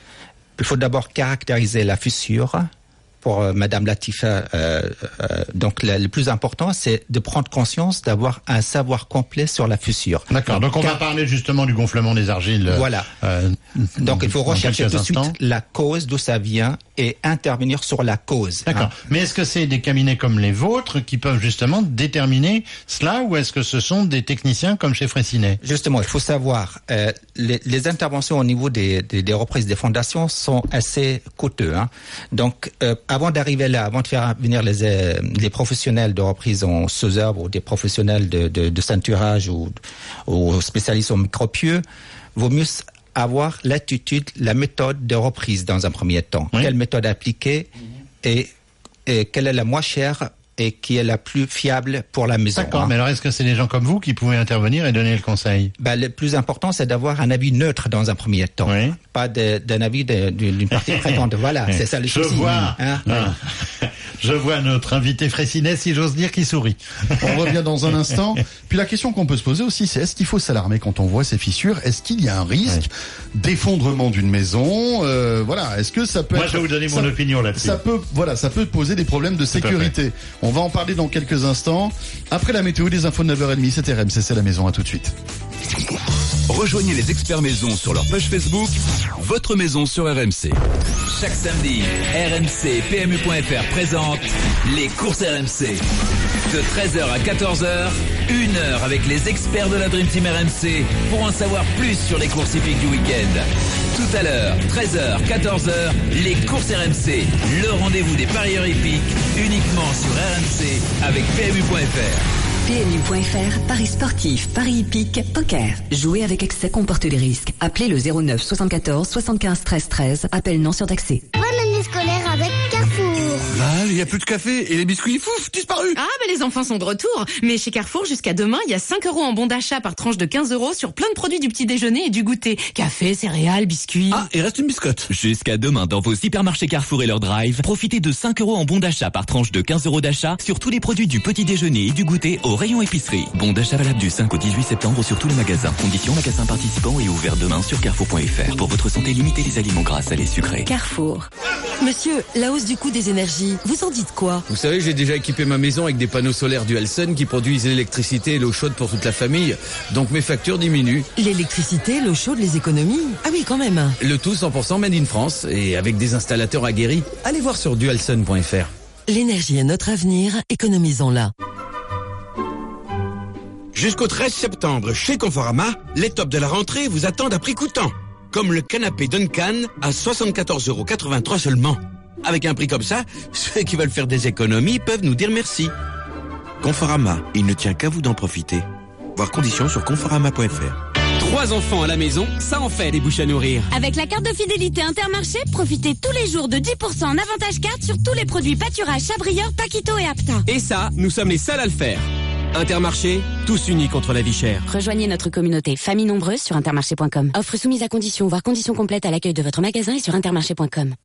Il faut d'abord caractériser la fissure. Pour euh, Madame Latifa, euh, euh, donc le, le plus important, c'est de prendre conscience d'avoir un savoir complet sur la fissure. D'accord. Donc, donc on car... va parler justement du gonflement des argiles. Voilà. Euh, donc il faut rechercher tout de suite la cause d'où ça vient et intervenir sur la cause. D'accord. Hein. Mais est-ce que c'est des cabinets comme les vôtres qui peuvent justement déterminer cela, ou est-ce que ce sont des techniciens comme chez Fraissinet? Justement, il faut savoir, euh, les, les interventions au niveau des, des, des reprises des fondations sont assez coûteux. Hein. Donc, euh, avant d'arriver là, avant de faire venir les, euh, les professionnels de reprise en sous-œuvre ou des professionnels de, de, de ceinturage ou, ou spécialistes en micropieux, vaut mieux avoir l'attitude, la méthode de reprise dans un premier temps. Oui. Quelle méthode appliquer et, et quelle est la moins chère et qui est la plus fiable pour la maison. D'accord, hein. Mais alors est-ce que c'est des gens comme vous qui pouvez intervenir et donner le conseil? Ben, le plus important, c'est d'avoir un avis neutre dans un premier temps. Oui. Pas de, d'un avis de, d'une partie présente. Voilà, c'est ça le Je souci. vois, hein. ah, je vois notre invité Fraissinet, si j'ose dire, qui sourit. On revient dans un instant. Puis la question qu'on peut se poser aussi, c'est est-ce qu'il faut s'alarmer quand on voit ces fissures? Est-ce qu'il y a un risque oui. d'effondrement d'une maison? euh, Voilà, est-ce que ça peut Moi, être... je vais vous donner ça, mon opinion là-dessus. Ça peut, voilà, ça peut poser des problèmes de sécurité. On va en parler dans quelques instants. Après la météo, des infos de neuf heures trente, c'est R M C, c'est la maison. À tout de suite. Rejoignez les experts maison sur leur page Facebook, votre maison sur R M C. Chaque samedi, R M C et P M U point F R présente les courses R M C. De treize heures à quatorze heures, une heure avec les experts de la Dream Team R M C pour en savoir plus sur les courses hippiques du week-end. Tout à l'heure, treize heures, quatorze heures, les courses R M C, le rendez-vous des parieurs hippiques, uniquement sur R M C avec P M U point F R. P M U point F R, paris sportifs, paris hippiques, poker. Jouer avec excès comporte des risques. Appelez le zéro neuf soixante-quatorze soixante-quinze treize treize. Appel non surtaxé. Bonne année scolaire avec Carrefour. Là, il n'y a plus de café et les biscuits, fouf, disparus. Ah, ben les enfants sont de retour. Mais chez Carrefour, jusqu'à demain, il y a cinq euros en bon d'achat par tranche de quinze euros sur plein de produits du petit déjeuner et du goûter. Café, céréales, biscuits. Ah, il reste une biscotte. Jusqu'à demain, dans vos hypermarchés Carrefour et leur drive, profitez de cinq euros en bon d'achat par tranche de quinze euros d'achat sur tous les produits du petit déjeuner et du goûter au rayon épicerie. Bon d'achat valable du cinq au dix-huit septembre sur tous les magasins. Conditions magasins participants et ouvert demain sur carrefour point F R. Pour votre santé, limitez les aliments gras, salés, sucrés. Carrefour. Monsieur, la hausse du coût des énergies, vous en dites quoi? Vous savez, j'ai déjà équipé ma maison avec des panneaux solaires Dualsun qui produisent l'électricité et l'eau chaude pour toute la famille. Donc mes factures diminuent. L'électricité, l'eau chaude, les économies? Ah oui, quand même. Le tout cent pour cent made in France et avec des installateurs aguerris. Allez voir sur dualsun point F R. L'énergie est notre avenir, économisons-la. Jusqu'au treize septembre, chez Conforama, les tops de la rentrée vous attendent à prix coûtant. Comme le canapé Duncan à soixante-quatorze euros quatre-vingt-trois seulement. Avec un prix comme ça, ceux qui veulent faire des économies peuvent nous dire merci. Conforama, il ne tient qu'à vous d'en profiter. Voir conditions sur conforama point F R. Trois enfants à la maison, ça en fait des bouches à nourrir. Avec la carte de fidélité Intermarché, profitez tous les jours de dix pour cent en avantage carte sur tous les produits pâturage, Chabrior, Paquito et Apta. Et ça, nous sommes les seuls à le faire. Intermarché, tous unis contre la vie chère. Rejoignez notre communauté Famille Nombreuse sur intermarché point com. Offre soumise à conditions, voire conditions complètes à l'accueil de votre magasin et sur intermarché point com.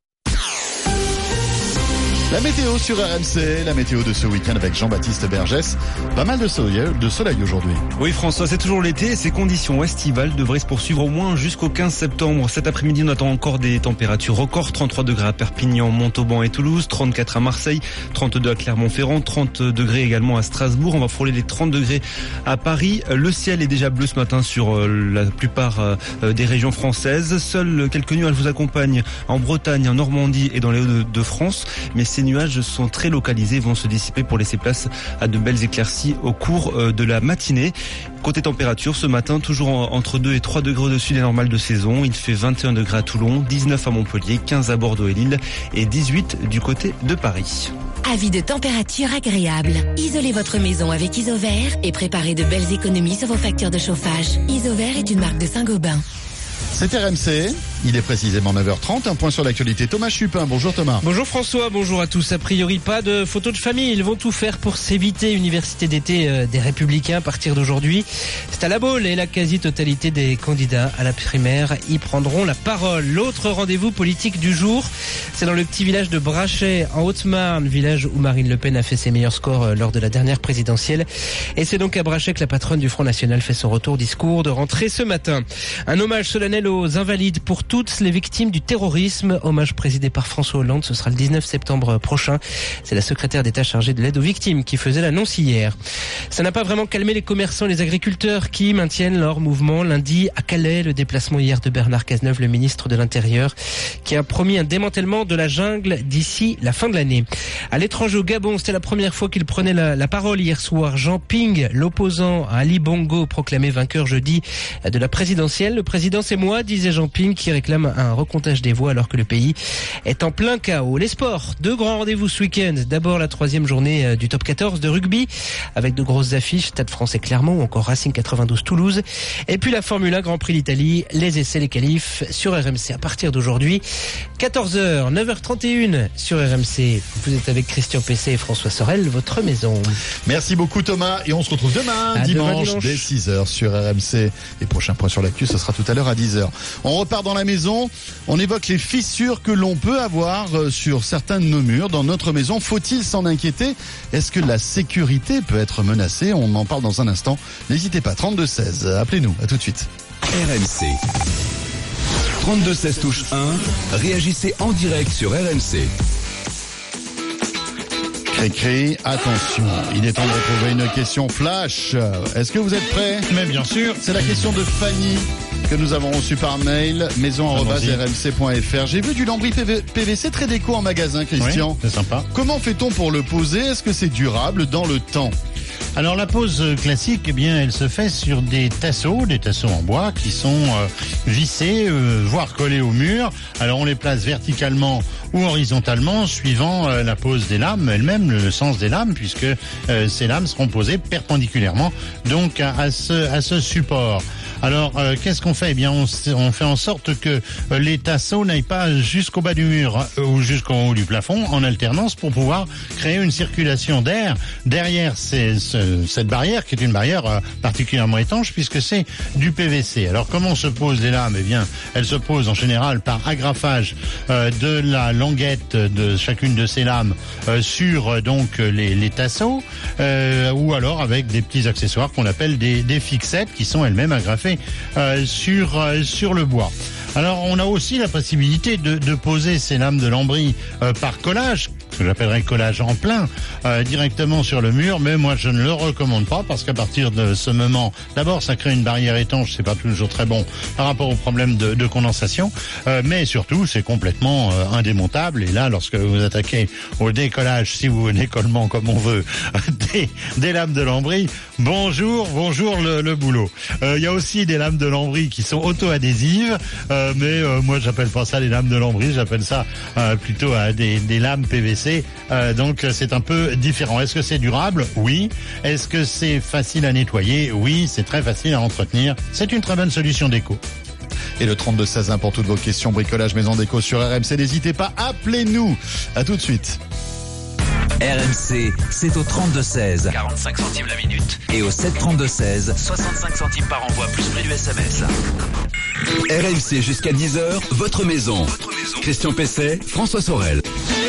La météo sur R M C, la météo de ce week-end avec Jean-Baptiste Bergès. Pas mal de soleil, de soleil aujourd'hui. Oui François, c'est toujours l'été et ces conditions estivales devraient se poursuivre au moins jusqu'au quinze septembre. Cet après-midi, on attend encore des températures records. trente-trois degrés à Perpignan, Montauban et Toulouse, trente-quatre à Marseille, trente-deux à Clermont-Ferrand, trente degrés également à Strasbourg. On va frôler les trente degrés à Paris. Le ciel est déjà bleu ce matin sur la plupart des régions françaises. Seuls quelques nuages vous accompagnent en Bretagne, en Normandie et dans les Hauts-de-France. Mais ces nuages sont très localisés, vont se dissiper pour laisser place à de belles éclaircies au cours de la matinée. Côté température, ce matin, toujours entre deux et trois degrés au-dessus des normales de saison. Il fait vingt et un degrés à Toulon, dix-neuf à Montpellier, quinze à Bordeaux et Lille et dix-huit du côté de Paris. Avis de température agréable. Isolez votre maison avec Isover et préparez de belles économies sur vos factures de chauffage. Isover est une marque de Saint-Gobain. C'est R M C, il est précisément neuf heures trente, un point sur l'actualité. Thomas Chupin, bonjour Thomas. Bonjour François, bonjour à tous. A priori pas de photos de famille, ils vont tout faire pour s'éviter. Université d'été des Républicains à partir d'aujourd'hui. C'est à la Baule et la quasi-totalité des candidats à la primaire y prendront la parole. L'autre rendez-vous politique du jour, c'est dans le petit village de Brachet en Haute-Marne, village où Marine Le Pen a fait ses meilleurs scores lors de la dernière présidentielle. Et c'est donc à Brachet que la patronne du Front National fait son retour discours de rentrée ce matin. Un hommage solennel appel aux invalides pour toutes les victimes du terrorisme. Hommage présidé par François Hollande. Ce sera le dix-neuf septembre prochain. C'est la secrétaire d'État chargée de l'aide aux victimes qui faisait l'annonce hier. Ça n'a pas vraiment calmé les commerçants et les agriculteurs qui maintiennent leur mouvement. Lundi, à Calais, le déplacement hier de Bernard Cazeneuve, le ministre de l'Intérieur, qui a promis un démantèlement de la jungle d'ici la fin de l'année. À l'étranger, au Gabon, c'était la première fois qu'il prenait la, la parole hier soir. Jean Ping, l'opposant à Ali Bongo, proclamé vainqueur jeudi de la présidentielle. Le président, c'est moi, disait Jean Ping, qui réclame un recomptage des voix alors que le pays est en plein chaos. Les sports, deux grands rendez-vous ce week-end. D'abord, la troisième journée du top quatorze de rugby, avec de grosses affiches, Stade Français Clermont ou encore Racing quatre-vingt-douze Toulouse. Et puis la Formule un Grand Prix d'Italie, les essais, les qualifs sur R M C à partir d'aujourd'hui. quatorze heures, neuf heures trente et une sur R M C. Vous êtes avec Christian Pesset et François Sorel, votre maison. Merci beaucoup Thomas et on se retrouve demain, dimanche, demain dimanche, dès six heures sur R M C. Et prochain point sur l'actu, ce sera tout à l'heure à dix heures. On repart dans la maison, on évoque les fissures que l'on peut avoir sur certains de nos murs dans notre maison. Faut-il s'en inquiéter? Est-ce que la sécurité peut être menacée? On en parle dans un instant. N'hésitez pas, trente-deux seize, appelez-nous, à tout de suite. R M C. trente-deux seize touche un, réagissez en direct sur R M C. Cré-cré, attention, il est temps de retrouver une question flash. Est-ce que vous êtes prêts? Mais bien sûr. C'est la question de Fanny que nous avons reçue par mail, maison arobase r m c point f r. J'ai vu du lambris P V C très déco en magasin, Christian. Oui, c'est sympa. Comment fait-on pour le poser? Est-ce que c'est durable dans le temps? Alors la pose classique, eh bien, elle se fait sur des tasseaux, des tasseaux en bois qui sont euh, vissés, euh, voire collés au mur. Alors on les place verticalement ou horizontalement, suivant euh, la pose des lames elles-mêmes, le sens des lames, puisque euh, ces lames seront posées perpendiculairement donc à, à ce à ce support. Alors, euh, qu'est-ce qu'on fait? Eh bien, on, on fait en sorte que euh, les tasseaux n'aillent pas jusqu'au bas du mur euh, ou jusqu'en haut du plafond en alternance pour pouvoir créer une circulation d'air derrière ces, ce, cette barrière qui est une barrière euh, particulièrement étanche puisque c'est du P V C. Alors, comment se posent les lames? Eh bien, elles se posent en général par agrafage euh, de la languette de chacune de ces lames euh, sur euh, donc les, les tasseaux euh, ou alors avec des petits accessoires qu'on appelle des, des fixettes qui sont elles-mêmes agrafées Euh, sur euh, sur le bois. Alors on a aussi la possibilité de, de poser ces lames de lambris euh, par collage, que j'appellerais collage en plein, euh, directement sur le mur, mais moi je ne le recommande pas parce qu'à partir de ce moment, d'abord ça crée une barrière étanche, c'est pas toujours très bon par rapport au problème de, de condensation, euh, mais surtout c'est complètement euh, indémontable et là lorsque vous attaquez au décollage, si vous voulez décollement comme on veut, des, des lames de lambris, bonjour, bonjour le, le boulot. Il euh, y a aussi des lames de lambris qui sont auto-adhésives, euh, mais euh, moi j'appelle pas ça les lames de lambris, j'appelle ça euh, plutôt euh, des, des lames P V C. Euh, donc c'est un peu différent. Est-ce que c'est durable? Oui. Est-ce que c'est facile à nettoyer? Oui, c'est très facile à entretenir. C'est une très bonne solution d'éco. Et le trente-deux seize pour toutes vos questions bricolage maison déco sur R M C. N'hésitez pas, appelez-nous. À tout de suite. R M C, c'est au trente-deux seize. quarante-cinq centimes la minute. Et au sept trente-deux seize. soixante-cinq centimes par envoi, plus prix du S M S. R M C jusqu'à dix heures, votre maison. Votre maison. Christian Pesset, François Sorel.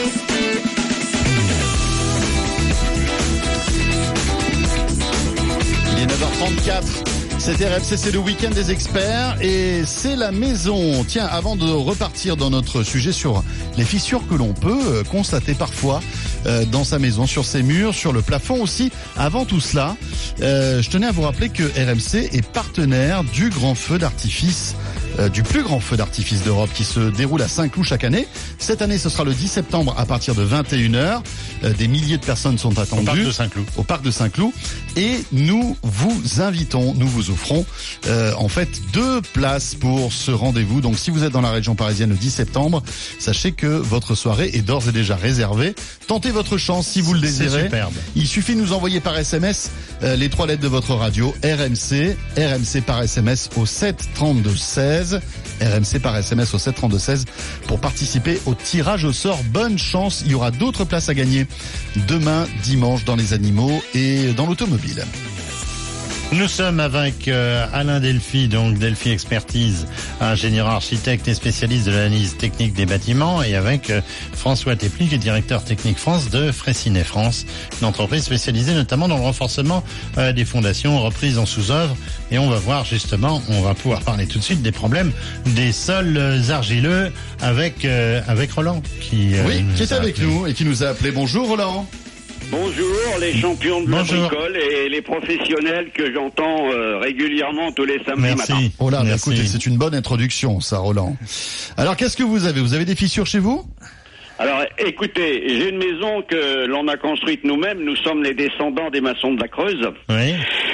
Il est neuf heures trente-quatre. C'est R M C, c'est le week-end des experts et c'est la maison. Tiens, avant de repartir dans notre sujet sur les fissures que l'on peut constater parfois euh, dans sa maison, sur ses murs, sur le plafond aussi, avant tout cela, euh, je tenais à vous rappeler que R M C est partenaire du grand feu d'artifice, euh, du plus grand feu d'artifice d'Europe qui se déroule à Saint-Cloud chaque année. Cette année, ce sera le dix septembre à partir de vingt et une heures. Euh, des milliers de personnes sont attendues. Au parc de Saint-Cloud. Au parc de Saint-Cloud. Et nous vous invitons, nous vous offrons euh, en fait deux places pour ce rendez-vous. Donc si vous êtes dans la région parisienne le dix septembre, sachez que votre soirée est d'ores et déjà réservée. Tentez votre chance si vous le désirez. C'est superbe. Il suffit de nous envoyer par S M S euh, les trois lettres de votre radio, R M C, R M C par S M S au sept trente-deux seize, R M C par S M S au sept trente-deux seize pour participer au tirage au sort. Bonne chance, il y aura d'autres places à gagner demain, dimanche, dans les animaux et dans l'automobile. Nous sommes avec euh, Alain Delphi, donc Delphi Expertise, ingénieur architecte et spécialiste de l'analyse technique des bâtiments, et avec euh, François Tepli, qui est directeur technique France de Fraissinet France, une entreprise spécialisée notamment dans le renforcement euh, des fondations, reprise en sous-œuvre. Et on va voir justement, on va pouvoir parler tout de suite des problèmes des sols argileux avec euh, avec Roland, qui euh, oui, qui est avec appelé. nous et qui nous a appelé. Bonjour Roland. Bonjour les champions de Bonjour. la bricole et les professionnels que j'entends euh, régulièrement tous les samedis Merci. matins. Oh là, bah, Merci. écoutez, c'est une bonne introduction ça, Roland. Alors qu'est-ce que vous avez? Vous avez des fissures chez vous? Alors écoutez, j'ai une maison que l'on a construite nous-mêmes, nous sommes les descendants des maçons de la Creuse. Oui.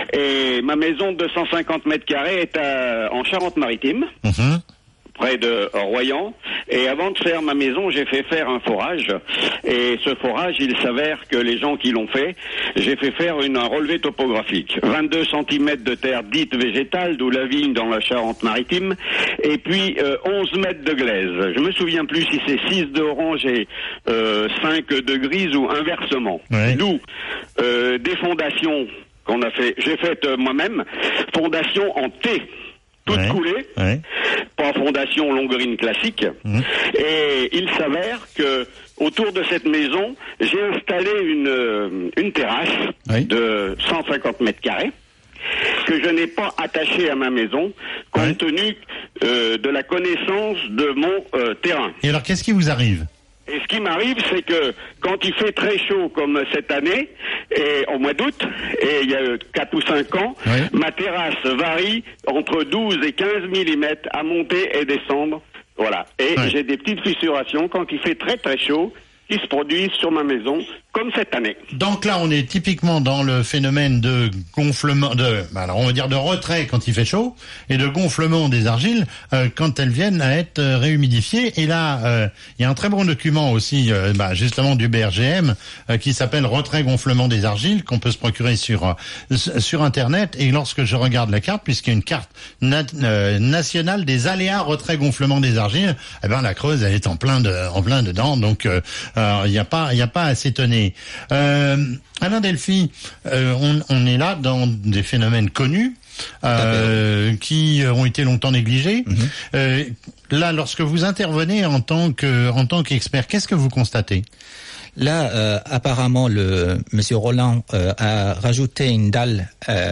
Et ma maison de deux cent cinquante mètres carrés est à, en Charente-Maritime. Mhm. Près de Royan. Et avant de faire ma maison, j'ai fait faire un forage. Et ce forage, il s'avère que les gens qui l'ont fait, j'ai fait faire une, un relevé topographique. vingt-deux centimètres de terre dite végétale, d'où la vigne dans la Charente-Maritime. Et puis euh, onze mètres de glaise. Je me souviens plus si c'est six d'orange et euh, cinq de grise ou inversement. Ouais. D'où euh, des fondations qu'on a fait, j'ai faites euh, moi-même, fondation en T. Toute Ouais. coulée, Ouais. pas fondation longrine classique. Mmh. Et il s'avère que autour de cette maison, j'ai installé une, euh, une terrasse Oui. de cent cinquante mètres carrés que je n'ai pas attachée à ma maison compte Ouais. tenu euh, de la connaissance de mon euh, terrain. Et alors, qu'est-ce qui vous arrive? Et ce qui m'arrive, c'est que quand il fait très chaud comme cette année, et au mois d'août, et il y a quatre ou cinq ans, Oui. ma terrasse varie entre douze et quinze millimètres à monter et descendre. Voilà. Et Oui. j'ai des petites fissurations quand il fait très très chaud qui se produisent sur ma maison, comme cette année. Donc là, on est typiquement dans le phénomène de gonflement, de, bah alors on va dire de retrait quand il fait chaud, et de gonflement des argiles euh, quand elles viennent à être euh, réhumidifiées. Et là, euh, il y a un très bon document aussi, euh, bah, justement du B R G M, euh, qui s'appelle Retrait-gonflement des argiles, qu'on peut se procurer sur euh, sur Internet. Et lorsque je regarde la carte, puisqu'il y a une carte na- euh, nationale des aléas retrait-gonflement des argiles, eh ben la Creuse, elle est en plein de, en plein dedans. Donc euh, il n'y a pas, il y a pas à s'étonner. Euh, Alain Delphi, euh, on, on est là dans des phénomènes connus euh, qui ont été longtemps négligés. Mhm. Euh, là, lorsque vous intervenez en tant que, en tant qu'expert, qu'est-ce que vous constatez? Là, euh, apparemment, le Monsieur Roland euh, a rajouté une dalle euh,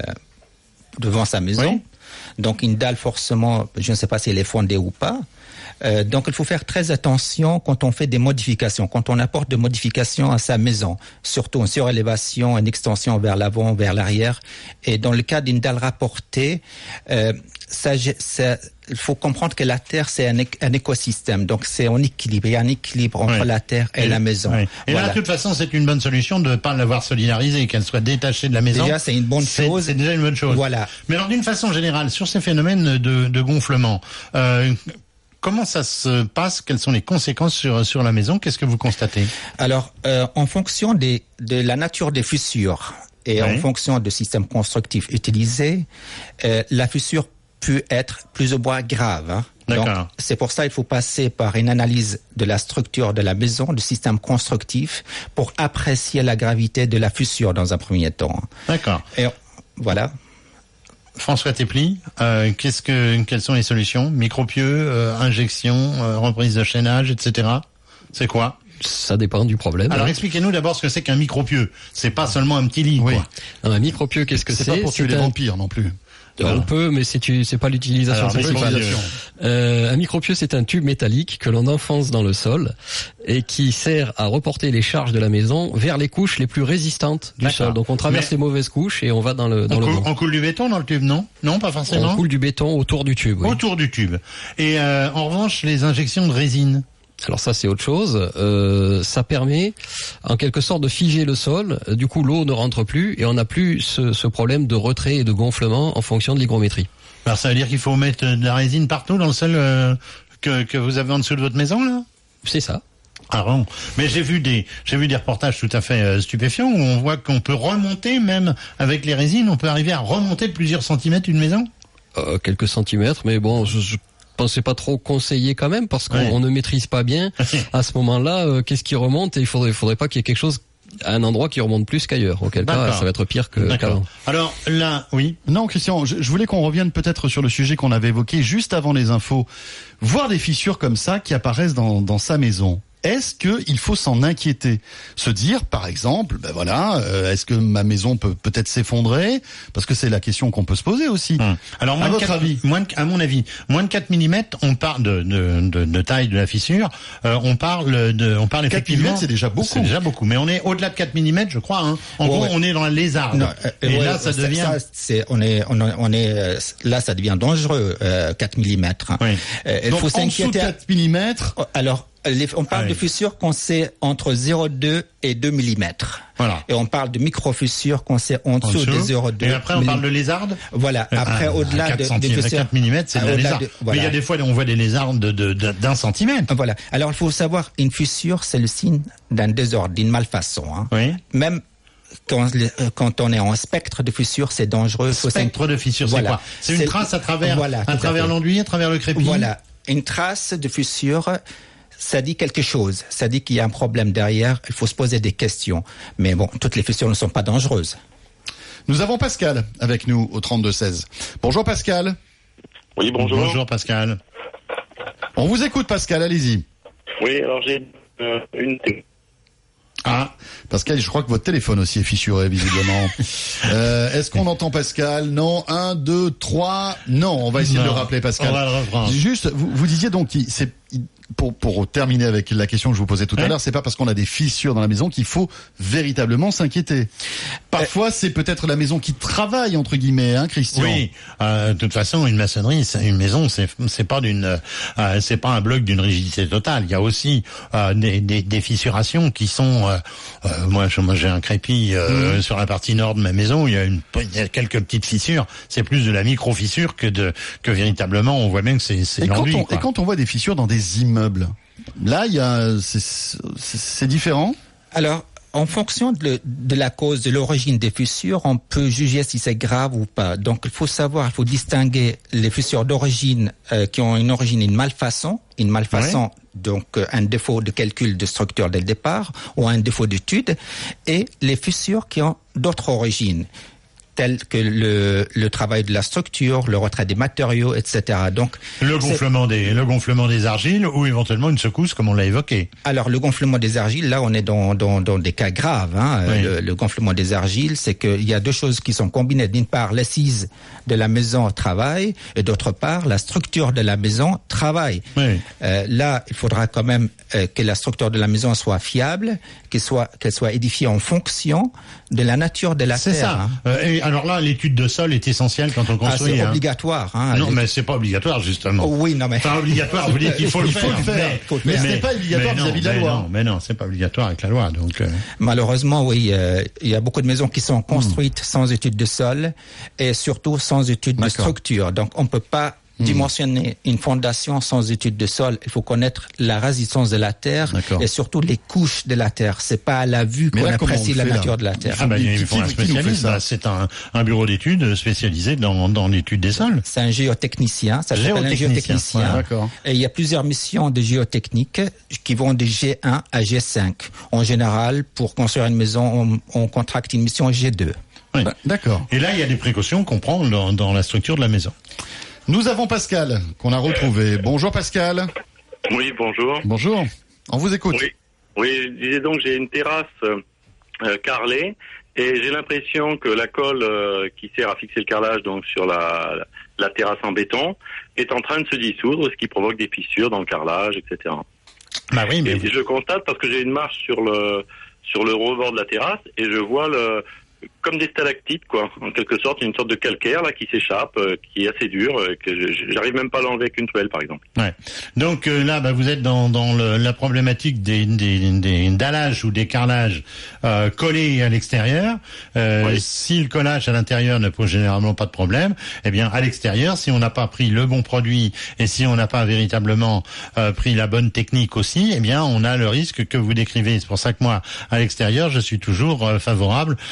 devant sa maison. Oui. Donc une dalle, forcément, je ne sais pas si elle est fondée ou pas. Euh, donc il faut faire très attention quand on fait des modifications, quand on apporte des modifications à sa maison, surtout une surélévation, une extension vers l'avant, vers l'arrière. Et dans le cas d'une dalle rapportée, euh, ça, ça, il faut comprendre que la terre, c'est un, un écosystème. Donc c'est en équilibre, il y a un équilibre entre Oui. la terre et, Et- la maison. Oui. Et Voilà. là, de toute façon, c'est une bonne solution de ne pas l'avoir solidarisée, qu'elle soit détachée de la maison. Déjà, c'est une bonne C'est- chose. C'est déjà une bonne chose. Voilà. Mais alors, d'une façon générale, sur ces phénomènes de, de gonflement, euh, comment ça se passe? Quelles sont les conséquences sur, sur la maison? Qu'est-ce que vous constatez? Alors, euh, en fonction des, de la nature des fissures et Oui. en fonction du système constructif utilisé, euh, la fissure peut être plus ou moins grave. Hein. Donc, D'accord. c'est pour ça qu'il faut passer par une analyse de la structure de la maison, du système constructif, pour apprécier la gravité de la fissure dans un premier temps. D'accord. Et voilà. François Tepli, euh, qu'est-ce que, quelles sont les solutions? Micropieux, euh, injection, euh, reprise de chaînage, et cetera. C'est quoi? Ça dépend du problème. Alors hein. expliquez-nous d'abord ce que c'est qu'un micropieux. C'est pas seulement un petit lit, Oui. quoi. Non, un micropieux, qu'est-ce que c'est? C'est pas pour tuer les un- vampires non plus. On peut, mais c'est tu- c'est pas l'utilisation Alors, principale. l'utilisation. Euh, un micropieux, c'est un tube métallique que l'on enfonce dans le sol et qui sert à reporter les charges de la maison vers les couches les plus résistantes du D'accord. sol. Donc on traverse Mais- les mauvaises couches et on va dans le dans On le coule, bon. on coule du béton dans le tube, non? Non, pas forcément. On coule du béton autour du tube. Oui. Autour du tube. Et euh, en revanche, les injections de résine. Alors ça c'est autre chose. Euh, ça permet en quelque sorte de figer le sol. Du coup l'eau ne rentre plus et on n'a plus ce, ce problème de retrait et de gonflement en fonction de l'hygrométrie. Alors ça veut dire qu'il faut mettre de la résine partout dans le sol euh, que, que vous avez en dessous de votre maison, là? C'est ça. Ah bon. Mais j'ai vu des j'ai vu des reportages tout à fait euh, stupéfiants où on voit qu'on peut remonter, même avec les résines, on peut arriver à remonter de plusieurs centimètres une maison. Euh, quelques centimètres, mais bon, je, je pensais pas trop conseiller quand même parce qu'on Ouais. on ne maîtrise pas bien à ce moment-là euh, qu'est-ce qui remonte et il faudrait, faudrait pas qu'il y ait quelque chose à un endroit qui remonte plus qu'ailleurs. Auquel cas, ça va être pire que qu'avant. Alors là, oui. Non, Christian, je, je voulais qu'on revienne peut-être sur le sujet qu'on avait évoqué juste avant les infos. Voir des fissures comme ça qui apparaissent dans, dans sa maison. Est-ce que il faut s'en inquiéter? Se dire, par exemple, ben voilà, euh, est-ce que ma maison peut peut-être s'effondrer? Parce que c'est la question qu'on peut se poser aussi. Hum. Alors, moins à de votre quatre, avis, moins de, à mon avis, moins de quatre millimètres, on parle de, de, de, de taille de la fissure. Euh, on parle de, on parle quatre effectivement. millimètres, c'est déjà beaucoup. C'est déjà beaucoup, mais on est au-delà de quatre millimètres, je crois. Hein. En Ouais, gros, ouais. on est dans la lézarde. Non, euh, Et ouais, là, ça, ça devient. ça, c'est, on est, on, on est, euh, là, ça devient dangereux, euh, quatre millimètres. Hein. Oui. Euh, il donc faut en dessous de s'inquiéter. quatre millimètres. Alors, les, on parle Ah oui. de fissures qu'on sait entre zéro virgule deux et deux millimètres. Voilà. Et on parle de micro-fissures qu'on sait en dessous, En dessous. de zéro virgule deux. Et après, on parle de lézarde. Voilà. Après, Ah, au-delà quatre de, centimètres, des fissures. quatre millimètres, c'est de la au-delà lézarde. de- Mais voilà. il y a des fois, on voit des lézardes de, de, de- d'un centimètre. Voilà. Alors, il faut savoir, une fissure, c'est le signe d'un désordre, d'une malfaçon. Hein. Oui. Même quand, quand on est en spectre de fissure, c'est dangereux. Faut Spectre de fissure, c'est Voilà. quoi? C'est une trace à travers, voilà, à tout à travers fait. l'enduit, à travers le crépi. Voilà. Une trace de fissure, ça dit quelque chose. Ça dit qu'il y a un problème derrière. Il faut se poser des questions. Mais bon, toutes les fissures ne sont pas dangereuses. Nous avons Pascal avec nous au trente-deux seize. Bonjour Pascal. Oui, bonjour. Bonjour Pascal. On vous écoute Pascal, allez-y. Oui, alors j'ai euh, une... Ah, Pascal, je crois que votre téléphone aussi est fissuré, visiblement. euh, est-ce qu'on entend Pascal? Non. Un, deux, trois. Non, on va essayer Non, de le rappeler, Pascal. on va le reprendre. Juste, vous, vous disiez donc, qu'il- c'est pour pour terminer avec la question que je vous posais tout à Oui. l'heure, c'est pas parce qu'on a des fissures dans la maison qu'il faut véritablement s'inquiéter. Parfois, c'est peut-être la maison qui travaille entre guillemets, hein, Christian. Oui, euh, de toute façon, une maçonnerie, c'est une maison, c'est c'est pas d'une, euh, c'est pas un bloc d'une rigidité totale. Il y a aussi euh, des, des, des fissurations qui sont. Euh, euh, moi, je- moi, j'ai un crépi euh, Mmh. sur la partie nord de ma maison. Il y a une, il y a quelques petites fissures. C'est plus de la micro fissure que de que véritablement. On voit bien que c'est c'est Et quand, l'enduit. on, quoi. et quand on voit des fissures dans des immeubles, là, il y a, c'est, c'est, c'est différent. Alors, en fonction de, le- de la cause, de l'origine des fissures, on peut juger si c'est grave ou pas. Donc, il faut savoir, il faut distinguer les fissures d'origine euh, qui ont une origine, une malfaçon, une malfaçon, donc euh, un défaut de calcul de structure dès le départ, ou un défaut d'étude, et les fissures qui ont d'autres origines, telles que le, le travail de la structure, le retrait des matériaux, et cetera. Donc, Le c'est- gonflement des le gonflement des argiles ou éventuellement une secousse comme on l'a évoqué. Alors, le gonflement des argiles, là, on est dans, dans, dans des cas graves. Hein. Oui. Le, le gonflement des argiles, c'est qu'il y a deux choses qui sont combinées. D'une part, l'assise de la maison travaille, et d'autre part, la structure de la maison travaille. Oui. Euh, là, il faudra quand même euh, que la structure de la maison soit fiable, qu'elle soit, qu'elle soit édifiée en fonction de la nature de la C'est terre. ça. hein. Euh, et alors là, l'étude de sol est essentielle quand on Ah, construit. c'est hein. obligatoire. Hein. Non, Les- mais c'est pas obligatoire justement. Oh, oui, non, mais. Enfin, obligatoire, vous dites qu'il faut le Il faut faire. le faire. Mais, Faut le faire. Mais ce n'est pas obligatoire mais non, vis-à-vis de la mais loi. Non, mais non, c'est pas obligatoire avec la loi. Donc, euh, Malheureusement, oui, euh, il y a beaucoup de maisons qui sont construites sans étude de sol et surtout sans étude de D'accord. structure. Donc, on peut pas dimensionner une fondation sans étude de sol. Il faut connaître la résistance de la terre D'accord. et surtout les couches de la terre. C'est pas à la vue Mais qu'on là, comment on apprécie le la fait, là nature de la terre. ah bah, Qui- il qui- faut un qui nous fait spécialiste. ça Bah, c'est un, un bureau d'études spécialisé dans, dans l'étude des sols. C'est un géotechnicien, ça s'appelle un Géotechnicien, géotechnicien. voilà. D'accord. Et il y a plusieurs missions de géotechnique qui vont de G un à G cinq. En général, pour construire une maison, on, on contracte une mission G deux. Oui. Bah, d'accord. Et là, il y a des précautions qu'on prend dans, dans la structure de la maison. Nous avons Pascal qu'on a retrouvé. Bonjour Pascal. Oui, bonjour. Bonjour. On vous écoute. Oui, oui, je disais donc, j'ai une terrasse euh, carrelée et j'ai l'impression que la colle euh, qui sert à fixer le carrelage donc sur la, la terrasse en béton est en train de se dissoudre, ce qui provoque des fissures dans le carrelage, et cetera. Bah oui, mais Et vous- je constate parce que j'ai une marche sur le sur le rebord de la terrasse et je vois le comme des stalactites, quoi, en quelque sorte, une sorte de calcaire là qui s'échappe, euh, qui est assez dur, euh, que je- j'arrive même pas à l'enlever avec une truelle, par exemple. Ouais. Donc euh, là, bah, vous êtes dans, dans le, la problématique des, des, des dallages ou des carrelages euh, collés à l'extérieur. Euh, Oui. Si le collage à l'intérieur ne pose généralement pas de problème, eh bien à l'extérieur, si on n'a pas pris le bon produit et si on n'a pas véritablement euh, pris la bonne technique aussi, eh bien on a le risque que vous décrivez. C'est pour ça que moi, à l'extérieur, je suis toujours euh, favorable à des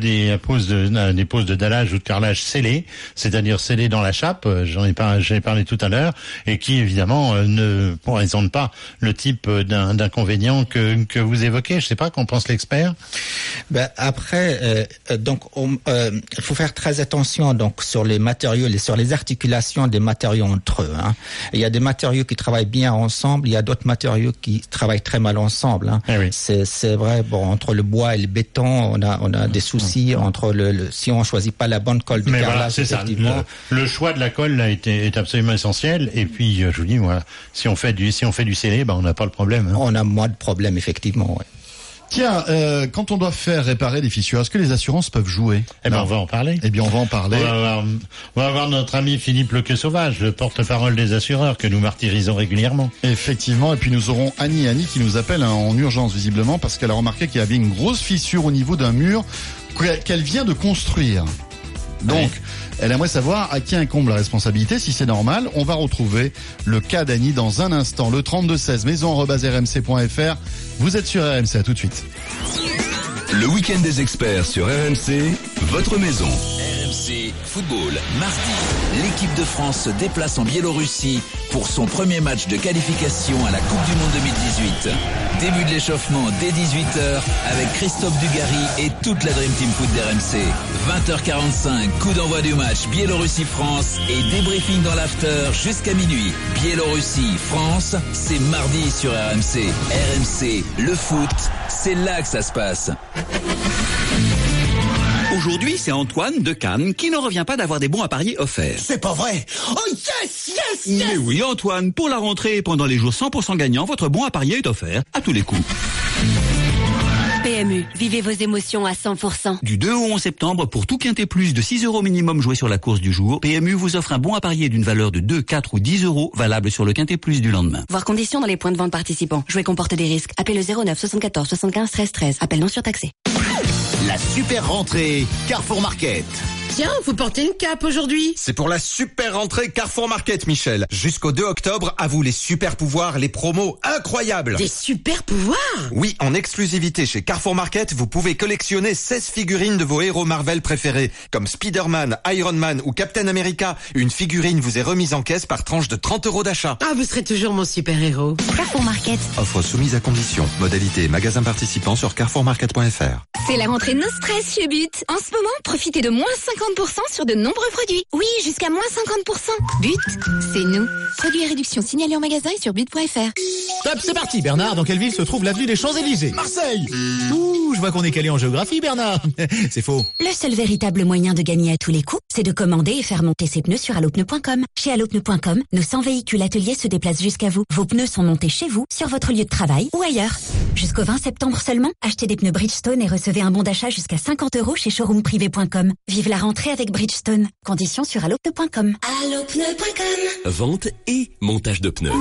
des poses de, des poses de dallage ou de carrelage scellées, c'est-à-dire scellées dans la chape, j'en ai pas, j'en ai parlé tout à l'heure, et qui évidemment ne présentent pas le type d'un, d'inconvénient que, que vous évoquez. Je sais pas, qu'en pense l'expert? Ben après, euh, donc il euh, faut faire très attention donc sur les matériaux, et sur les articulations des matériaux entre eux. Hein. Il y a des matériaux qui travaillent bien ensemble, il y a d'autres matériaux qui travaillent très mal ensemble. Hein. Eh oui. C'est, c'est vrai. Bon, entre le bois et le béton, on a on a des soucis. Mmh. Entre le, le si on choisit pas la bonne colle de Mais carrelage, voilà, c'est ça. effectivement. Le, le choix de la colle là est, est absolument essentiel. Et puis je vous dis, voilà, si on fait du si on fait du scellé, ben on n'a pas le problème. Hein. On a moins de problèmes, effectivement. Ouais. Tiens, euh, quand on doit faire réparer des fissures, est-ce que les assurances peuvent jouer? Eh ben, on va en parler. Eh bien, on va en parler. On va avoir, on va avoir notre ami Philippe Lequeux-Sauvage, le porte-parole des assureurs, que nous martyrisons régulièrement. Effectivement, et puis nous aurons Annie, Annie qui nous appelle hein, en urgence visiblement parce qu'elle a remarqué qu'il y avait une grosse fissure au niveau d'un mur qu'elle vient de construire. Donc, ouais. Elle aimerait savoir à qui incombe la responsabilité, si c'est normal. On va retrouver le cas d'Annie dans un instant. Le trente-deux seize, maison arobase r m c point f r. Vous êtes sur R M C, à tout de suite. Le week-end des experts sur R M C, votre maison. R M C Football, mardi, l'équipe de France se déplace en Biélorussie pour son premier match de qualification à la Coupe du Monde deux mille dix-huit. Début de l'échauffement dès dix-huit heures avec Christophe Dugarry et toute la Dream Team Foot d'R M C. vingt heures quarante-cinq, coup d'envoi du match Biélorussie-France et débriefing dans l'after jusqu'à minuit. Biélorussie-France, c'est mardi sur R M C. R M C, le foot, c'est là que ça se passe. Aujourd'hui, c'est Antoine de Cannes qui ne revient pas d'avoir des bons à parier offerts. C'est pas vrai! Oh yes, yes, yes! Mais oui, Antoine, pour la rentrée et pendant les jours cent pour cent gagnants, votre bon à parier est offert à tous les coups. P M U, vivez vos émotions à cent pour cent. Du deux au onze septembre, pour tout quintet plus de six euros minimum joué sur la course du jour, P M U vous offre un bon à parier d'une valeur de deux, quatre ou dix euros, valable sur le quintet plus du lendemain. Voir conditions dans les points de vente participants. Jouer comporte des risques. Appelez le zéro neuf soixante-quatorze soixante-quinze treize treize. Appel non surtaxé. La super rentrée Carrefour Market. Tiens, vous portez une cape aujourd'hui. C'est pour la super rentrée Carrefour Market, Michel. Jusqu'au deux octobre, à vous les super pouvoirs, les promos incroyables. Des super pouvoirs? Oui, en exclusivité chez Carrefour Market, vous pouvez collectionner seize figurines de vos héros Marvel préférés, comme Spider-Man, Iron Man ou Captain America. Une figurine vous est remise en caisse par tranche de trente euros d'achat. Ah, vous serez toujours mon super-héros. Carrefour Market. Offre soumise à condition. Modalité et magasin participant sur carrefour market point f r. C'est la rentrée No Stress chez But. En ce moment, profitez de moins cinquante pour cent sur de nombreux produits. Oui, jusqu'à moins cinquante pour cent. But, c'est nous. Produits et réductions signalés en magasin et sur but point f r. Top, c'est parti. Bernard, dans quelle ville se trouve l'avenue des Champs-Élysées? Marseille. Ouh, je vois qu'on est calé en géographie, Bernard. C'est faux. Le seul véritable moyen de gagner à tous les coups, c'est de commander et faire monter ses pneus sur allo pneus point com. Chez allo pneus point com, nos cent véhicules ateliers se déplacent jusqu'à vous. Vos pneus sont montés chez vous, sur votre lieu de travail ou ailleurs. Jusqu'au vingt septembre seulement, achetez des pneus Bridgestone et recevez un bon d'achat jusqu'à cinquante euros chez showroom privé point com. Vive la rentrée avec Bridgestone. Conditions sur allo pneus point com. allo pneus point com. Vente et montage de pneus.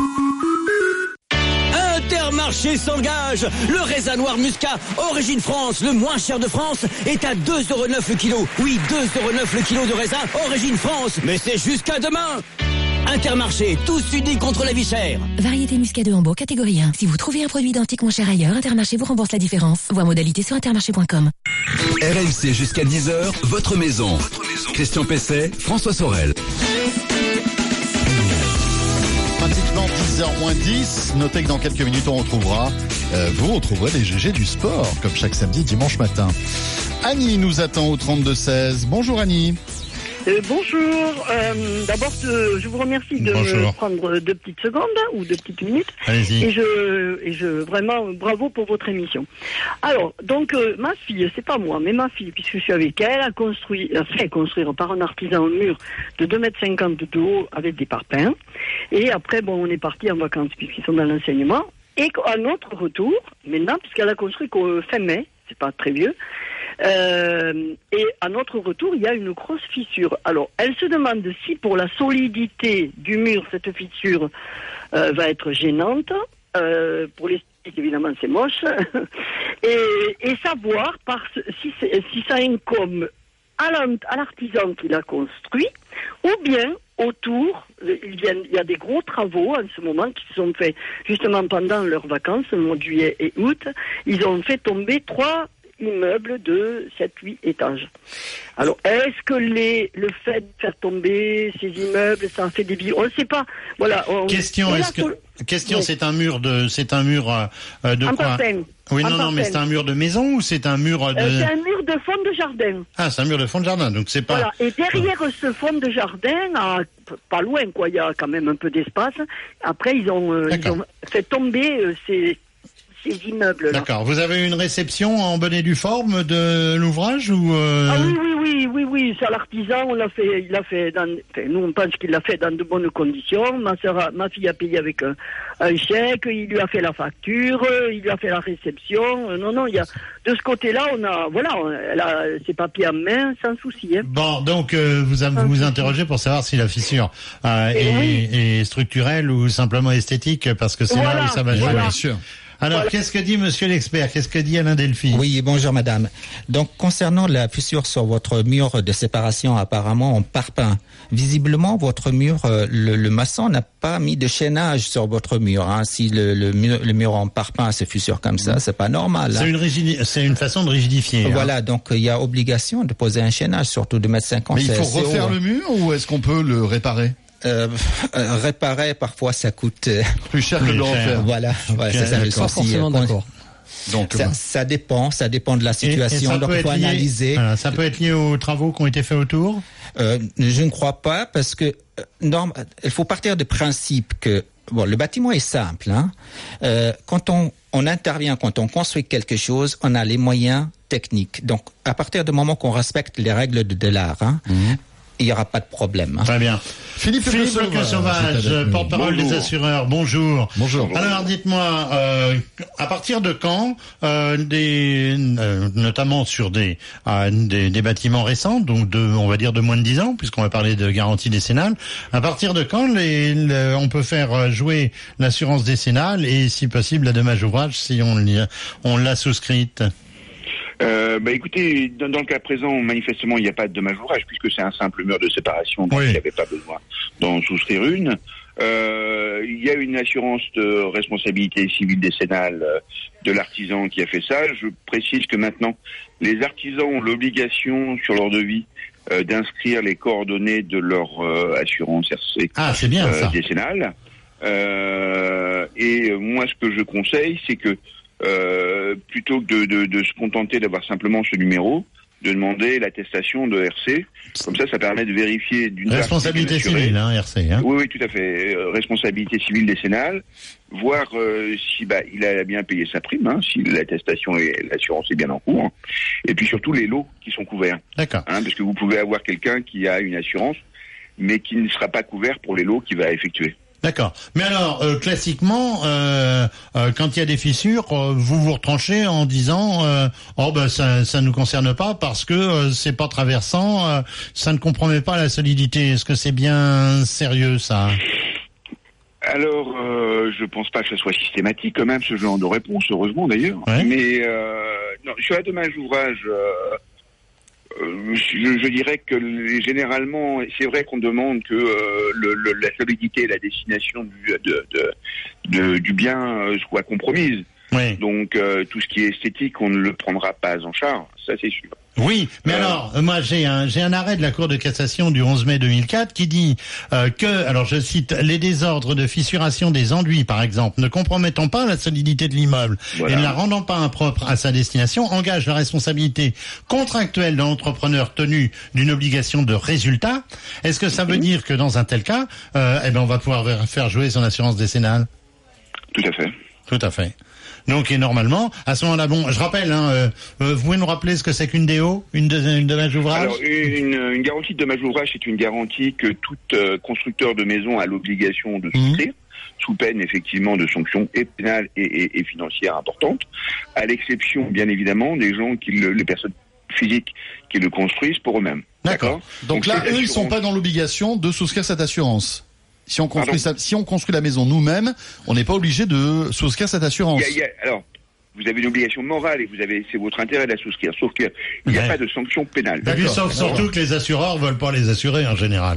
Intermarché s'engage. Le raisin noir Muscat, origine France, le moins cher de France, est à deux euros neuf le kilo. Oui, deux euros neuf le kilo de raisin, origine France. Mais c'est jusqu'à demain. Intermarché, tous unis contre la vie chère. Variété Muscat de Hambourg, catégorie un. Si vous trouvez un produit identique moins cher ailleurs, Intermarché vous rembourse la différence. Voir modalité sur intermarché point com. R M C jusqu'à dix heures, votre maison. Christian Pesset, François Sorel. Pratiquement dix heures moins dix. Notez que dans quelques minutes, on retrouvera, euh, vous retrouverez les G G du sport, comme chaque samedi et dimanche matin. Annie nous attend au trente-deux seize. Bonjour Annie. Euh, bonjour. Euh, D'abord, euh, je vous remercie de bonjour. me prendre deux petites secondes ou deux petites minutes. Allez-y. Et je, et je, vraiment, bravo pour votre émission. Alors, donc, euh, ma fille, c'est pas moi, mais ma fille, puisque je suis avec elle, a construit, a fait construire par un artisan un mur de deux mètres cinquante de haut avec des parpaings. Et après, bon, on est parti en vacances puisqu'ils sont dans l'enseignement. Et à notre retour, maintenant, puisqu'elle a construit qu'au fin mai, c'est pas très vieux. Euh, et à notre retour, il y a une grosse fissure. Alors, elle se demande si pour la solidité du mur, cette fissure euh, va être gênante. Euh, pour les évidemment, c'est moche. et, et savoir par ce, si, si ça incombe à l'artisan qui l'a construit, ou bien autour, il y, a, il y a des gros travaux en ce moment qui se sont faits justement pendant leurs vacances, le mois de juillet et août. Ils ont fait tomber trois immeubles de sept huit étages. Alors, est-ce que les, le fait de faire tomber ces immeubles, ça fait des billes? On ne sait pas. Voilà. On, question, est-ce que, question, oui. c'est un mur de, c'est un mur euh, de en quoi? Partaine. Oui, en non, non, mais c'est un mur de maison ou c'est un mur de... Euh, c'est un mur de fond de jardin. Ah, c'est un mur de fond de jardin, donc c'est pas... Voilà, et derrière ce fond de jardin, à, pas loin, quoi, il y a quand même un peu d'espace. Après, ils ont, euh, ils ont fait tomber euh, ces, ces immeubles-là. D'accord. Vous avez eu une réception en bonne et due forme de l'ouvrage ou... Euh... Ah oui, oui, oui, oui, oui, c'est l'artisan, on l'a fait, il l'a fait dans... Enfin, nous, on pense qu'il l'a fait dans de bonnes conditions. Ma soeur a, ma fille a payé avec un, un chèque, il lui a fait la facture, il lui a fait la réception. Non, non, il y a... De ce côté-là, on a... Voilà, elle a ses papiers en main, sans souci. Hein. Bon, donc, euh, vous vous, vous interrogez pour savoir si la fissure euh, est, oui. est structurelle ou simplement esthétique, parce que c'est voilà, là où ça va jouer. Voilà. Bien sûr. Alors, voilà. Qu'est-ce que dit monsieur l'expert? Qu'est-ce que dit Alain Delphi? Oui, bonjour madame. Donc, concernant la fissure sur votre mur de séparation apparemment en parpaing, visiblement, votre mur, euh, le, le maçon n'a pas mis de chaînage sur votre mur. Hein. Si le, le, mur, le mur en parpaing se fissure comme ça, c'est pas normal. C'est hein. une, rigidi- c'est une façon de rigidifier. Voilà, hein. donc il y a obligation de poser un chaînage, surtout de mètre cinquante. Mais il faut refaire haut, le mur ou est-ce qu'on peut le réparer? Euh, euh, réparer, parfois, ça coûte euh, plus cher que de le refaire. Voilà, voilà c'est ça le souci. Forcément d'accord. Donc, ça, ça dépend, ça dépend de la situation. Et, et donc, il faut lié, analyser. Voilà, ça peut être lié aux travaux qui ont été faits autour. Euh, je ne crois pas, parce que euh, non, il faut partir du principe que bon, le bâtiment est simple. Hein. Euh, quand on, on intervient, quand on construit quelque chose, on a les moyens techniques. Donc, à partir du moment qu'on respecte les règles de, de l'art. Hein, mmh. Il n'y aura pas de problème. Très bien. Philippe, Philippe Sauvage, porte-parole des assureurs. Bonjour. Bonjour. Alors, dites-moi, euh, à partir de quand, euh, des, euh, notamment sur des, euh, des des bâtiments récents, donc de, on va dire de moins de dix ans, puisqu'on va parler de garantie décennale, à partir de quand les, les, on peut faire jouer l'assurance décennale et, si possible, la dommage ouvrage si on on l'a souscrite? Euh, bah écoutez, dans, dans le cas présent, manifestement, il n'y a pas de dommage ouvrage puisque c'est un simple mur de séparation, donc oui. il n'y avait pas besoin d'en souscrire une. Euh, il y a une assurance de responsabilité civile décennale de l'artisan qui a fait ça. Je précise que maintenant, les artisans ont l'obligation sur leur devis euh, d'inscrire les coordonnées de leur euh, assurance R C ah, c'est bien, euh, ça. décennale. Euh, et moi, ce que je conseille, c'est que Euh, plutôt que de, de, de se contenter d'avoir simplement ce numéro, de demander l'attestation de R C. Comme ça, ça permet de vérifier d'une part... Responsabilité civile, hein, R C. Hein. Oui, oui, tout à fait. Euh, responsabilité civile décennale, voir euh, si bah, il a bien payé sa prime, hein, si l'attestation et l'assurance est bien en cours, hein. Et puis surtout les lots qui sont couverts. D'accord. Hein, parce que vous pouvez avoir quelqu'un qui a une assurance, mais qui ne sera pas couvert pour les lots qu'il va effectuer. D'accord. Mais alors, euh, classiquement, euh, euh, quand il y a des fissures, euh, vous vous retranchez en disant euh, oh ben ça ça nous concerne pas parce que euh, c'est pas traversant, euh, ça ne compromet pas la solidité. Est-ce que c'est bien sérieux ça? Alors, euh, je pense pas que ce soit systématique quand même ce genre de réponse, heureusement d'ailleurs. Ouais. Mais euh, non, sur la dommage ouvrage. Euh, Euh, je, je dirais que les, généralement, c'est vrai qu'on demande que euh, le, le, la solidité et la destination du, de, de, de, du bien euh, soient compromises. Oui. Donc euh, tout ce qui est esthétique, on ne le prendra pas en charge, ça c'est sûr. Oui, mais euh, alors, moi j'ai un j'ai un arrêt de la Cour de cassation du onze mai deux mille quatre qui dit euh, que, alors je cite, les désordres de fissuration des enduits, par exemple, ne compromettant pas la solidité de l'immeuble voilà. et ne la rendant pas impropre à sa destination, engage la responsabilité contractuelle de l'entrepreneur tenu d'une obligation de résultat. Est-ce que ça veut mmh. dire que dans un tel cas, euh, eh ben on va pouvoir faire jouer son assurance décennale? Tout à fait. Tout à fait. Donc, et normalement, à ce moment-là, bon, je rappelle, hein, euh, vous pouvez nous rappeler ce que c'est qu'une D O, une, de, une dommage ouvrage? Alors, une, une garantie de dommage ouvrage, c'est une garantie que tout euh, constructeur de maison a l'obligation de souscrire, mmh. sous peine, effectivement, de sanctions et pénales et, et, et financières importantes, à l'exception, bien évidemment, des gens qui le, les personnes physiques qui le construisent pour eux-mêmes. D'accord. Donc, Donc là, eux, ils sont pas dans l'obligation de souscrire cette assurance. Si on construit sa, si on construit la maison nous-mêmes, on n'est pas obligé de souscrire cette assurance. Il y a, il y a, alors, vous avez une obligation morale et vous avez, c'est votre intérêt de la souscrire. Sauf qu'il n'y a ouais. pas de sanction pénale. Et puis, sauf surtout que les assureurs veulent pas les assurer en général.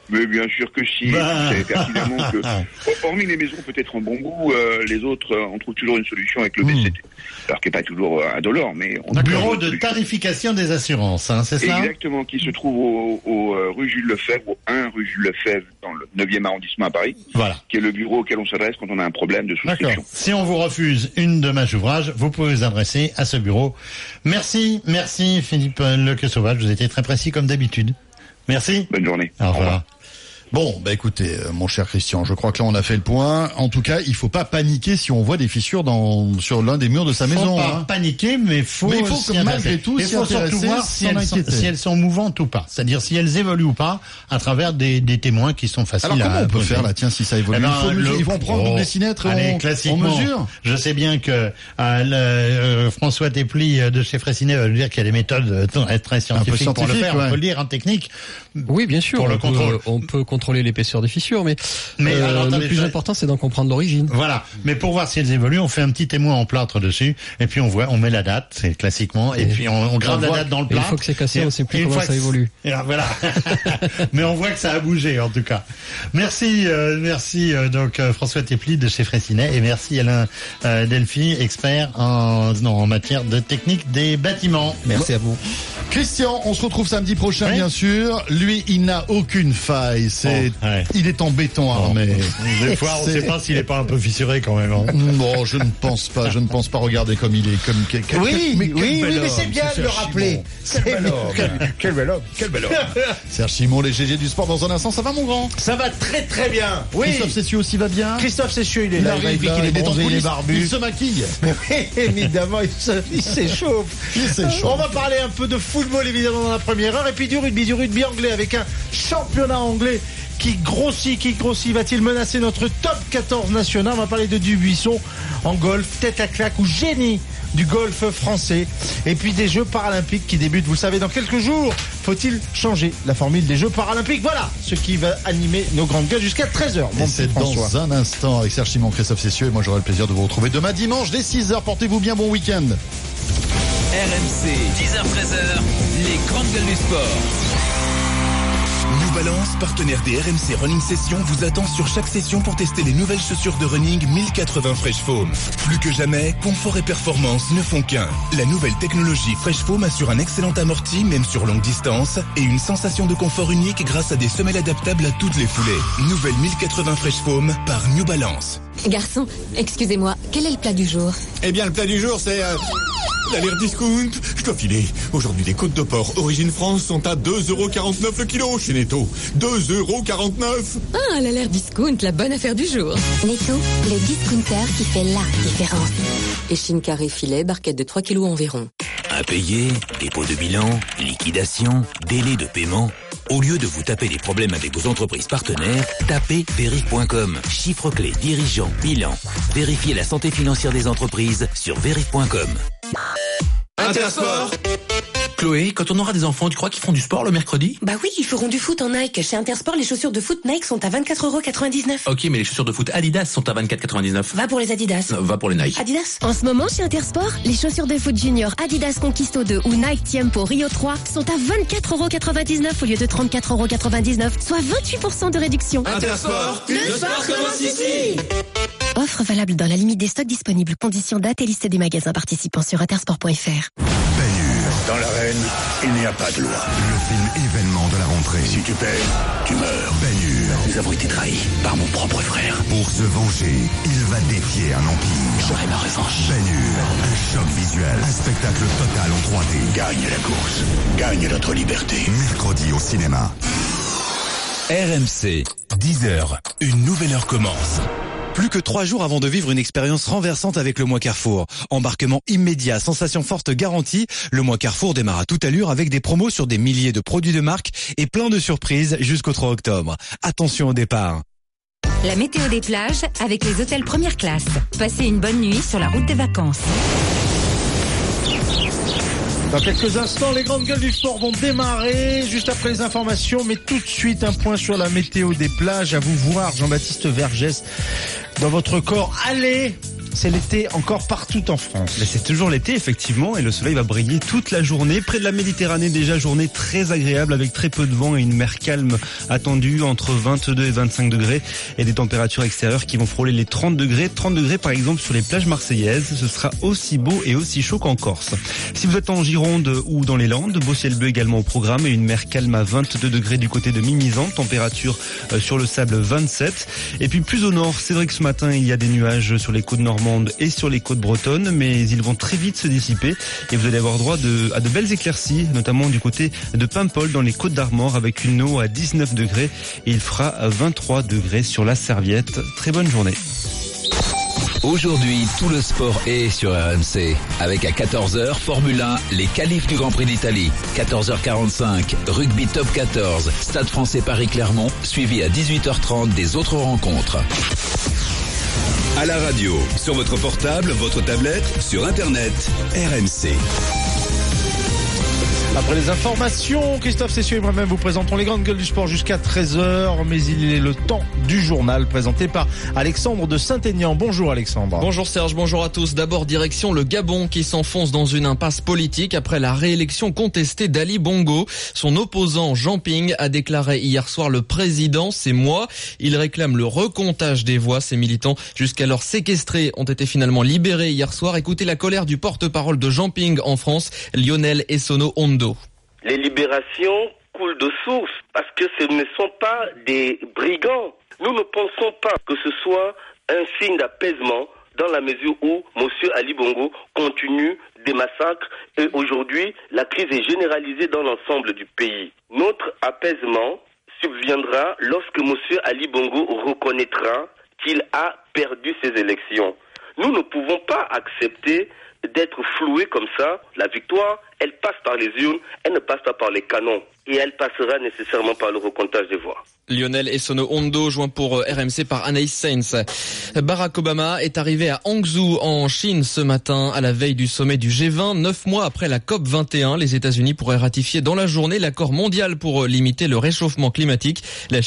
Mais bien sûr que si. Bah. Vous savez pertinemment que, hormis les maisons peut-être en bon goût, euh, les autres, euh, on trouve toujours une solution avec le B C T. Alors qui n'est pas toujours euh, indolore, mais on Le bureau de tarification des assurances, hein, c'est ça? Exactement, qui se trouve au, au euh, rue Jules Lefebvre, au un rue Jules Lefebvre, dans le neuvième arrondissement à Paris. Voilà. Qui est le bureau auquel on s'adresse quand on a un problème de souscription. D'accord. Si on vous refuse une dommage ouvrage, vous pouvez vous adresser à ce bureau. Merci, merci Philippe Lequeux-Sauvage, vous étiez très précis comme d'habitude. Merci. Bonne journée. Au revoir. Au revoir. Bon, bah écoutez, euh, mon cher Christian, je crois que là on a fait le point. En tout cas, il faut pas paniquer si on voit des fissures dans sur l'un des murs de sa faut maison. Pas hein. paniquer, mais faut. Mais il faut s'y que malgré intéresser. tout il s'y faut surtout intéresser, voir si s'en elles, sont, inquiéter. si elles sont mouvantes ou pas. C'est-à-dire si elles évoluent ou pas à travers des, des témoins qui sont faciles Alors à. comment on peut poser. faire là, tiens, si ça évolue? Eh ben, il faut le- mesurer. Ils vont prendre oh, une dessinette et allez, on, on classiquement, mesure. Je sais bien que euh, le, euh, François Tepli euh, de chez Fraissinet va nous dire qu'il y a des méthodes euh, très, très scientifiques pour le scientifique, faire. ouais. On peut le dire en technique. Oui, bien sûr. Pour le on, contrôle. peut, on peut contrôler l'épaisseur des fissures, mais, Mais euh, alors, le attendez, plus je- important, c'est d'en comprendre l'origine. Voilà. Mais pour voir si elles évoluent, on fait un petit témoin en plâtre dessus, et puis on voit, on met la date, c'est classiquement, et, Et puis on, on grave on la voit- date dans le et une plâtre. fois que c'est cassé, Et- on sait plus et une comment fois ça que- évolue. et alors, voilà. Mais on voit que ça a bougé, en tout cas. Merci, euh, merci euh, donc euh, François Tepli de chez Fraissinet, et merci Alain euh, Delphi, expert en, non, en matière de technique des bâtiments. Merci à vous. Christian, on se retrouve samedi prochain, Oui. bien sûr. Lui, il n'a aucune faille. C'est, Oh, ouais. il est en béton armé. Des fois, on ne C'est- sait pas s'il est pas un peu fissuré quand même. Hein. Bon, je ne pense pas. Je ne pense pas. Regardez comme il est. Comme quel, quel- Oui, mais quel oui, bel oui, mais homme, c'est bien de le Serge rappeler. Simon. C'est Quel bel bien. homme. Quel, quel bel homme, quel bel homme. Serge Simon, les G G du sport dans un instant. Ça va, mon grand? Ça va très très bien. Oui. Christophe Cessieux aussi va bien. Christophe Cessieux, il est Il là, arrive, magnifique, là, il est il est en bronzé, il est coulisses, barbu. il se maquille. Mais oui, évidemment, il se- il s'échauffe. Il s'échauffe. On va parler un peu de football, évidemment, dans la première heure, et puis du rugby, du rugby anglais, avec un championnat anglais qui grossit, qui grossit. Va-t-il menacer notre top quatorze national? On va parler de Dubuisson en golf, tête à claque ou génie du golf français. Et puis des Jeux paralympiques qui débutent, vous le savez, dans quelques jours. Faut-il changer la formule des Jeux paralympiques? Voilà ce qui va animer nos grandes gueules jusqu'à treize heures. Et c'est dans un instant avec Serge Simon, Christophe Cessieux. Et moi, j'aurai le plaisir de vous retrouver demain dimanche dès six heures. Portez-vous bien, bon week-end. R M C, dix heures treize heures, les grandes gueules du sport. New Balance, partenaire des R M C Running Sessions, vous attend sur chaque session pour tester les nouvelles chaussures de running mille quatre-vingts Fresh Foam. Plus que jamais, confort et performance ne font qu'un. La nouvelle technologie Fresh Foam assure un excellent amorti, même sur longue distance, et une sensation de confort unique grâce à des semelles adaptables à toutes les foulées. Nouvelle mille quatre-vingts Fresh Foam par New Balance. Garçon, excusez-moi, quel est le plat du jour? Eh bien, le plat du jour, c'est... Euh, l'alerte discount. Je dois filer. Aujourd'hui, les côtes de porc Origine France sont à deux euros quarante-neuf le kilo chez Netto. deux euros quarante-neuf. Ah, l'alerte discount, la bonne affaire du jour. Netto, le discounter qui fait la différence. Échine carré filet, barquette de trois kilos environ. Impayé, dépôt de bilan, liquidation, délai de paiement. Au lieu de vous taper des problèmes avec vos entreprises partenaires, tapez vérif point com. Chiffre clé, dirigeant, bilan. Vérifiez la santé financière des entreprises sur vérif point com. Intersport. Chloé, quand on aura des enfants, tu crois qu'ils feront du sport le mercredi? Bah oui, ils feront du foot en Nike. Chez Intersport, les chaussures de foot Nike sont à vingt-quatre euros quatre-vingt-dix-neuf. Ok, mais les chaussures de foot Adidas sont à vingt-quatre quatre-vingt-dix-neuf. Va pour les Adidas. Euh, Va pour les Nike. Adidas. En ce moment, chez Intersport, les chaussures de foot junior Adidas Conquisto deux ou Nike Tiempo Rio trois sont à vingt-quatre euros quatre-vingt-dix-neuf au lieu de trente-quatre euros quatre-vingt-dix-neuf, soit vingt-huit pour cent de réduction. Intersport, le sport commence ici. Offre valable dans la limite des stocks disponibles. Conditions, date et liste des magasins participants sur intersport point f r. Dans l'arène, il n'y a pas de loi. Le film événement de la rentrée. Si tu perds, tu meurs. Ben-Hur. Nous avons été trahis par mon propre frère. Pour se venger, il va défier un empire. J'aurai ma revanche. Ben-Hur. Un choc visuel. Un spectacle total en trois D. Gagne la course. Gagne notre liberté. Mercredi au cinéma. R M C, dix heures, une nouvelle heure commence. Plus que trois jours avant de vivre une expérience renversante avec le mois Carrefour. Embarquement immédiat, sensation forte garantie. Le mois Carrefour démarre à toute allure avec des promos sur des milliers de produits de marque et plein de surprises jusqu'au trois octobre. Attention au départ. La météo des plages avec les hôtels première classe. Passez une bonne nuit sur la route des vacances. Dans quelques instants, les grandes gueules du sport vont démarrer juste après les informations, mais tout de suite un point sur la météo des plages. À vous voir, Jean-Baptiste Vergès, dans votre corps. Allez, c'est l'été encore partout en France. Mais c'est toujours l'été, effectivement, et le soleil va briller toute la journée. Près de la Méditerranée, déjà journée très agréable avec très peu de vent et une mer calme attendue entre vingt-deux et vingt-cinq degrés et des températures extérieures qui vont frôler les trente degrés. trente degrés par exemple sur les plages marseillaises. Ce sera aussi beau et aussi chaud qu'en Corse. Si vous êtes en Gironde ou dans les Landes, beau ciel bleu également au programme et une mer calme à vingt-deux degrés du côté de Mimizan. Température sur le sable vingt-sept. Et puis plus au nord, c'est vrai que ce matin il y a des nuages sur les côtes normandes et sur les côtes bretonnes, mais ils vont très vite se dissiper et vous allez avoir droit de, à de belles éclaircies, notamment du côté de Paimpol dans les Côtes d'Armor avec une eau à dix-neuf degrés et il fera vingt-trois degrés sur la Serviette. Très bonne journée. Aujourd'hui, tout le sport est sur R M C. Avec à quatorze heures, Formule un, les qualifs du Grand Prix d'Italie. quatorze heures quarante-cinq, rugby top quatorze, Stade français Paris-Clermont, suivi à dix-huit heures trente des autres rencontres. À la radio, sur votre portable, votre tablette, sur Internet, R M C. Après les informations, Christophe Cessieux et moi-même vous présentons les grandes gueules du sport jusqu'à treize heures, mais il est le temps du journal présenté par Alexandre de Saint-Aignan. Bonjour Alexandre. Bonjour Serge, bonjour à tous. D'abord direction le Gabon qui s'enfonce dans une impasse politique après la réélection contestée d'Ali Bongo. Son opposant Jean Ping a déclaré hier soir le président, c'est moi. Il réclame le recomptage des voix. Ses militants jusqu'alors séquestrés ont été finalement libérés hier soir. Écoutez la colère du porte-parole de Jean Ping en France, Lionel Essono Ondo. Les libérations coulent de source parce que ce ne sont pas des brigands. Nous ne pensons pas que ce soit un signe d'apaisement dans la mesure où M. Ali Bongo continue des massacres et aujourd'hui la crise est généralisée dans l'ensemble du pays. Notre apaisement subviendra lorsque M. Ali Bongo reconnaîtra qu'il a perdu ses élections. Nous ne pouvons pas accepter d'être floués comme ça. La victoire, elle passe par les urnes, elle ne passe pas par les canons. Et elle passera nécessairement par le recomptage des voix. Lionel Essono Ondo, joint pour R M C par Anaïs Sainz. Barack Obama est arrivé à Hangzhou en Chine ce matin à la veille du sommet du G vingt. Neuf mois après la COP vingt et un, les États-Unis pourraient ratifier dans la journée l'accord mondial pour limiter le réchauffement climatique. La